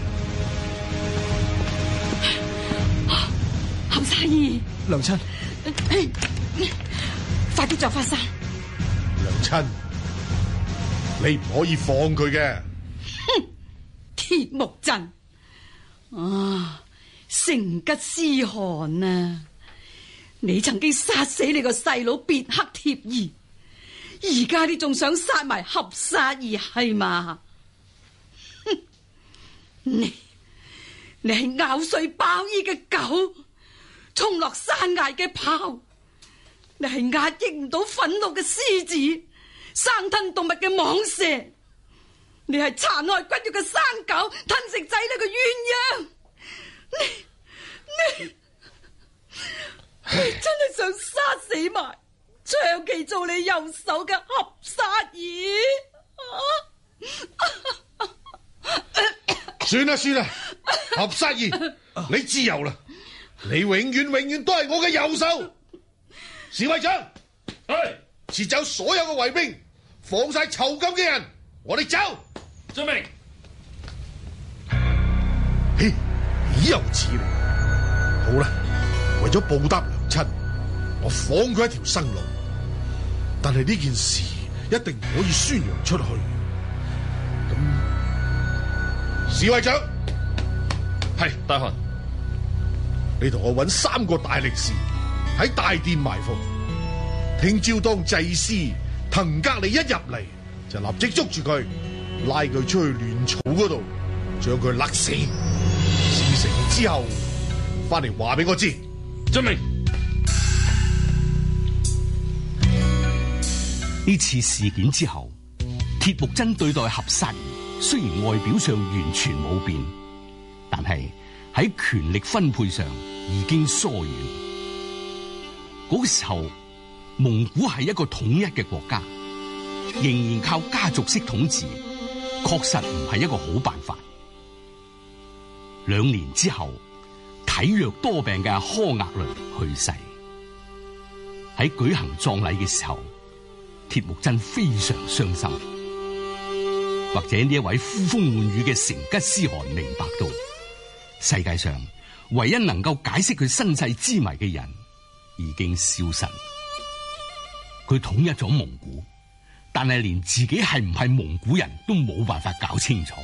合薩兒， 娘親， 快啲着翻衫。 娘親，你唔可以放佢嘅。 哼，鐵木真啊，成吉思汗啊，你曾經殺死你個細佬別克貼兒，而家你仲想殺埋合薩兒係嘛？你你係咬碎包衣嘅狗，衝落山崖嘅豹，你係壓抑唔到憤怒嘅獅子，生吞動物嘅蟒蛇，你係殘害骨肉嘅山狗，吞食仔女嘅鴛鴦，你你手嘅合殺兒。 算啦算啦，合殺兒，你自由啦，你永遠永遠都係我嘅右手。侍衛長，係撤走所有嘅衛兵，放晒囚禁嘅人，我哋走。 遵命。 嘿，又似嚟。好啦，為咗報答娘親，我放佢一條生路。但係呢件事一定唔可以宣揚出去。咁，侍衛長， 係大汗， 你同我揾三個大力士喺大殿埋伏。聽朝當祭司騰格里一入嚟，就立即捉住佢，拉佢出去亂草嗰度，將佢勒死。事成之後，翻嚟話俾我知。 遵命。 呢次事件之後，鐵木真對待合殺兒雖然外表上完全冇變，但係喺權力分配上已經疏遠。嗰個時候，蒙古係一個統一嘅國家，仍然靠家族式統治，確實唔係一個好辦法。兩年之後，體弱多病嘅柯額倫去世。喺舉行葬禮嘅時候，鐵木真非常傷心。或者呢一位呼風喚雨嘅成吉思汗明白到，世界上唯一能夠解釋佢身世之謎嘅人已經消失。佢統一咗蒙古，但係連自己係唔係蒙古人都冇辦法搞清楚。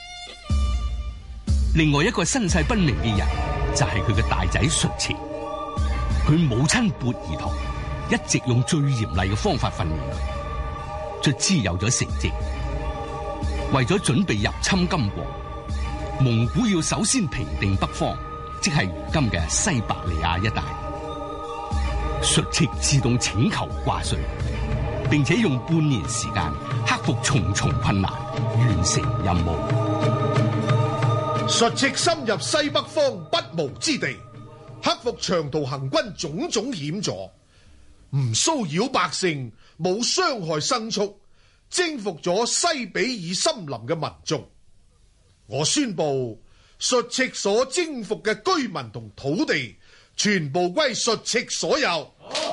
另外一個身世不明嘅人就係佢嘅大仔術赤。佢母親缽兒陀一直用最嚴厲嘅方法訓練佢，卒之有咗成績。為咗準備入侵金國，蒙古要首先平定北方，即係如今嘅西伯利亞一帶。術赤自動請求掛帥，並且用半年時間克服重重困難，完成任務。 術赤深入西北方不毛之地，克服長途行軍種種險阻，唔騷擾百姓，冇傷害牲畜，征服咗西比爾森林嘅民眾。我宣布，術赤所征服嘅居民同土地，全部歸術赤所有。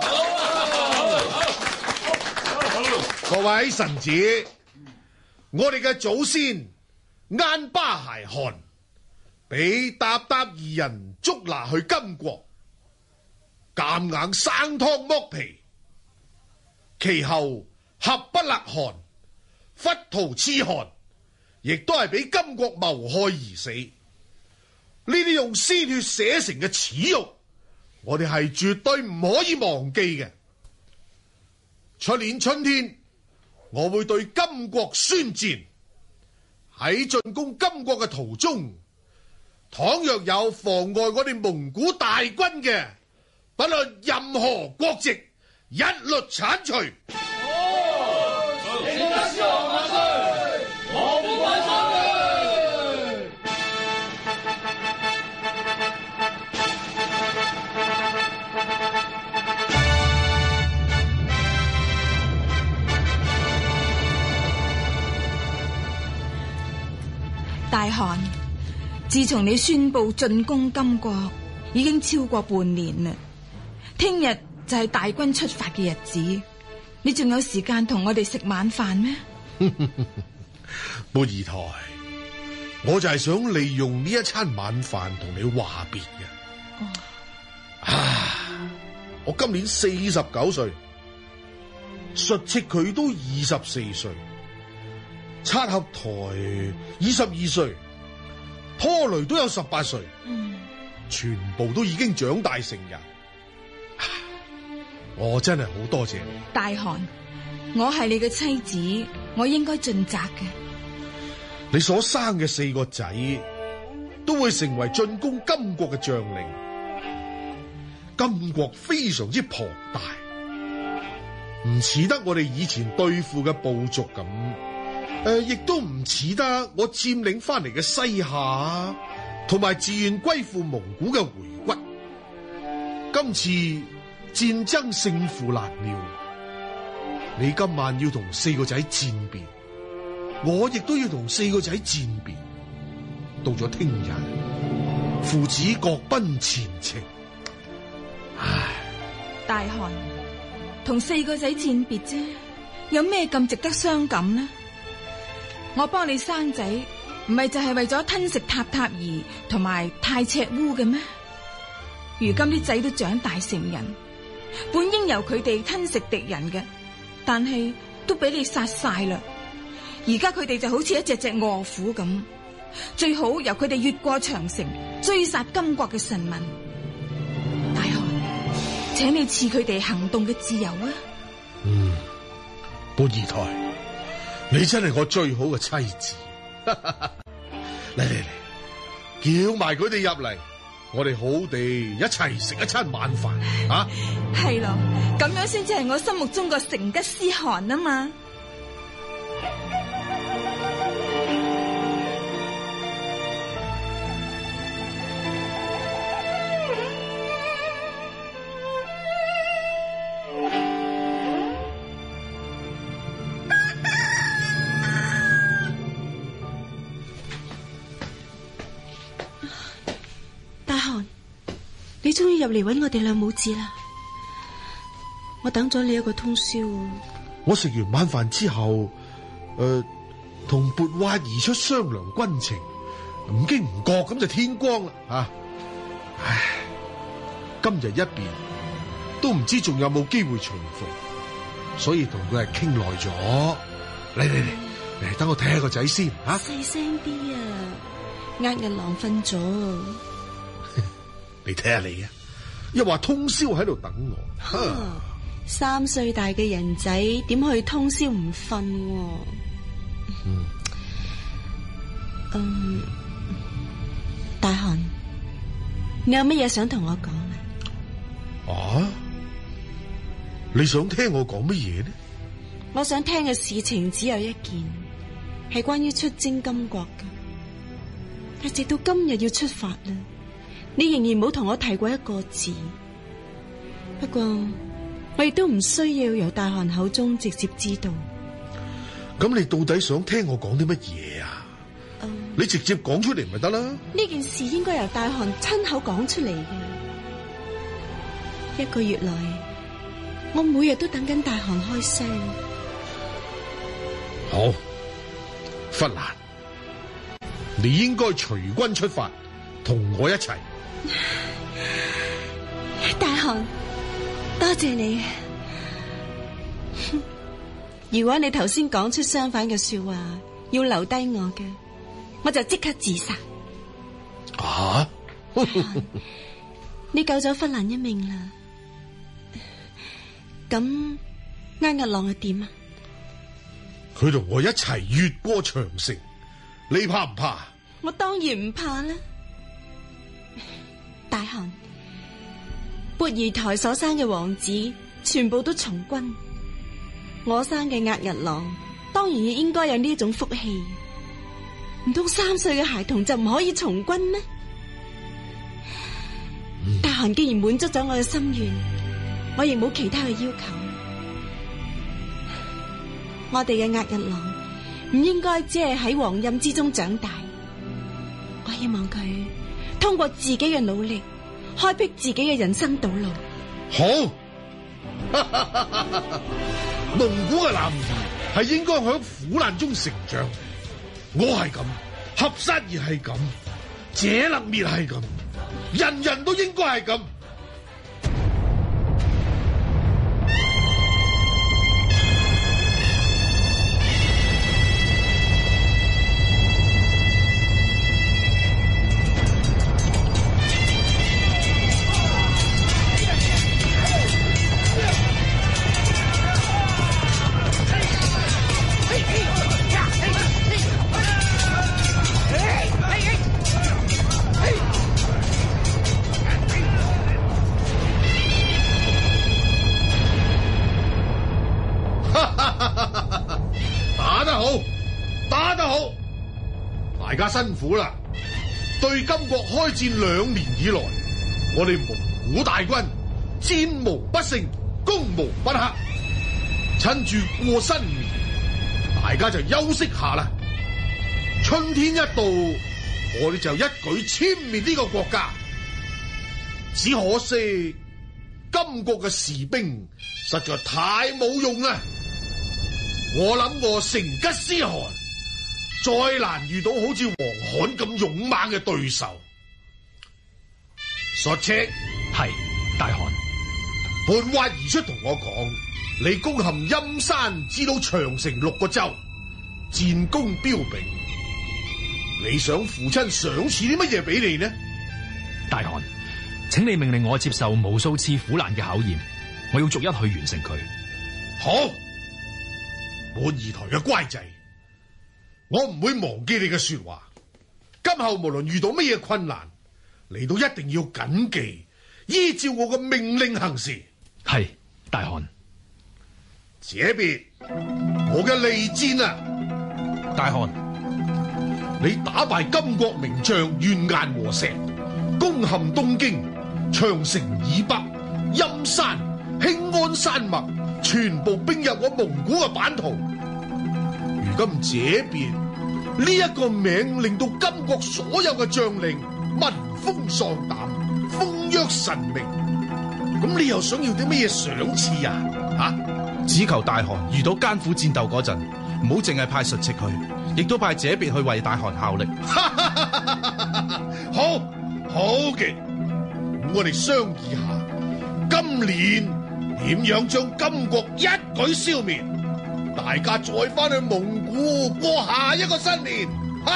各位臣子，我哋嘅祖先安巴孩汗俾韃韃二人捉拿去金國，夾硬生湯剝皮，其後合不勒汗、忽圖刺汗，亦都係俾金國謀害而死。呢啲用鮮血寫成嘅恥辱，我哋係絕對唔可以忘記嘅。出年春天，我會對金國宣戰。喺進攻金國嘅途中，倘若有妨礙我哋蒙古大軍嘅，不論任何國籍，一律鏟除。 大汗，自從你宣布進攻金國，已經超過半年啦。聽日就係大軍出發嘅日子，你仲有時間同我哋食晚飯咩？ 缽兒台，我就係想利用呢一餐晚飯同你話別嘅。哦、啊！我今年四十九歲，術赤佢都二十四歲。察合台二十二歲，拖雷都有十八歲，嗯、全部都已經長大成人。我真係好多謝你， 大汗。我係你嘅妻子，我應該盡責嘅。 你所生嘅四個仔都會成為進攻金國嘅將領。金國非常之龐大，唔似得我哋以前對付嘅部族咁。誒、呃，亦都唔似得我佔領翻嚟嘅西夏，同埋自願歸附蒙古嘅回骨。今次戰爭勝負難料， 你今晚要同四個仔戰別，我亦都要同四個仔戰別。到咗聽日，父子各奔前程。唉， 大汗同四個仔戰別啫，有咩咁值得傷感呢？我幫你生仔，唔係就係為咗吞食塔塔兒同埋太赤烏嘅咩？如今啲仔都長大成人，本應由佢哋吞食敵人嘅，但係都俾你殺晒啦。而家佢哋就好似一隻隻餓虎咁。最好由佢哋越過長城，追殺金國嘅臣民。大汗，請你賜佢哋行動嘅自由啊！ 嗯，半二台，你真係我最好嘅妻子。嚟嚟嚟，叫埋佢哋入嚟，我哋好地一齊食一餐晚飯啊！ 係咯，咁樣先至係我心目中個成吉思汗啊嘛！ 你終於入嚟搵我哋兩母子啦！我等咗你一個通宵。 我食完晚飯之後，誒、呃，同撥劃而出商量軍情，唔經唔覺咁就天光啦啊！唉，今日一別都唔知仲有冇機會重逢，所以同佢係傾耐咗。嚟嚟嚟嚟，等我睇下個仔先啊！ 細聲啲啊！呃日郎瞓咗。 你睇下你啊，又話通宵喺度等我。 啊、三歲大嘅人仔點可以通宵唔瞓？嗯，嗯，大汗，你有乜嘢想同我講啊？ 啊？你想聽我講乜嘢呢？ 我想聽嘅事情只有一件，係關於出征金國嘅。但直到今日要出發啦。你仍然冇同我提過一個字，不過我亦都唔需要由大汗口中直接知道。 咁你到底想聽我講啲乜嘢啊？嗯、你直接講出嚟咪得啦。 呢件事應該由大汗親口講出嚟嘅。一個月來，我每日都等緊大汗開聲。 好，弗蘭，你應該隨軍出發，同我一齊。 大汗，多謝你。如果你頭先講出相反嘅說話，要留低我嘅，我就即刻自殺。 啊！ 你救咗弗蘭一命啦。咁呃日郎係點啊？ 佢同我一齊越過長城，你怕唔怕？ 我當然唔怕啦。大汗，撥兒台所生嘅王子全部都從軍，我生嘅呃日郎當然亦應該有呢種福氣。唔通三歲嘅孩童就唔可以從軍咩？嗯、大汗既然滿足咗我嘅心願，我亦冇其他嘅要求。我哋嘅呃日郎唔應該只係喺黃蔭之中長大，我希望佢通過自己嘅努力，開闢自己嘅人生道路。 好，蒙古嘅男兒係應該喺苦難中成長。我係咁，合薩兒係咁，謝勒滅係咁，人人都應該係咁。打得好，打得好，大家辛苦啦！對金國開戰兩年以來，我哋蒙古大軍戰無不勝，攻無不克， 趁住過新年，大家就休息下啦。春天一到，我哋就一舉殲滅呢個國家。只可惜金國嘅士兵實在太冇用啦。我諗我成吉思汗再難遇到好似黃罕咁勇猛嘅對手。術赤係大汗， 盤挖而出同我講，你攻陷陰山至到長城六個州，戰功彪炳。你想父親賞賜啲乜嘢俾你呢？ 大汗，請你命令我接受無數次苦難嘅考驗，我要逐一去完成佢。 好，滿二台嘅乖仔，我唔會忘記你嘅說話。今後無論遇到乜嘢困難，你都一定要謹記，依照我嘅命令行事。 係大汗。 這邊我嘅利箭啊， 大汗， 你打敗金國名將完顏和石，攻陷東京、長城以北、陰山、興安山脈，全部兵入我蒙古嘅版圖。如今這邊呢一個名，令到金國所有嘅將領聞風喪膽，封約神明。咁你又想要啲咩嘢賞賜啊？吓？ 只求大汗遇到艱苦戰鬥嗰陣，唔好淨係派術赤去，亦都派這別去為大汗效力。 好，好嘅，我哋商議下，今年點樣將金國一舉消滅，大家再翻去蒙古過下一個新年。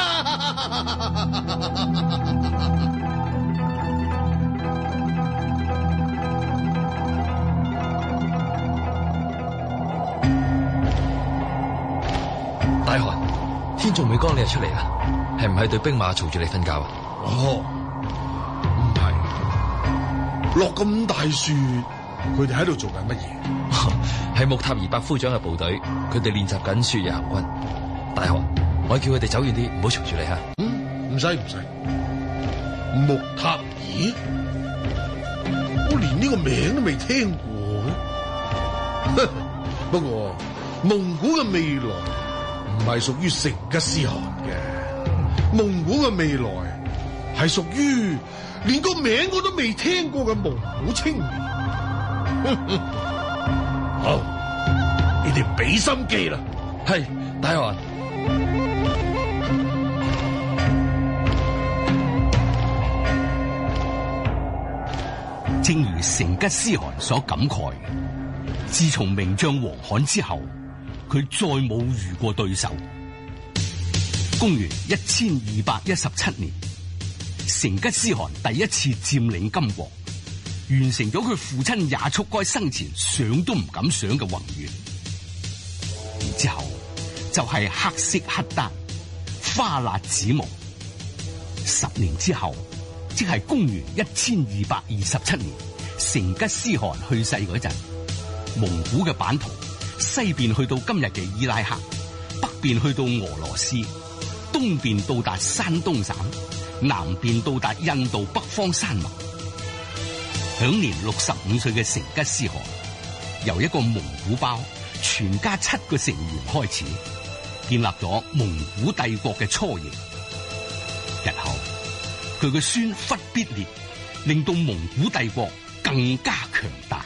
大汗，天仲未光你就出嚟啦，係唔係對兵馬嘈住你瞓覺啊？ 哦，唔係，落咁大雪，佢哋喺度做緊乜嘢？ 係木塔兒百夫長嘅部隊，佢哋練習緊雪夜行軍。大汗，我叫佢哋走遠啲，唔好嘈住你吓。 嗯，唔使唔使。木塔兒，我連呢個名都未聽過。不過蒙古嘅未來唔係屬於成吉思汗嘅，蒙古嘅未來係屬於連個名我都未聽過嘅蒙古青年。好，你哋俾心機啦。 係，大汗。 正如成吉思汗所感慨嘅，自從名將黃罕之後，佢再冇遇過對手。公元一千二百一十七年，成吉思汗第一次佔領金國，完成咗佢父親也速該生前想都唔敢想嘅宏願。然之後就係黑色黑丹、花剌子模。十年之後，即係公元一千二百二十七年，成吉思汗去世嗰陣，蒙古嘅版圖西邊去到今日嘅伊拉克，北邊去到俄羅斯，東邊到達山東省，南邊到達印度北方山脈。享年六十五歲嘅成吉思汗，由一個蒙古包全家七個成員開始，建立咗蒙古帝國嘅雛形。日後佢嘅孫忽必烈，令到蒙古帝國更加強大。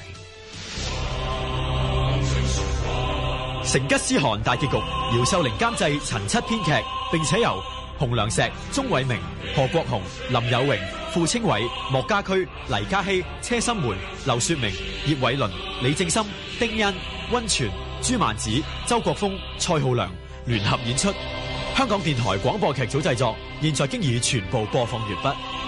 成吉思汗大結局，姚秀玲監製，陳七編劇，並且由洪良石、鍾偉明、何國雄、林有榮、傅清偉、莫家駒、黎家熙、車心梅、劉雪明、葉偉倫、李正森、丁欣、溫泉、朱曼子、周國峰、蔡浩良聯合演出。香港電台廣播劇組製作，現在經已全部播放完畢。